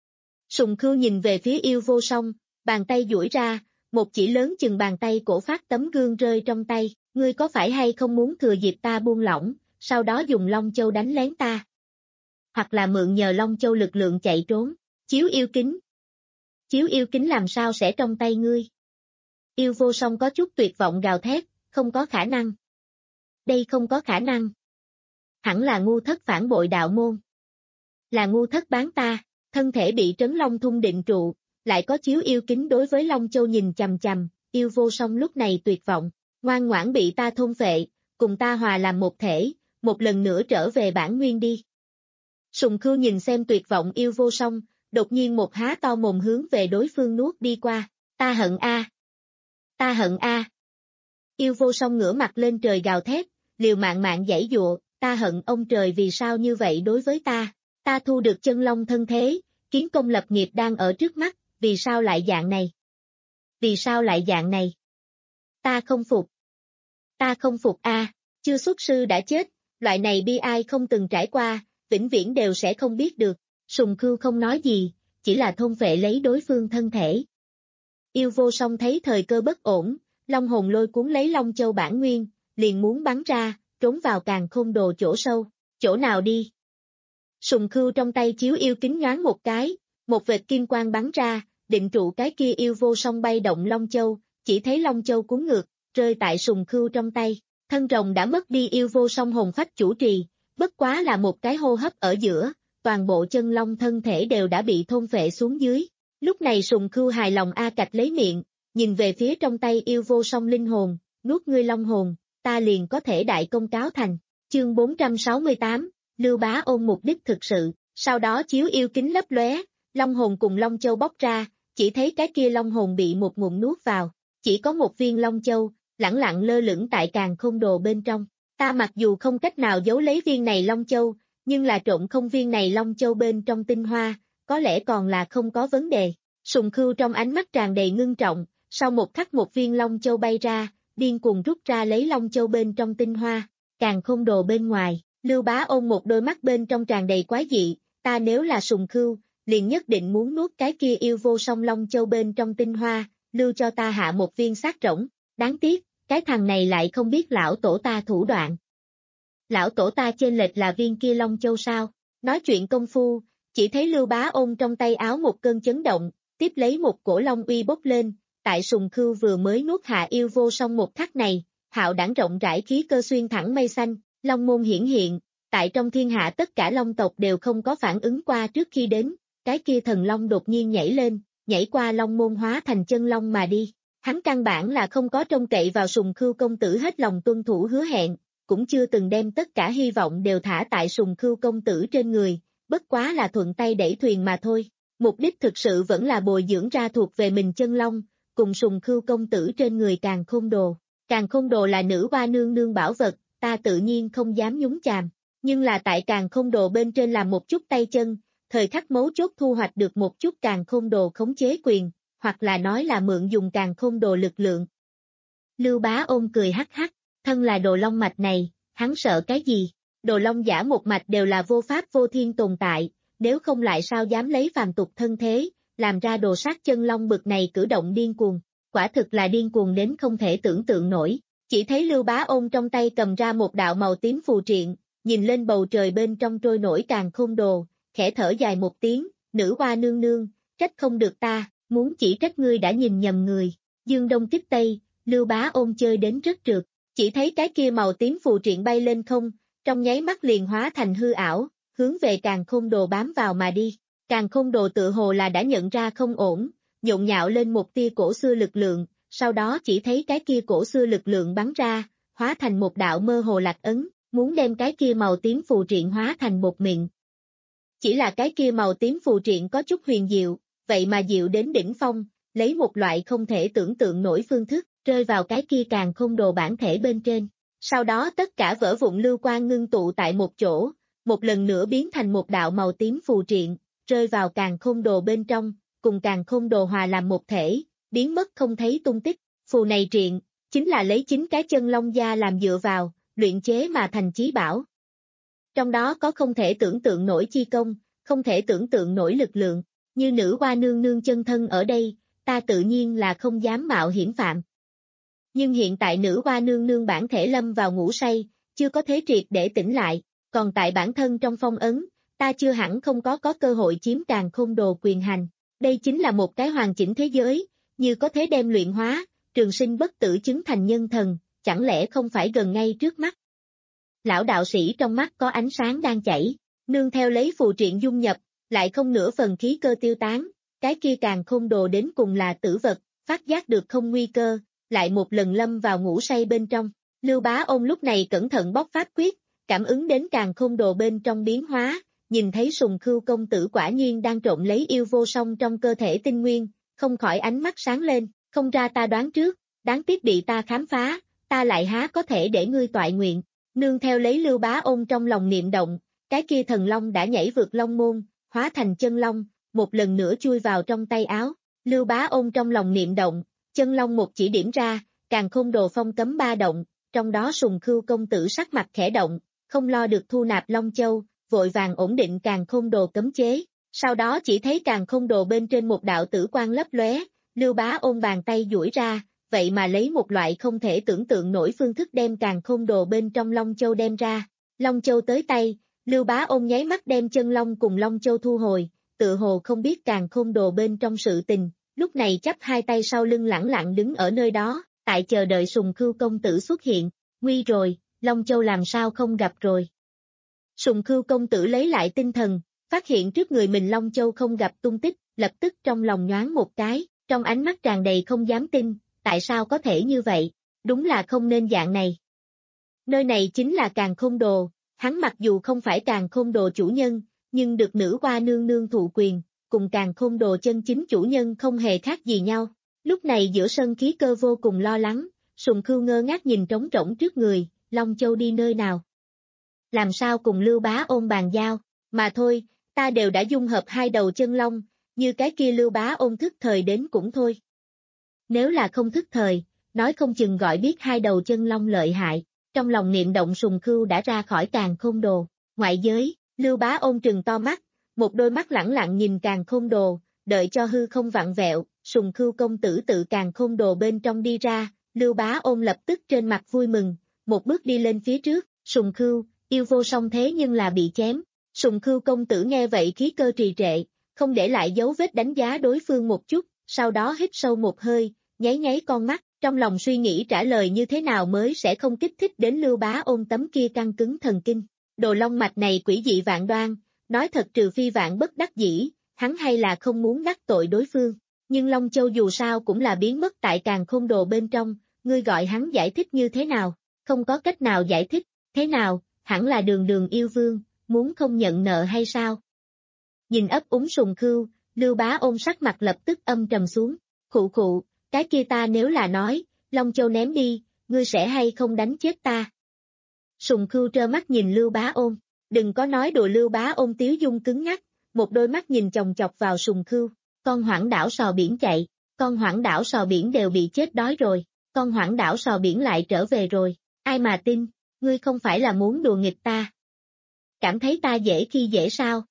Sùng Khưu nhìn về phía yêu vô song, bàn tay duỗi ra, một chỉ lớn chừng bàn tay cổ phát tấm gương rơi trong tay, ngươi có phải hay không muốn thừa dịp ta buông lỏng, sau đó dùng Long Châu đánh lén ta? Hoặc là mượn nhờ Long Châu lực lượng chạy trốn, chiếu yêu kính. Chiếu yêu kính làm sao sẽ trong tay ngươi? Yêu vô song có chút tuyệt vọng gào thét, không có khả năng. Đây không có khả năng. Hẳn là ngu thất phản bội đạo môn. Là ngu thất bán ta, thân thể bị trấn long thung định trụ, lại có chiếu yêu kính đối với Long Châu nhìn chằm chằm, yêu vô song lúc này tuyệt vọng, ngoan ngoãn bị ta thôn phệ, cùng ta hòa làm một thể, một lần nữa trở về bản nguyên đi. Sùng Khưu nhìn xem tuyệt vọng yêu vô song, đột nhiên một há to mồm hướng về đối phương nuốt đi qua, ta hận a, ta hận a. Yêu vô song ngửa mặt lên trời gào thét, liều mạng mạng giãy dụa, ta hận ông trời vì sao như vậy đối với ta, ta thu được chân long thân thế, kiến công lập nghiệp đang ở trước mắt, vì sao lại dạng này? Vì sao lại dạng này? Ta không phục. Ta không phục a, chưa xuất sư đã chết, loại này bi ai không từng trải qua, vĩnh viễn đều sẽ không biết được. Sùng Khưu không nói gì, chỉ là thôn phệ lấy đối phương thân thể. Yêu vô song thấy thời cơ bất ổn, long hồn lôi cuốn lấy Long Châu bản nguyên, liền muốn bắn ra, trốn vào càn khôn đồ chỗ sâu, chỗ nào đi. Sùng Khưu trong tay chiếu yêu kính nhoáng một cái, một vệt kim quang bắn ra, định trụ cái kia yêu vô song bay động Long Châu, chỉ thấy Long Châu cuốn ngược, rơi tại Sùng Khưu trong tay, thân rồng đã mất đi yêu vô song hồn phách chủ trì, bất quá là một cái hô hấp ở giữa, toàn bộ chân long thân thể đều đã bị thôn phệ xuống dưới. Lúc này Sùng Khưu hài lòng a cạch lấy miệng, nhìn về phía trong tay yêu vô song linh hồn, nuốt ngươi long hồn, ta liền có thể đại công cáo thành. Chương bốn trăm sáu mươi tám, Lưu Bá Ôn mục đích thực sự, sau đó chiếu yêu kính lấp lóe, long hồn cùng Long Châu bóc ra, chỉ thấy cái kia long hồn bị một ngụm nuốt vào, chỉ có một viên Long Châu, lẳng lặng lơ lửng tại càn khôn đồ bên trong. Ta mặc dù không cách nào giấu lấy viên này Long Châu, nhưng là trộn không viên này Long Châu bên trong tinh hoa, có lẽ còn là không có vấn đề. Sùng Khưu trong ánh mắt tràn đầy ngưng trọng, sau một khắc một viên Long Châu bay ra, điên cuồng rút ra lấy Long Châu bên trong tinh hoa, càn khôn đồ bên ngoài, Lưu Bá Ôn một đôi mắt bên trong tràn đầy quái dị, ta nếu là Sùng Khưu, liền nhất định muốn nuốt cái kia yêu vô song Long Châu bên trong tinh hoa, lưu cho ta hạ một viên xác rỗng, đáng tiếc, cái thằng này lại không biết lão tổ ta thủ đoạn. Lão tổ ta chênh lệch là viên kia Long Châu sao? Nói chuyện công phu, chỉ thấy Lưu Bá Ôn trong tay áo một cơn chấn động, tiếp lấy một cổ long uy bốc lên, tại Sùng Khưu vừa mới nuốt hạ yêu vô song một khắc này, hạo đảng rộng rãi khí cơ xuyên thẳng mây xanh, long môn hiển hiện, tại trong thiên hạ tất cả long tộc đều không có phản ứng qua trước khi đến, cái kia thần long đột nhiên nhảy lên, nhảy qua long môn hóa thành chân long mà đi. Hắn căn bản là không có trông cậy vào Sùng Khưu công tử hết lòng tuân thủ hứa hẹn, cũng chưa từng đem tất cả hy vọng đều thả tại Sùng Khưu công tử trên người, bất quá là thuận tay đẩy thuyền mà thôi. Mục đích thực sự vẫn là bồi dưỡng ra thuộc về mình chân long, cùng Sùng Khưu công tử trên người Càn Khôn Đồ. Càn Khôn Đồ là nữ hoa nương nương bảo vật, ta tự nhiên không dám nhúng chàm, nhưng là tại Càn Khôn Đồ bên trên làm một chút tay chân, thời khắc mấu chốt thu hoạch được một chút Càn Khôn Đồ khống chế quyền, hoặc là nói là mượn dùng Càn Khôn Đồ lực lượng. Lưu Bá Ôn cười hắc hắc, thân là Đồ Long mạch này, hắn sợ cái gì? Đồ Long giả một mạch đều là vô pháp vô thiên tồn tại, nếu không lại sao dám lấy phàm tục thân thế, làm ra đồ sát chân long bực này cử động điên cuồng, quả thực là điên cuồng đến không thể tưởng tượng nổi. Chỉ thấy Lưu Bá Ôn trong tay cầm ra một đạo màu tím phù triện, nhìn lên bầu trời bên trong trôi nổi Càn Khôn Đồ, khẽ thở dài một tiếng, nữ hoa nương nương, trách không được ta, muốn chỉ trách ngươi đã nhìn nhầm người. Dương Đông tiếp Tây, Lưu Bá Ôn chơi đến rất trượt, chỉ thấy cái kia màu tím phù triện bay lên không, trong nháy mắt liền hóa thành hư ảo, hướng về Càn Khôn Đồ bám vào mà đi. Càn Khôn Đồ tự hồ là đã nhận ra không ổn, nhộn nhạo lên một tia cổ xưa lực lượng, sau đó chỉ thấy cái kia cổ xưa lực lượng bắn ra, hóa thành một đạo mơ hồ lạc ấn, muốn đem cái kia màu tím phù triện hóa thành bột mịn. Chỉ là cái kia màu tím phù triện có chút huyền diệu, vậy mà diệu đến đỉnh phong, lấy một loại không thể tưởng tượng nổi phương thức, rơi vào cái kia Càn Khôn Đồ bản thể bên trên. Sau đó tất cả vỡ vụn lưu quang ngưng tụ tại một chỗ, một lần nữa biến thành một đạo màu tím phù triện, rơi vào Càn Khôn Đồ bên trong, cùng Càn Khôn Đồ hòa làm một thể, biến mất không thấy tung tích. Phù này triện, chính là lấy chính cái chân long gia làm dựa vào, luyện chế mà thành chí bảo. Trong đó có không thể tưởng tượng nổi chi công, không thể tưởng tượng nổi lực lượng, như nữ hoa nương nương chân thân ở đây, ta tự nhiên là không dám mạo hiểm phạm. Nhưng hiện tại nữ hoa nương nương bản thể lâm vào ngủ say, chưa có thế triệt để tỉnh lại, còn tại bản thân trong phong ấn, ta chưa hẳn không có có cơ hội chiếm Càn Khôn Đồ quyền hành. Đây chính là một cái hoàn chỉnh thế giới, như có thế đem luyện hóa, trường sinh bất tử chứng thành nhân thần, chẳng lẽ không phải gần ngay trước mắt. Lão đạo sĩ trong mắt có ánh sáng đang chảy, nương theo lấy phù triện dung nhập, lại không nửa phần khí cơ tiêu tán, cái kia Càn Khôn Đồ đến cùng là tử vật, phát giác được không nguy cơ, lại một lần lâm vào ngủ say bên trong. Lưu Bá Ôn lúc này cẩn thận bóc pháp quyết, cảm ứng đến Càn Khôn Đồ bên trong biến hóa, nhìn thấy Sùng Khưu công tử quả nhiên đang trộn lấy yêu vô song trong cơ thể tinh nguyên, không khỏi ánh mắt sáng lên, không ra ta đoán trước, đáng tiếc bị ta khám phá, ta lại há có thể để ngươi toại nguyện. Nương theo lấy Lưu Bá Ôn trong lòng niệm động, cái kia thần long đã nhảy vượt long môn, hóa thành chân long, một lần nữa chui vào trong tay áo. Lưu Bá Ôn trong lòng niệm động, chân long một chỉ điểm ra, Càn Khôn Đồ phong cấm ba động, trong đó Sùng Khưu công tử sắc mặt khẽ động, không lo được thu nạp Long Châu, vội vàng ổn định Càn Khôn Đồ cấm chế. Sau đó chỉ thấy Càn Khôn Đồ bên trên một đạo tử quang lấp lóe, Lưu Bá Ôn bàn tay duỗi ra, vậy mà lấy một loại không thể tưởng tượng nổi phương thức đem Càn Khôn Đồ bên trong Long Châu đem ra. Long Châu tới tay, Lưu Bá Ôn nháy mắt đem chân long cùng Long Châu thu hồi, tự hồ không biết Càn Khôn Đồ bên trong sự tình, lúc này chắp hai tay sau lưng lẳng lặng đứng ở nơi đó, tại chờ đợi Sùng Khưu công tử xuất hiện. Nguy rồi, Long Châu làm sao không gặp rồi. Sùng Khưu công tử lấy lại tinh thần, phát hiện trước người mình Long Châu không gặp tung tích, lập tức trong lòng nhoáng một cái, trong ánh mắt tràn đầy không dám tin, tại sao có thể như vậy, đúng là không nên dạng này. Nơi này chính là Càn Khôn Đồ, hắn mặc dù không phải Càn Khôn Đồ chủ nhân, nhưng được nữ hoa nương nương thụ quyền, cùng Càn Khôn Đồ chân chính chủ nhân không hề khác gì nhau. Lúc này giữa sân khí cơ vô cùng lo lắng, Sùng Khưu ngơ ngác nhìn trống rỗng trước người, Long Châu đi nơi nào? Làm sao cùng Lưu Bá Ôn bàn giao, mà thôi, ta đều đã dung hợp hai đầu chân long, như cái kia Lưu Bá Ôn thức thời đến cũng thôi. Nếu là không thức thời, nói không chừng gọi biết hai đầu chân long lợi hại, trong lòng niệm động Sùng Khưu đã ra khỏi Càn Khôn Đồ, ngoại giới, Lưu Bá Ôn trừng to mắt, một đôi mắt lẳng lặng nhìn Càn Khôn Đồ, đợi cho hư không vặn vẹo, Sùng Khưu công tử tự Càn Khôn Đồ bên trong đi ra, Lưu Bá Ôn lập tức trên mặt vui mừng, một bước đi lên phía trước, Sùng Khưu, yêu vô song thế nhưng là bị chém. Sùng Khưu công tử nghe vậy khí cơ trì trệ, không để lại dấu vết đánh giá đối phương một chút, sau đó hít sâu một hơi, nháy nháy con mắt, trong lòng suy nghĩ trả lời như thế nào mới sẽ không kích thích đến Lưu Bá Ôn tấm kia căng cứng thần kinh. Đồ long mạch này quỷ dị vạn đoan, nói thật trừ phi vạn bất đắc dĩ, hắn hay là không muốn đắc tội đối phương. Nhưng Long Châu dù sao cũng là biến mất tại Càn Khôn Đồ bên trong, ngươi gọi hắn giải thích như thế nào, không có cách nào giải thích, Thế nào, hẳn là đường đường yêu vương, muốn không nhận nợ hay sao? Nhìn ấp úng Sùng Khưu, Lưu Bá Ôn sắc mặt lập tức âm trầm xuống, khụ khụ, cái kia ta nếu là nói, Long Châu ném đi, ngươi sẽ hay không đánh chết ta? Sùng Khưu trơ mắt nhìn Lưu Bá Ôn, đừng có nói đùa. Lưu Bá Ôn tiếu dung cứng ngắc, một đôi mắt nhìn chòng chọc vào Sùng Khưu, con hoảng đảo sò biển chạy, con hoảng đảo sò biển đều bị chết đói rồi, con hoảng đảo sò biển lại trở về rồi, ai mà tin, ngươi không phải là muốn đùa nghịch ta? Cảm thấy ta dễ khi dễ sao?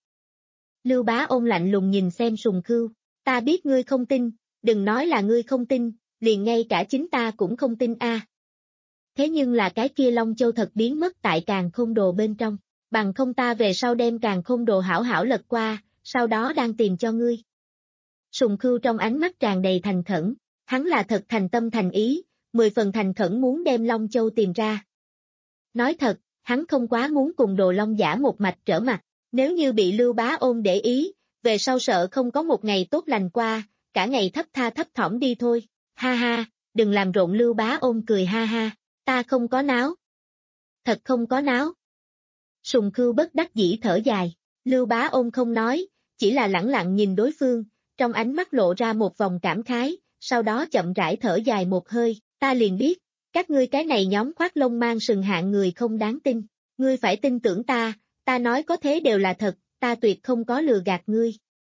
Lưu Bá Ôn lạnh lùng nhìn xem Sùng Khưu, ta biết ngươi không tin, đừng nói là ngươi không tin, liền ngay cả chính ta cũng không tin a. À. Thế nhưng là cái kia Long Châu thật biến mất tại Càn Khôn Đồ bên trong, bằng không ta về sau đem Càn Khôn Đồ hảo hảo lật qua, sau đó đang tìm cho ngươi. Sùng Khưu trong ánh mắt tràn đầy thành khẩn, hắn là thật thành tâm thành ý, mười phần thành khẩn muốn đem Long Châu tìm ra. Nói thật, hắn không quá muốn cùng Đồ Long giả một mạch trở mặt, nếu như bị Lưu Bá Ôn để ý, về sau sợ không có một ngày tốt lành qua, cả ngày thấp tha thấp thỏm đi thôi, ha ha, đừng làm rộn. Lưu Bá Ôn cười ha ha, ta không có náo. Thật không có náo. Sùng Khưu bất đắc dĩ thở dài, Lưu Bá Ôn không nói, chỉ là lẳng lặng nhìn đối phương, trong ánh mắt lộ ra một vòng cảm khái, sau đó chậm rãi thở dài một hơi, ta liền biết, các ngươi cái này nhóm khoác lông mang sừng hạng người không đáng tin, ngươi phải tin tưởng ta, ta nói có thế đều là thật, ta tuyệt không có lừa gạt ngươi.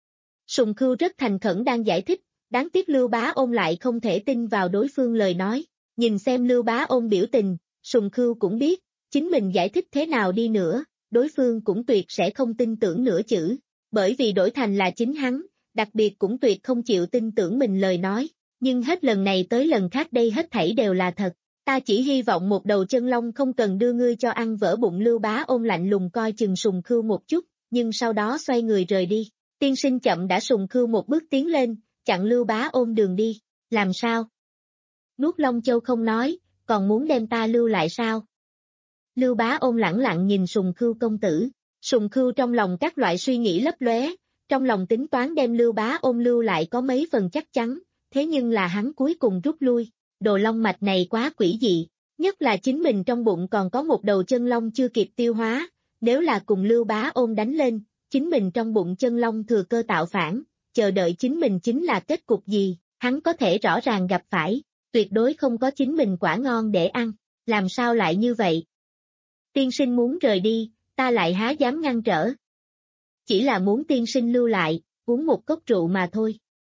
Sùng Khưu rất thành khẩn đang giải thích, đáng tiếc Lưu Bá Ôn lại không thể tin vào đối phương lời nói, nhìn xem Lưu Bá Ôn biểu tình, Sùng Khưu cũng biết, chính mình giải thích thế nào đi nữa, đối phương cũng tuyệt sẽ không tin tưởng nửa chữ, bởi vì đổi thành là chính hắn, đặc biệt cũng tuyệt không chịu tin tưởng mình lời nói, nhưng hết lần này tới lần khác đây hết thảy đều là thật, ta chỉ hy vọng một đầu chân long không cần đưa ngươi cho ăn vỡ bụng. Lưu Bá Ôn lạnh lùng coi chừng Sùng Khưu một chút, nhưng sau đó xoay người rời đi, tiên sinh chậm đã. Sùng Khưu một bước tiến lên, chặn Lưu Bá Ôn đường đi, làm sao? Nuốt Long Châu không nói, còn muốn đem ta lưu lại sao? Lưu Bá Ôn lẳng lặng nhìn Sùng Khưu công tử, Sùng Khưu trong lòng các loại suy nghĩ lấp lóe, trong lòng tính toán đem Lưu Bá Ôn lưu lại có mấy phần chắc chắn, thế nhưng là hắn cuối cùng rút lui, Đồ Long mạch này quá quỷ dị, nhất là chính mình trong bụng còn có một đầu chân long chưa kịp tiêu hóa, nếu là cùng Lưu Bá Ôn đánh lên, chính mình trong bụng chân long thừa cơ tạo phản, chờ đợi chính mình chính là kết cục gì, hắn có thể rõ ràng gặp phải, tuyệt đối không có chính mình quả ngon để ăn, làm sao lại như vậy? Tiên sinh muốn rời đi, ta lại há dám ngăn trở. Chỉ là muốn tiên sinh lưu lại, uống một cốc rượu mà thôi.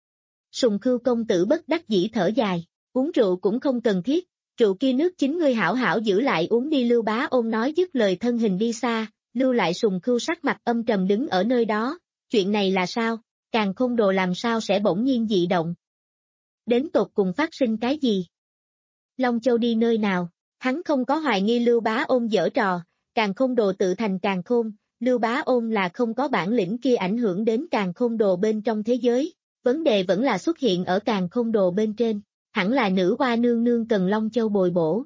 Sùng Khưu công tử bất đắc dĩ thở dài, uống rượu cũng không cần thiết, rượu kia nước chính ngươi hảo hảo giữ lại uống đi. Lưu Bá Ôn nói dứt lời thân hình đi xa, lưu lại Sùng Khưu sắc mặt âm trầm đứng ở nơi đó, chuyện này là sao, Càn Khôn Đồ làm sao sẽ bỗng nhiên dị động? Đến tột cùng phát sinh cái gì? Long Châu đi nơi nào? Hắn không có hoài nghi Lưu Bá Ôn giở trò, Càn Khôn Đồ tự thành càn khôn, Lưu Bá Ôn là không có bản lĩnh kia ảnh hưởng đến Càn Khôn Đồ bên trong thế giới, vấn đề vẫn là xuất hiện ở Càn Khôn Đồ bên trên, hẳn là nữ hoa nương nương cần Long Châu bồi bổ.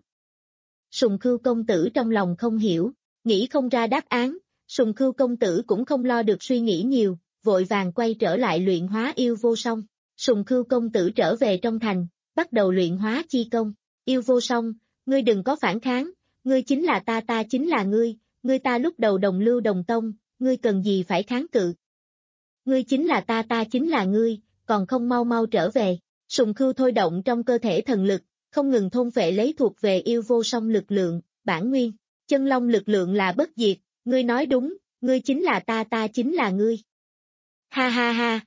Sùng Khưu công tử trong lòng không hiểu, nghĩ không ra đáp án, Sùng Khưu công tử cũng không lo được suy nghĩ nhiều, vội vàng quay trở lại luyện hóa yêu vô song. Sùng Khưu công tử trở về trong thành, bắt đầu luyện hóa chi công, yêu vô song, ngươi đừng có phản kháng, ngươi chính là ta, ta chính là ngươi, ngươi ta lúc đầu đồng lưu đồng tông, ngươi cần gì phải kháng cự. Ngươi chính là ta, ta chính là ngươi, còn không mau mau trở về. Sùng Khưu thôi động trong cơ thể thần lực, không ngừng thôn phệ lấy thuộc về yêu vô song lực lượng, bản nguyên, chân long lực lượng là bất diệt, ngươi nói đúng, ngươi chính là ta, ta chính là ngươi. Ha ha ha.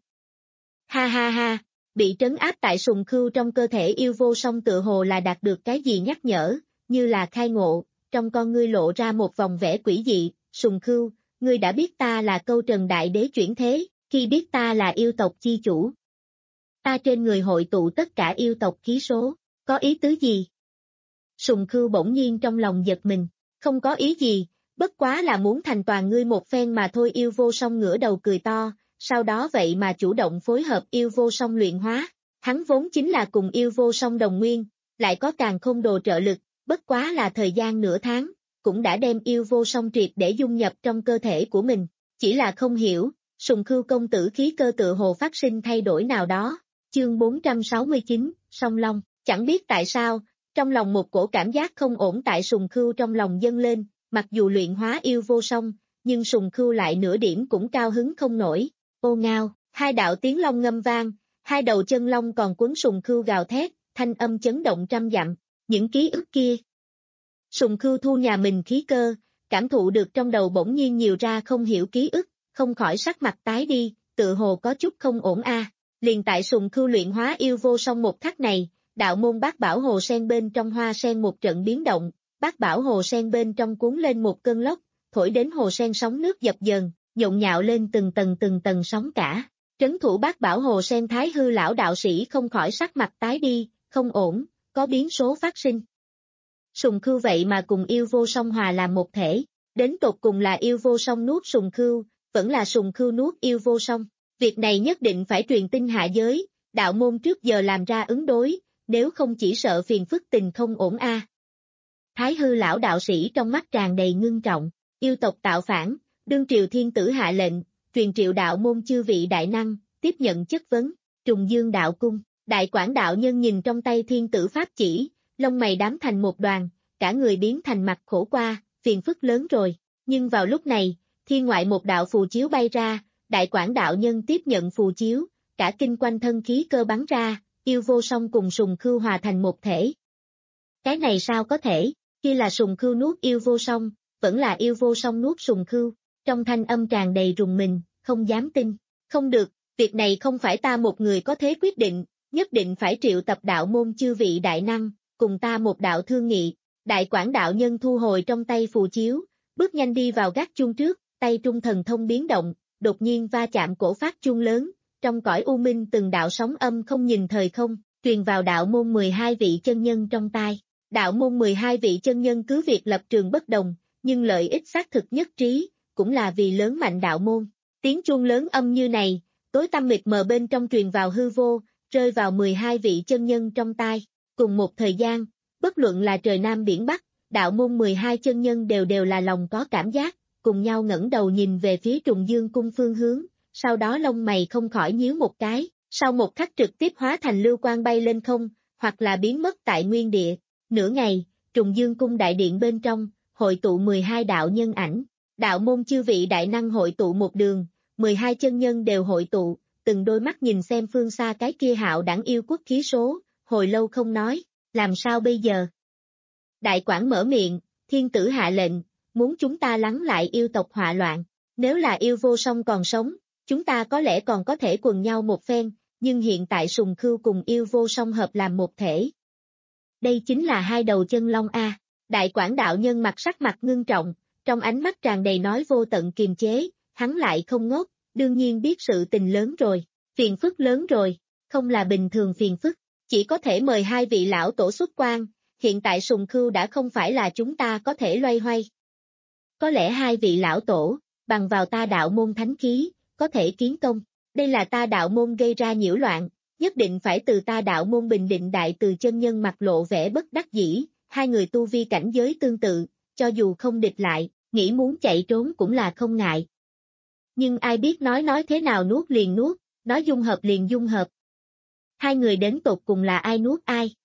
Ha ha ha, bị trấn áp tại Sùng Khưu trong cơ thể yêu vô song tựa hồ là đạt được cái gì nhắc nhở, như là khai ngộ, trong con ngươi lộ ra một vòng vẻ quỷ dị. Sùng Khưu, ngươi đã biết ta là Câu Trần Đại Đế chuyển thế, khi biết ta là yêu tộc chi chủ. Ta trên người hội tụ tất cả yêu tộc khí số, có ý tứ gì? Sùng Khưu bỗng nhiên trong lòng giật mình, không có ý gì, bất quá là muốn thành toàn ngươi một phen mà thôi. Yêu vô song ngửa đầu cười to, sau đó vậy mà chủ động phối hợp yêu vô song luyện hóa, hắn vốn chính là cùng yêu vô song đồng nguyên, lại có Càn Khôn Đồ trợ lực, bất quá là thời gian nửa tháng, cũng đã đem yêu vô song triệt để dung nhập trong cơ thể của mình, chỉ là không hiểu, Sùng Khưu công tử khí cơ tự hồ phát sinh thay đổi nào đó. Chương bốn trăm sáu mươi chín, Song Long, chẳng biết tại sao, trong lòng một cổ cảm giác không ổn tại Sùng Khưu trong lòng dâng lên, mặc dù luyện hóa yêu vô song, nhưng Sùng Khưu lại nửa điểm cũng cao hứng không nổi. Ô ngao, hai đạo tiếng long ngâm vang, hai đầu chân long còn cuốn Sùng Khưu gào thét, thanh âm chấn động trăm dặm, những ký ức kia. Sùng Khưu thu nhà mình khí cơ, cảm thụ được trong đầu bỗng nhiên nhiều ra không hiểu ký ức, không khỏi sắc mặt tái đi, tự hồ có chút không ổn a. À. Liền tại Sùng Khưu luyện hóa yêu vô song một khắc này, đạo môn bát bảo hồ sen bên trong hoa sen một trận biến động, bát bảo hồ sen bên trong cuốn lên một cơn lốc, thổi đến hồ sen sóng nước dập dờn, nhộn nhạo lên từng tầng từng tầng sóng cả. Trấn thủ bát bảo hồ sen Thái Hư lão đạo sĩ không khỏi sắc mặt tái đi, không ổn, có biến số phát sinh. Sùng Khưu vậy mà cùng yêu vô song hòa làm một thể, đến tột cùng là yêu vô song nuốt Sùng Khưu, vẫn là Sùng Khưu nuốt yêu vô song. Việc này nhất định phải truyền tin hạ giới, đạo môn trước giờ làm ra ứng đối, nếu không chỉ sợ phiền phức tình không ổn a. À. Thái Hư lão đạo sĩ trong mắt tràn đầy ngưng trọng, yêu tộc tạo phản, đương triều thiên tử hạ lệnh, truyền triệu đạo môn chư vị đại năng, tiếp nhận chất vấn, Trùng Dương đạo cung, đại quản đạo nhân nhìn trong tay thiên tử pháp chỉ, lông mày đám thành một đoàn, cả người biến thành mặt khổ qua, phiền phức lớn rồi, nhưng vào lúc này, thiên ngoại một đạo phù chiếu bay ra, đại quản đạo nhân tiếp nhận phù chiếu, cả kinh quanh thân khí cơ bắn ra, yêu vô song cùng Sùng Khưu hòa thành một thể. Cái này sao có thể, khi là Sùng Khưu nuốt yêu vô song, vẫn là yêu vô song nuốt Sùng Khưu, trong thanh âm tràn đầy rùng mình, không dám tin, không được, việc này không phải ta một người có thế quyết định, nhất định phải triệu tập đạo môn chư vị đại năng, cùng ta một đạo thương nghị, đại quản đạo nhân thu hồi trong tay phù chiếu, bước nhanh đi vào gác chuông trước, tay trung thần thông biến động, đột nhiên va chạm cổ phát chuông lớn, trong cõi u minh từng đạo sóng âm không nhìn thời không, truyền vào đạo môn mười hai vị chân nhân trong tai. Đạo môn mười hai vị chân nhân cứ việc lập trường bất đồng, nhưng lợi ích xác thực nhất trí, cũng là vì lớn mạnh đạo môn. Tiếng chuông lớn âm như này, tối tăm mịt mờ bên trong truyền vào hư vô, rơi vào mười hai vị chân nhân trong tai. Cùng một thời gian, bất luận là trời Nam biển Bắc, đạo môn mười hai chân nhân đều đều là lòng có cảm giác, cùng nhau ngẩng đầu nhìn về phía Trùng Dương cung phương hướng, sau đó lông mày không khỏi nhíu một cái, sau một khắc trực tiếp hóa thành lưu quang bay lên không, hoặc là biến mất tại nguyên địa. Nửa ngày, Trùng Dương cung đại điện bên trong, hội tụ mười hai đạo nhân ảnh, đạo môn chư vị đại năng hội tụ một đường, mười hai chân nhân đều hội tụ, từng đôi mắt nhìn xem phương xa cái kia hạo đẳng yêu quốc khí số, hồi lâu không nói, làm sao bây giờ? Đại quản mở miệng, thiên tử hạ lệnh, muốn chúng ta lắng lại yêu tộc họa loạn, nếu là yêu vô song còn sống, chúng ta có lẽ còn có thể quần nhau một phen, nhưng hiện tại Sùng Khưu cùng yêu vô song hợp làm một thể. Đây chính là hai đầu chân long A, đại quản đạo nhân mặt sắc mặt ngưng trọng, trong ánh mắt tràn đầy nói vô tận kiềm chế, hắn lại không ngốc, đương nhiên biết sự tình lớn rồi, phiền phức lớn rồi, không là bình thường phiền phức, chỉ có thể mời hai vị lão tổ xuất quan, hiện tại Sùng Khưu đã không phải là chúng ta có thể loay hoay. Có lẽ hai vị lão tổ, bằng vào ta đạo môn thánh khí, có thể kiến công, đây là ta đạo môn gây ra nhiễu loạn, nhất định phải từ ta đạo môn bình định đại từ chân nhân mặt lộ vẻ bất đắc dĩ, hai người tu vi cảnh giới tương tự, cho dù không địch lại, nghĩ muốn chạy trốn cũng là không ngại. Nhưng ai biết nói nói thế nào nuốt liền nuốt, nói dung hợp liền dung hợp. Hai người đến tột cùng là ai nuốt ai?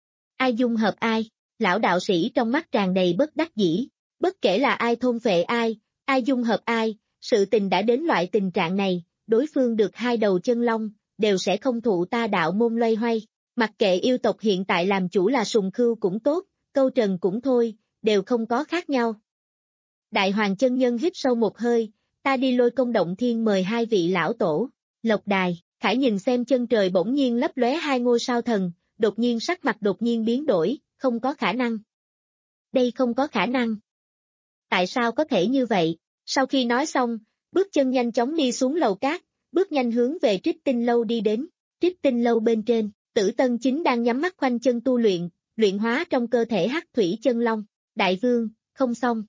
Ai dung hợp ai? Lão đạo sĩ trong mắt tràn đầy bất đắc dĩ, bất kể là ai thôn phệ ai, ai dung hợp ai, sự tình đã đến loại tình trạng này, đối phương được hai đầu chân long, đều sẽ không thụ ta đạo môn loay hoay, mặc kệ yêu tộc hiện tại làm chủ là Sùng Khưu cũng tốt, câu trần cũng thôi, đều không có khác nhau. Đại hoàng chân nhân hít sâu một hơi, ta đi Lôi Công động thiên mời hai vị lão tổ, Lộc Đài, Khải nhìn xem chân trời bỗng nhiên lấp lóe hai ngôi sao thần, đột nhiên sắc mặt đột nhiên biến đổi, không có khả năng. Đây không có khả năng. Tại sao có thể như vậy? Sau khi nói xong, bước chân nhanh chóng đi xuống lầu cát, bước nhanh hướng về Trích Tinh lâu đi đến, Trích Tinh lâu bên trên, Tử Tân chính đang nhắm mắt khoanh chân tu luyện, luyện hóa trong cơ thể hắc thủy chân long, đại vương, không xong.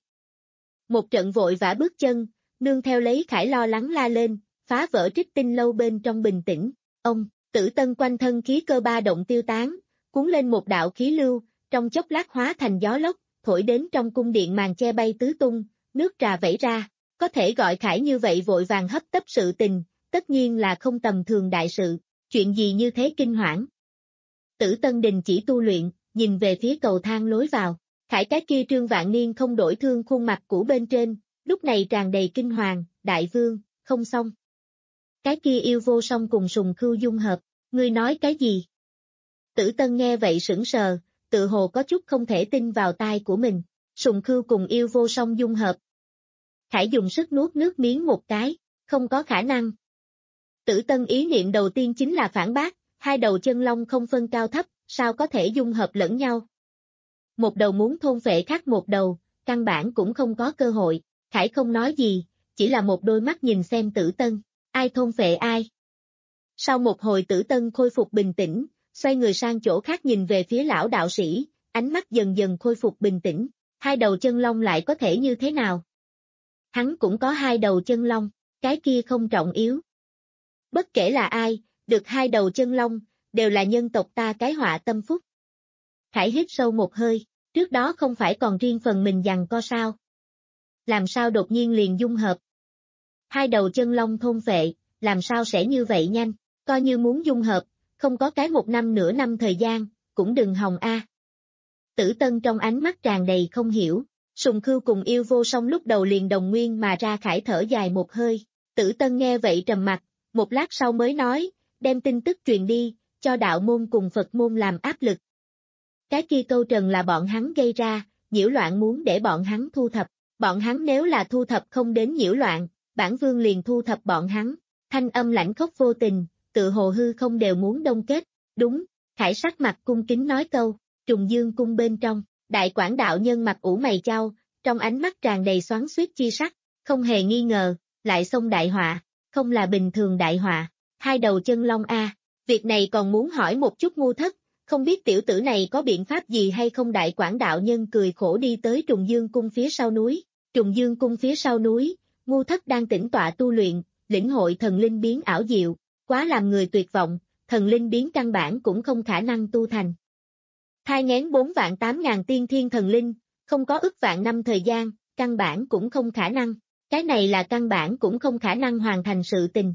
Một trận vội vã bước chân, nương theo lấy Khải lo lắng la lên, phá vỡ Trích Tinh lâu bên trong bình tĩnh, ông, Tử Tân quanh thân khí cơ ba động tiêu tán, cuốn lên một đạo khí lưu, trong chốc lát hóa thành gió lốc, thổi đến trong cung điện màn che bay tứ tung, nước trà vẩy ra, có thể gọi Khải như vậy vội vàng hấp tấp sự tình, tất nhiên là không tầm thường đại sự, chuyện gì như thế kinh hoảng. Tử Tân đình chỉ tu luyện, nhìn về phía cầu thang lối vào, Khải cái kia trương vạn niên không đổi thương khuôn mặt của bên trên, lúc này tràn đầy kinh hoàng, đại vương, không xong. Cái kia yêu vô song cùng sùng khưu dung hợp, ngươi nói cái gì? Tử Tân nghe vậy sững sờ, tự hồ có chút không thể tin vào tai của mình, sùng khưu cùng yêu vô song dung hợp. Khải dùng sức nuốt nước miếng một cái, không có khả năng. Tử Tân ý niệm đầu tiên chính là phản bác, hai đầu chân long không phân cao thấp, sao có thể dung hợp lẫn nhau? Một đầu muốn thôn phệ khác một đầu, căn bản cũng không có cơ hội, Khải không nói gì, chỉ là một đôi mắt nhìn xem Tử Tân, ai thôn phệ ai. Sau một hồi Tử Tân khôi phục bình tĩnh, xoay người sang chỗ khác nhìn về phía lão đạo sĩ, ánh mắt dần dần khôi phục bình tĩnh, hai đầu chân long lại có thể như thế nào? Hắn cũng có hai đầu chân long, cái kia không trọng yếu. Bất kể là ai, được hai đầu chân long, đều là nhân tộc ta cái họa tâm phúc. Khải hít sâu một hơi, trước đó không phải còn riêng phần mình giằng co sao? Làm sao đột nhiên liền dung hợp? Hai đầu chân long thôn phệ, làm sao sẽ như vậy nhanh, coi như muốn dung hợp, không có cái một năm nửa năm thời gian, cũng đừng hòng a. Tử Tân trong ánh mắt tràn đầy không hiểu, sùng khưu cùng yêu vô song lúc đầu liền đồng nguyên mà ra. Khải thở dài một hơi, Tử Tân nghe vậy trầm mặt, một lát sau mới nói, đem tin tức truyền đi, cho đạo môn cùng Phật môn làm áp lực. Cái kia câu trần là bọn hắn gây ra, nhiễu loạn muốn để bọn hắn thu thập, bọn hắn nếu là thu thập không đến nhiễu loạn, bản vương liền thu thập bọn hắn, thanh âm lãnh khốc vô tình, tự hồ hư không đều muốn đông kết, đúng, Khải sắc mặt cung kính nói câu, Trùng Dương cung bên trong, đại quảng đạo nhân mặt ủ mày chau, trong ánh mắt tràn đầy xoắn xuýt chi sắc, không hề nghi ngờ, lại xông đại họa, không là bình thường đại họa, hai đầu chân long a, việc này còn muốn hỏi một chút Ngu Thất, không biết tiểu tử này có biện pháp gì hay không. Đại quảng đạo nhân cười khổ đi tới Trùng Dương cung phía sau núi, Trùng Dương cung phía sau núi, Ngu Thất đang tĩnh tọa tu luyện, lĩnh hội thần linh biến ảo diệu, quá làm người tuyệt vọng, thần linh biến căn bản cũng không khả năng tu thành. Thai nghén bốn vạn tám ngàn tiên thiên thần linh, không có ức vạn năm thời gian, căn bản cũng không khả năng, cái này là căn bản cũng không khả năng hoàn thành sự tình.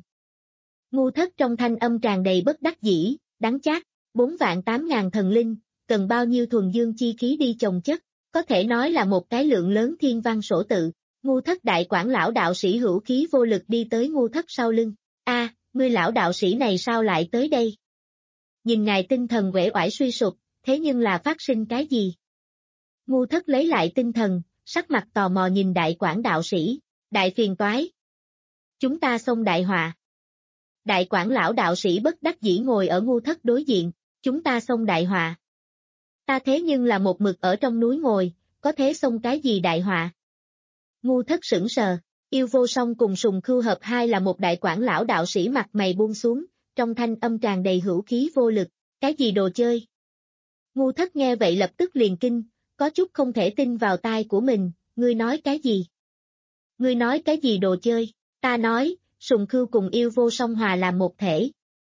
Ngu Thất trong thanh âm tràn đầy bất đắc dĩ, đắng chát, bốn vạn tám ngàn thần linh, cần bao nhiêu thuần dương chi khí đi chồng chất, có thể nói là một cái lượng lớn thiên văn sổ tự. Ngu Thất đại quảng lão đạo sĩ hữu khí vô lực đi tới Ngu Thất sau lưng, a, ngươi lão đạo sĩ này sao lại tới đây? Nhìn ngài tinh thần uể oải suy sụp, thế nhưng là phát sinh cái gì? Ngu Thất lấy lại tinh thần, sắc mặt tò mò nhìn đại quảng đạo sĩ, đại phiền toái. Chúng ta xông đại họa. Đại quảng lão đạo sĩ bất đắc dĩ ngồi ở Ngu Thất đối diện, chúng ta xông đại họa. Ta thế nhưng là một mực ở trong núi ngồi, có thế xông cái gì đại họa? Ngu Thất sững sờ, yêu vô song cùng sùng khưu hợp hai là một đại quảng lão đạo sĩ mặt mày buông xuống, trong thanh âm tràn đầy hữu khí vô lực, cái gì đồ chơi? Ngu Thất nghe vậy lập tức liền kinh, có chút không thể tin vào tai của mình, ngươi nói cái gì? Ngươi nói cái gì đồ chơi? Ta nói, sùng khưu cùng yêu vô song hòa làm một thể.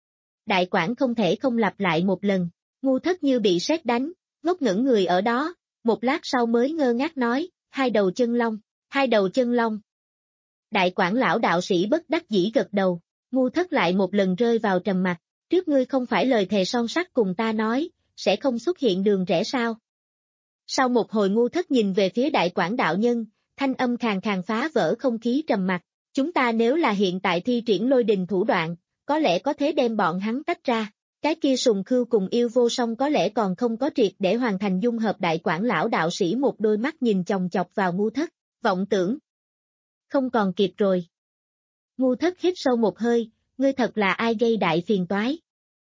Đại quảng không thể không lặp lại một lần, Ngu Thất như bị sét đánh, ngốc ngẩn người ở đó, một lát sau mới ngơ ngác nói, hai đầu chân long, hai đầu chân long. Đại quảng lão đạo sĩ bất đắc dĩ gật đầu, Ngu Thất lại một lần rơi vào trầm mặc, trước ngươi không phải lời thề son sắt cùng ta nói, sẽ không xuất hiện đường rẽ sao? Sau một hồi Ngu Thất nhìn về phía đại quảng đạo nhân, thanh âm khàn khàn phá vỡ không khí trầm mặc, chúng ta nếu là hiện tại thi triển lôi đình thủ đoạn, có lẽ có thể đem bọn hắn tách ra, cái kia sùng khưu cùng yêu vô song có lẽ còn không có triệt để hoàn thành dung hợp. Đại quảng lão đạo sĩ một đôi mắt nhìn chòng chọc vào Ngu Thất, vọng tưởng. Không còn kịp rồi. Ngu Thất hít sâu một hơi, ngươi thật là ai gây đại phiền toái.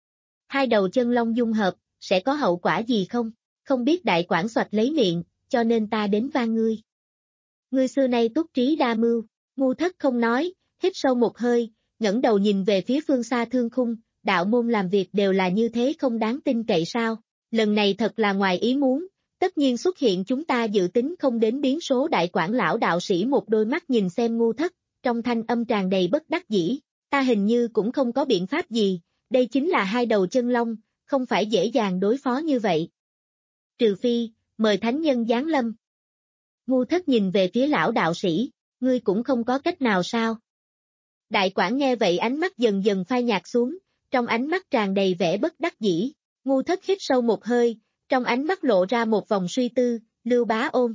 Hai đầu chân long dung hợp, sẽ có hậu quả gì không? Không biết đại quảng xoạch lấy miệng, cho nên ta đến van ngươi. Ngươi xưa nay túc trí đa mưu, Ngu Thất không nói, hít sâu một hơi, ngẩng đầu nhìn về phía phương xa thương khung, đạo môn làm việc đều là như thế không đáng tin cậy sao? Lần này thật là ngoài ý muốn, tất nhiên xuất hiện chúng ta dự tính không đến biến số. Đại quảng lão đạo sĩ một đôi mắt nhìn xem Ngu Thất, trong thanh âm tràn đầy bất đắc dĩ, ta hình như cũng không có biện pháp gì, đây chính là hai đầu chân long, không phải dễ dàng đối phó như vậy. Trừ phi, mời thánh nhân giáng lâm. Ngu Thất nhìn về phía lão đạo sĩ, ngươi cũng không có cách nào sao? Đại quảng nghe vậy ánh mắt dần dần phai nhạt xuống, trong ánh mắt tràn đầy vẻ bất đắc dĩ, Ngu Thất hít sâu một hơi, trong ánh mắt lộ ra một vòng suy tư, Lưu Bá Ôn.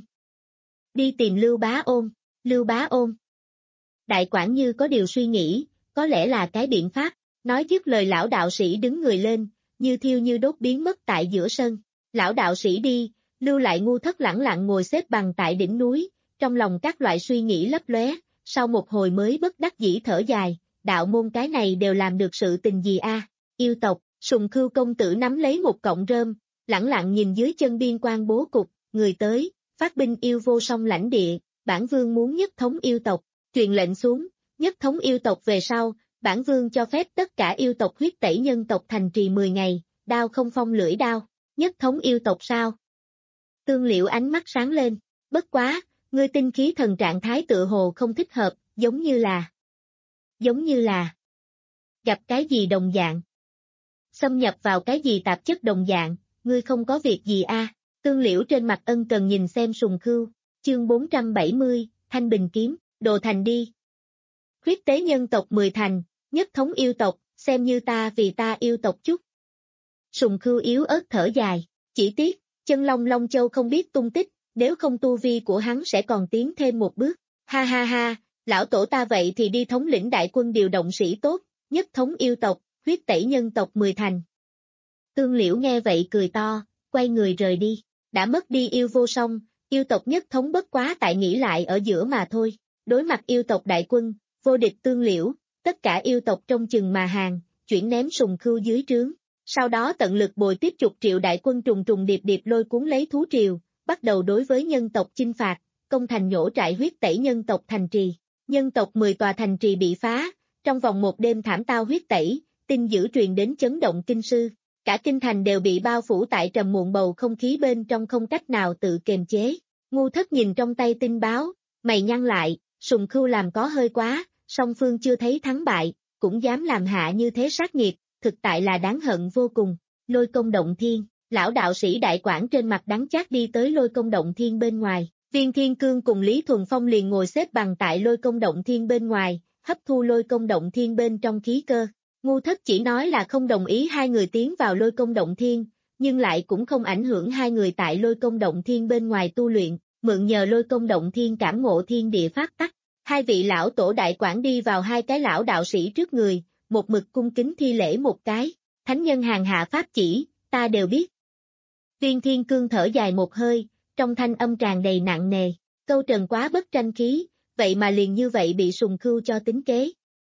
Đi tìm Lưu Bá Ôn, Lưu Bá Ôn. Đại quản như có điều suy nghĩ, có lẽ là cái biện pháp, nói dứt lời lão đạo sĩ đứng người lên, như thiêu như đốt biến mất tại giữa sân. Lão đạo sĩ đi, lưu lại Ngu Thất lẳng lặng ngồi xếp bằng tại đỉnh núi, trong lòng các loại suy nghĩ lấp lóe, sau một hồi mới bất đắc dĩ thở dài, đạo môn cái này đều làm được sự tình gì a? Yêu tộc, Sùng Khưu công tử nắm lấy một cọng rơm, lẳng lặng nhìn dưới chân biên quan bố cục, người tới, phát binh yêu vô song lãnh địa, bản vương muốn nhất thống yêu tộc, truyền lệnh xuống, nhất thống yêu tộc về sau, bản vương cho phép tất cả yêu tộc huyết tẩy nhân tộc thành trì mười ngày, đao không phong lưỡi đao, nhất thống yêu tộc sao? Tương Liễu ánh mắt sáng lên, bất quá, ngươi tinh khí thần trạng thái tựa hồ không thích hợp, giống như là, giống như là, gặp cái gì đồng dạng, xâm nhập vào cái gì tạp chất đồng dạng, ngươi không có việc gì a? À? Tương Liễu trên mặt ân cần nhìn xem Sùng Khưu, chương bốn trăm bảy mươi, Thanh Bình Kiếm, đồ thành đi. Huyết tế nhân tộc mười thành, nhất thống yêu tộc, xem như ta vì ta yêu tộc chút. Sùng Khưu yếu ớt thở dài, chỉ tiếc, chân long Long Châu không biết tung tích, nếu không tu vi của hắn sẽ còn tiến thêm một bước. Ha ha ha, lão tổ ta vậy thì đi thống lĩnh đại quân điều động sĩ tốt, nhất thống yêu tộc, huyết tẩy nhân tộc mười thành. Tương Liễu nghe vậy cười to, quay người rời đi, đã mất đi yêu vô song, yêu tộc nhất thống bất quá tại nghĩ lại ở giữa mà thôi. Đối mặt yêu tộc đại quân, vô địch Tương Liễu, tất cả yêu tộc trong chừng mà hàng, chuyển ném Sùng Khưu dưới trướng. Sau đó tận lực bồi tiếp chục triệu đại quân trùng trùng điệp điệp lôi cuốn lấy thú triều, bắt đầu đối với nhân tộc chinh phạt, công thành nhổ trại huyết tẩy nhân tộc thành trì. Nhân tộc mười tòa thành trì bị phá, trong vòng một đêm thảm tao huyết tẩy, tin dữ truyền đến chấn động kinh sư. Cả kinh thành đều bị bao phủ tại trầm muộn bầu không khí bên trong không cách nào tự kiềm chế. Ngu Thất nhìn trong tay tin báo, mày nhăn lại, Sùng Khưu làm có hơi quá, song phương chưa thấy thắng bại, cũng dám làm hạ như thế sát nghiệt, thực tại là đáng hận vô cùng. Lôi Công Động Thiên, lão đạo sĩ đại quản trên mặt đắng chát đi tới Lôi Công Động Thiên bên ngoài, Viên Thiên Cương cùng Lý Thuần Phong liền ngồi xếp bằng tại Lôi Công Động Thiên bên ngoài, hấp thu Lôi Công Động Thiên bên trong khí cơ. Ngu Thất chỉ nói là không đồng ý hai người tiến vào Lôi Công Động Thiên, nhưng lại cũng không ảnh hưởng hai người tại Lôi Công Động Thiên bên ngoài tu luyện, mượn nhờ Lôi Công Động Thiên cảm ngộ thiên địa pháp tắc. Hai vị lão tổ đại quản đi vào hai cái lão đạo sĩ trước người, một mực cung kính thi lễ một cái, thánh nhân hàng hạ pháp chỉ, ta đều biết. Viên Thiên Cương thở dài một hơi, trong thanh âm tràn đầy nặng nề, câu trần quá bất tranh khí, vậy mà liền như vậy bị Sùng Khưu cho tính kế.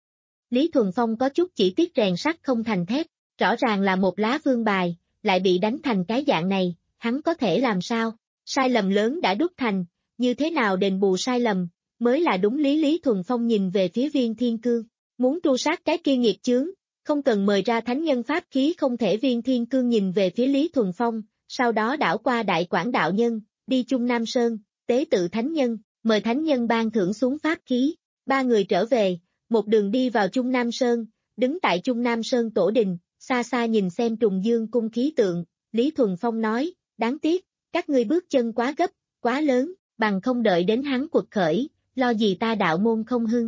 Lý Thuần Phong có chút chỉ tiếc rèn sắt không thành thép, rõ ràng là một lá vương bài, lại bị đánh thành cái dạng này, hắn có thể làm sao? Sai lầm lớn đã đúc thành, như thế nào đền bù sai lầm, mới là đúng lý. Lý Thuần Phong nhìn về phía Viên Thiên Cương, muốn tru sát cái kia nghiệt chướng, không cần mời ra thánh nhân pháp khí không thể. Viên Thiên Cương nhìn về phía Lý Thuần Phong, sau đó đảo qua đại quản đạo nhân, đi chung Nam Sơn, tế tự thánh nhân, mời thánh nhân ban thưởng xuống pháp khí. Ba người trở về, một đường đi vào Trung Nam Sơn, đứng tại Trung Nam Sơn tổ đình, xa xa nhìn xem trùng dương cung khí tượng, Lý Thuần Phong nói, đáng tiếc, các ngươi bước chân quá gấp, quá lớn, bằng không đợi đến hắn quật khởi, lo gì ta đạo môn không hưng.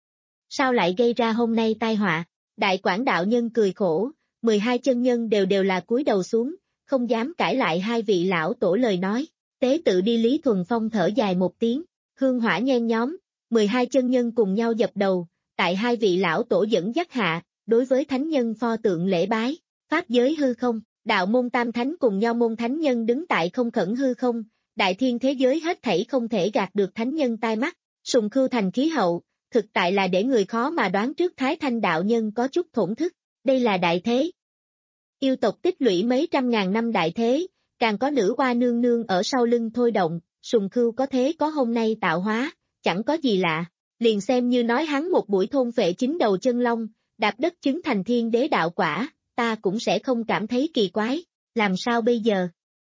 Sao lại gây ra hôm nay tai họa? Đại quản đạo nhân cười khổ, mười hai chân nhân đều đều là cúi đầu xuống, không dám cãi lại hai vị lão tổ lời nói. Tế tự đi. Lý Thuần Phong thở dài một tiếng, hương hỏa nhen nhóm, mười hai chân nhân cùng nhau dập đầu, tại hai vị lão tổ dẫn dắt hạ, đối với thánh nhân pho tượng lễ bái, pháp giới hư không, đạo môn tam thánh cùng nhau môn thánh nhân đứng tại không khẩn hư không, đại thiên thế giới hết thảy không thể gạt được thánh nhân tai mắt. Sùng Khưu thành khí hậu, thực tại là để người khó mà đoán trước. Thái Thanh đạo nhân có chút thổn thức, đây là đại thế. Yêu tộc tích lũy mấy trăm ngàn năm đại thế, càng có nữ oa nương nương ở sau lưng thôi động, Sùng Khưu có thế có hôm nay tạo hóa, chẳng có gì lạ, liền xem như nói hắn một buổi thôn phệ chín đầu chân long, đạp đất chứng thành thiên đế đạo quả, ta cũng sẽ không cảm thấy kỳ quái, làm sao bây giờ?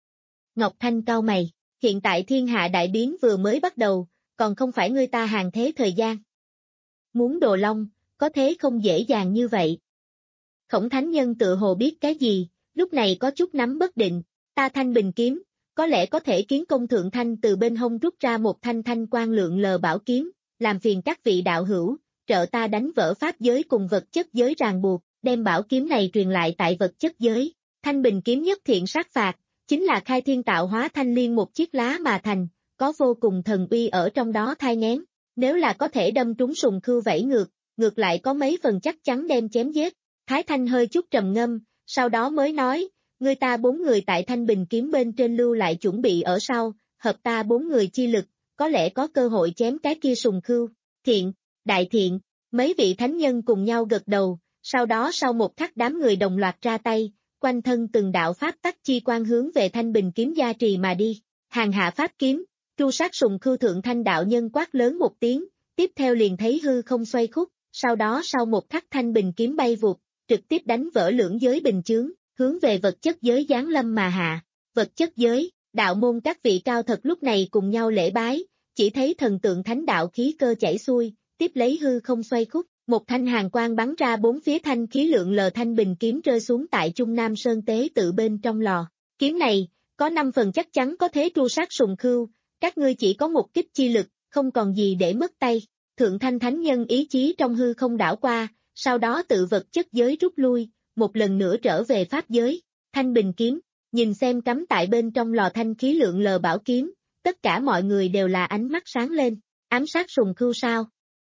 Ngọc Thanh cau mày, hiện tại thiên hạ đại biến vừa mới bắt đầu, còn không phải ngươi ta hàng thế thời gian. Muốn đồ long, có thế không dễ dàng như vậy. Khổng thánh nhân tự hồ biết cái gì, lúc này có chút nắm bất định, ta Thanh Bình kiếm, có lẽ có thể kiến công thượng thanh từ bên hông rút ra một thanh thanh quang lượng lờ bảo kiếm, làm phiền các vị đạo hữu, trợ ta đánh vỡ pháp giới cùng vật chất giới ràng buộc, đem bảo kiếm này truyền lại tại vật chất giới. Thanh Bình kiếm nhất thiện sát phạt, chính là khai thiên tạo hóa thanh liên một chiếc lá mà thành, có vô cùng thần uy ở trong đó thai nghén. Nếu là có thể đâm trúng sùng khưu vẫy ngược, ngược lại có mấy phần chắc chắn đem chém giết. Thái Thanh hơi chút trầm ngâm, sau đó mới nói, người ta bốn người tại Thanh Bình kiếm bên trên lưu lại chuẩn bị ở sau, hợp ta bốn người chi lực, có lẽ có cơ hội chém cái kia sùng khưu. Thiện, đại thiện, mấy vị thánh nhân cùng nhau gật đầu, sau đó sau một khắc đám người đồng loạt ra tay, quanh thân từng đạo pháp tắc chi quan hướng về Thanh Bình kiếm gia trì mà đi. Hàng hạ pháp kiếm, tru sát sùng khưu thượng thanh đạo nhân quát lớn một tiếng, tiếp theo liền thấy hư không xoay khúc, sau đó sau một khắc Thanh Bình kiếm bay vụt, trực tiếp đánh vỡ lưỡng giới bình chướng, hướng về vật chất giới giáng lâm mà hạ. Vật chất giới, đạo môn các vị cao thật lúc này cùng nhau lễ bái, chỉ thấy thần tượng thánh đạo khí cơ chảy xuôi, tiếp lấy hư không xoay khúc, một thanh hàn quang bắn ra bốn phía thanh khí lượng lờ Thanh Bình kiếm rơi xuống tại Trung Nam Sơn tế tự bên trong lò. Kiếm này, có năm phần chắc chắn có thế tru sát sùng khưu, các ngươi chỉ có một kích chi lực, không còn gì để mất tay. Thượng thanh thánh nhân ý chí trong hư không đảo qua, sau đó tự vật chất giới rút lui, một lần nữa trở về pháp giới. Thanh Bình kiếm, nhìn xem cắm tại bên trong lò thanh khí lượng lờ bảo kiếm, tất cả mọi người đều là ánh mắt sáng lên. Ám sát sùng khưu sao?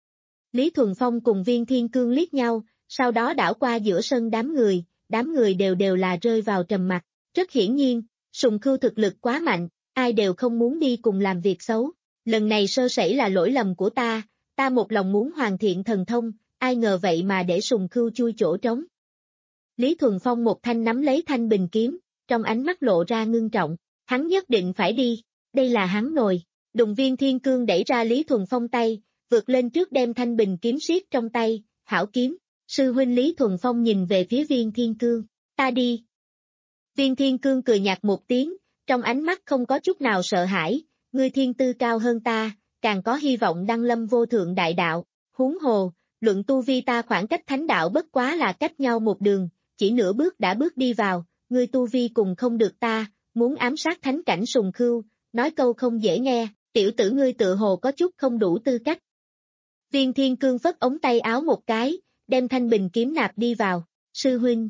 Lý Thuần Phong cùng Viên Thiên Cương liếc nhau, sau đó đảo qua giữa sân đám người, đám người đều đều là rơi vào trầm mặc. Rất hiển nhiên, sùng khưu thực lực quá mạnh, ai đều không muốn đi cùng làm việc xấu. Lần này sơ sẩy là lỗi lầm của ta, ta một lòng muốn hoàn thiện thần thông, ai ngờ vậy mà để sùng khưu chui chỗ trống. Lý Thuần Phong một thanh nắm lấy Thanh Bình kiếm, trong ánh mắt lộ ra ngưng trọng, hắn nhất định phải đi, đây là hắn nồi. Đùng Viên Thiên Cương đẩy ra Lý Thuần Phong tay, vượt lên trước đem Thanh Bình kiếm siết trong tay, hảo kiếm. Sư huynh Lý Thuần Phong nhìn về phía Viên Thiên Cương, ta đi. Viên Thiên Cương cười nhạt một tiếng, trong ánh mắt không có chút nào sợ hãi, ngươi thiên tư cao hơn ta, càng có hy vọng đăng lâm vô thượng đại đạo, huống hồ, luận tu vi ta khoảng cách thánh đạo bất quá là cách nhau một đường, chỉ nửa bước đã bước đi vào, ngươi tu vi cùng không được ta, muốn ám sát thánh cảnh sùng khưu, nói câu không dễ nghe, tiểu tử ngươi tự hồ có chút không đủ tư cách. Viên Thiên Cương phất ống tay áo một cái, đem Thanh Bình kiếm nạp đi vào, sư huynh.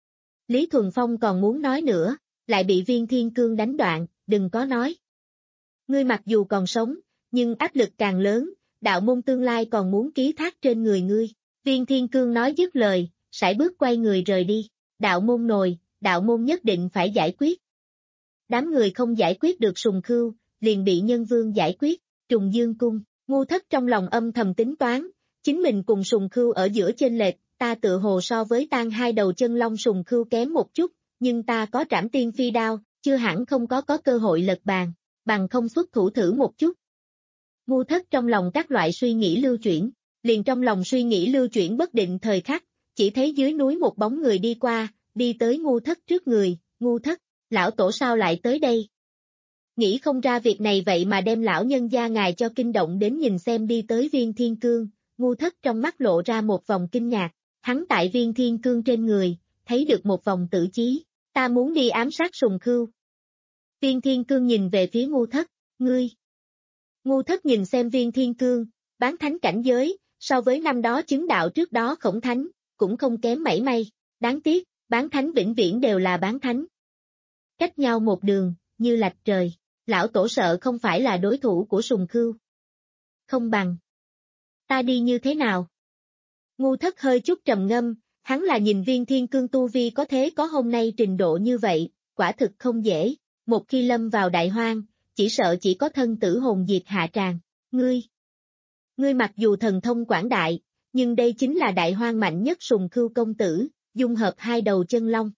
Lý Thuần Phong còn muốn nói nữa, lại bị Viên Thiên Cương đánh đoạn, đừng có nói. Ngươi mặc dù còn sống, nhưng áp lực càng lớn, đạo môn tương lai còn muốn ký thác trên người ngươi. Viên Thiên Cương nói dứt lời, sải bước quay người rời đi, đạo môn nồi, đạo môn nhất định phải giải quyết. Đám người không giải quyết được sùng khưu, liền bị nhân vương giải quyết, Trùng Dương Cung, Ngu Thất trong lòng âm thầm tính toán, chính mình cùng sùng khưu ở giữa chênh lệch, ta tự hồ so với tan hai đầu chân long sùng khưu kém một chút, nhưng ta có trảm tiên phi đao, chưa hẳn không có có cơ hội lật bàn, bằng không xuất thủ thử một chút. Ngu Thất trong lòng các loại suy nghĩ lưu chuyển, liền trong lòng suy nghĩ lưu chuyển bất định thời khắc, chỉ thấy dưới núi một bóng người đi qua, đi tới Ngu Thất trước người, Ngu Thất, lão tổ sao lại tới đây? Nghĩ không ra việc này vậy mà đem lão nhân gia ngài cho kinh động đến nhìn xem đi tới Viên Thiên Cương, Ngu Thất trong mắt lộ ra một vòng kinh ngạc, hắn tại Viên Thiên Cương trên người, thấy được một vòng tự chí, ta muốn đi ám sát sùng khưu. Viên Thiên Cương nhìn về phía Ngu Thất, ngươi. Ngu Thất nhìn xem Viên Thiên Cương, bán thánh cảnh giới, so với năm đó chứng đạo trước đó Khổng Thánh, cũng không kém mảy may, đáng tiếc, bán thánh vĩnh viễn đều là bán thánh. Cách nhau một đường, như lạch trời, lão tổ sợ không phải là đối thủ của sùng khưu. Không bằng. Ta đi như thế nào? Ngu Thất hơi chút trầm ngâm, hắn là nhìn Viên Thiên Cương tu vi có thế có hôm nay trình độ như vậy, quả thực không dễ, một khi lâm vào đại hoang, chỉ sợ chỉ có thân tử hồn diệt hạ tràng, ngươi. Ngươi mặc dù thần thông quảng đại, nhưng đây chính là đại hoang mạnh nhất sùng khưu công tử, dung hợp hai đầu chân long.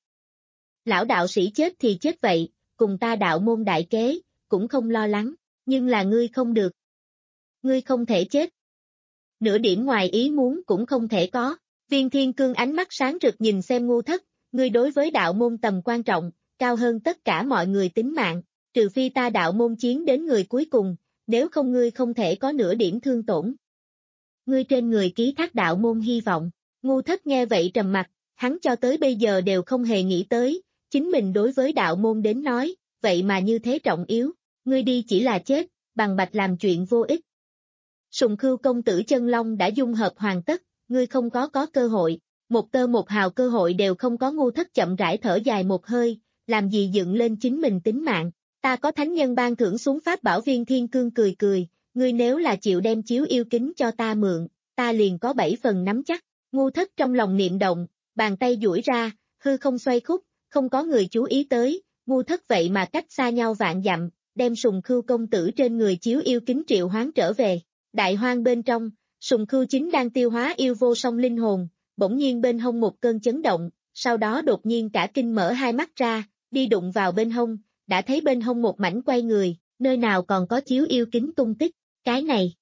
Lão đạo sĩ chết thì chết vậy, cùng ta đạo môn đại kế, cũng không lo lắng, nhưng là ngươi không được. Ngươi không thể chết. Nửa điểm ngoài ý muốn cũng không thể có. Viên Thiên Cương ánh mắt sáng rực nhìn xem Ngu Thất, ngươi đối với đạo môn tầm quan trọng, cao hơn tất cả mọi người tính mạng, trừ phi ta đạo môn chiến đến người cuối cùng, nếu không ngươi không thể có nửa điểm thương tổn. Ngươi trên người ký thác đạo môn hy vọng, Ngu Thất nghe vậy trầm mặt, hắn cho tới bây giờ đều không hề nghĩ tới, chính mình đối với đạo môn đến nói, vậy mà như thế trọng yếu, ngươi đi chỉ là chết, bằng bạch làm chuyện vô ích. Sùng khưu công tử chân long đã dung hợp hoàn tất, ngươi không có có cơ hội, một tơ một hào cơ hội đều không có. Ngu Thất chậm rãi thở dài một hơi, làm gì dựng lên chính mình tính mạng, ta có thánh nhân ban thưởng xuống pháp bảo Viên Thiên Cương cười cười, ngươi nếu là chịu đem chiếu yêu kính cho ta mượn, ta liền có bảy phần nắm chắc, ngu thất trong lòng niệm động, bàn tay duỗi ra, hư không xoay khúc, không có người chú ý tới, ngu thất vậy mà cách xa nhau vạn dặm, đem Sùng Khưu công tử trên người chiếu yêu kính triệu hoán trở về, đại hoang bên trong, Sùng Khưu chính đang tiêu hóa yêu vô song linh hồn, bỗng nhiên bên hông một cơn chấn động, sau đó đột nhiên cả kinh mở hai mắt ra, đi đụng vào bên hông, đã thấy bên hông một mảnh quay người, nơi nào còn có chiếu yêu kính tung tích, cái này,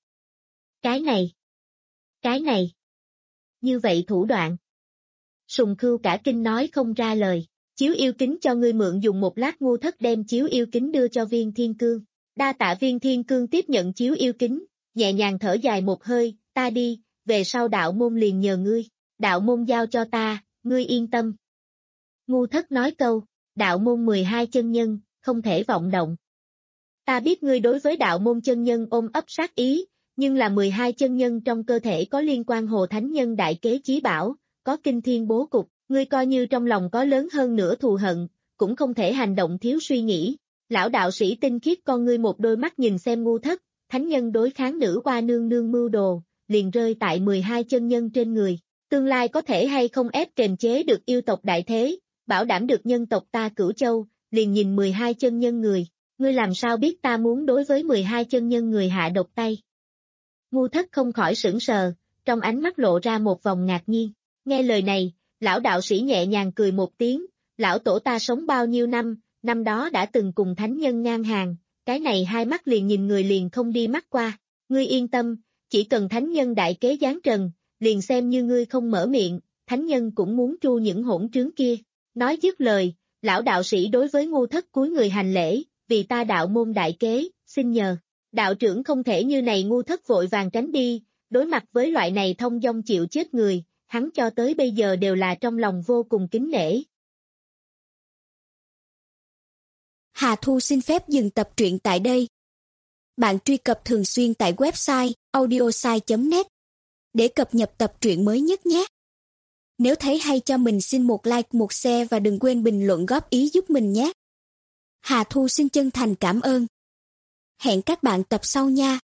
cái này, cái này, như vậy thủ đoạn. Sùng Khưu cả kinh nói không ra lời, chiếu yêu kính cho ngươi mượn dùng một lát, ngu thất đem chiếu yêu kính đưa cho Viên Thiên Cương, đa tạ. Viên Thiên Cương tiếp nhận chiếu yêu kính, nhẹ nhàng thở dài một hơi, ta đi, về sau đạo môn liền nhờ ngươi, đạo môn giao cho ta, ngươi yên tâm. Ngu thất nói câu, đạo môn mười hai chân nhân, không thể vọng động. Ta biết ngươi đối với đạo môn chân nhân ôm ấp sát ý, nhưng là mười hai chân nhân trong cơ thể có liên quan Hồ Thánh Nhân đại kế chí bảo, có kinh thiên bố cục, ngươi coi như trong lòng có lớn hơn nửa thù hận, cũng không thể hành động thiếu suy nghĩ. Lão đạo sĩ tinh khiết con ngươi một đôi mắt nhìn xem ngu thất, thánh nhân đối kháng nữ oa nương nương mưu đồ, liền rơi tại mười hai chân nhân trên người. Tương lai có thể hay không ép kềm chế được yêu tộc đại thế, bảo đảm được nhân tộc ta Cửu Châu, liền nhìn mười hai chân nhân người, ngươi làm sao biết ta muốn đối với mười hai chân nhân người hạ độc tay. Ngu thất không khỏi sững sờ, trong ánh mắt lộ ra một vòng ngạc nhiên, nghe lời này, lão đạo sĩ nhẹ nhàng cười một tiếng, lão tổ ta sống bao nhiêu năm, năm đó đã từng cùng thánh nhân ngang hàng, cái này hai mắt liền nhìn người liền không đi mắt qua, ngươi yên tâm, chỉ cần thánh nhân đại kế giáng trần, liền xem như ngươi không mở miệng, thánh nhân cũng muốn tru những hỗn trướng kia. Nói dứt lời, lão đạo sĩ đối với ngu thất cúi người hành lễ, vì ta đạo môn đại kế, xin nhờ. Đạo trưởng không thể như này. Ngu thất vội vàng tránh đi, đối mặt với loại này thông dong chịu chết người, hắn cho tới bây giờ đều là trong lòng vô cùng kính nể. Hà Thu xin phép dừng tập truyện tại đây. Bạn truy cập thường xuyên tại website audiosai chấm net để cập nhật tập truyện mới nhất nhé. Nếu thấy hay cho mình xin một like, một share và đừng quên bình luận góp ý giúp mình nhé. Hà Thu xin chân thành cảm ơn. Hẹn các bạn tập sau nha.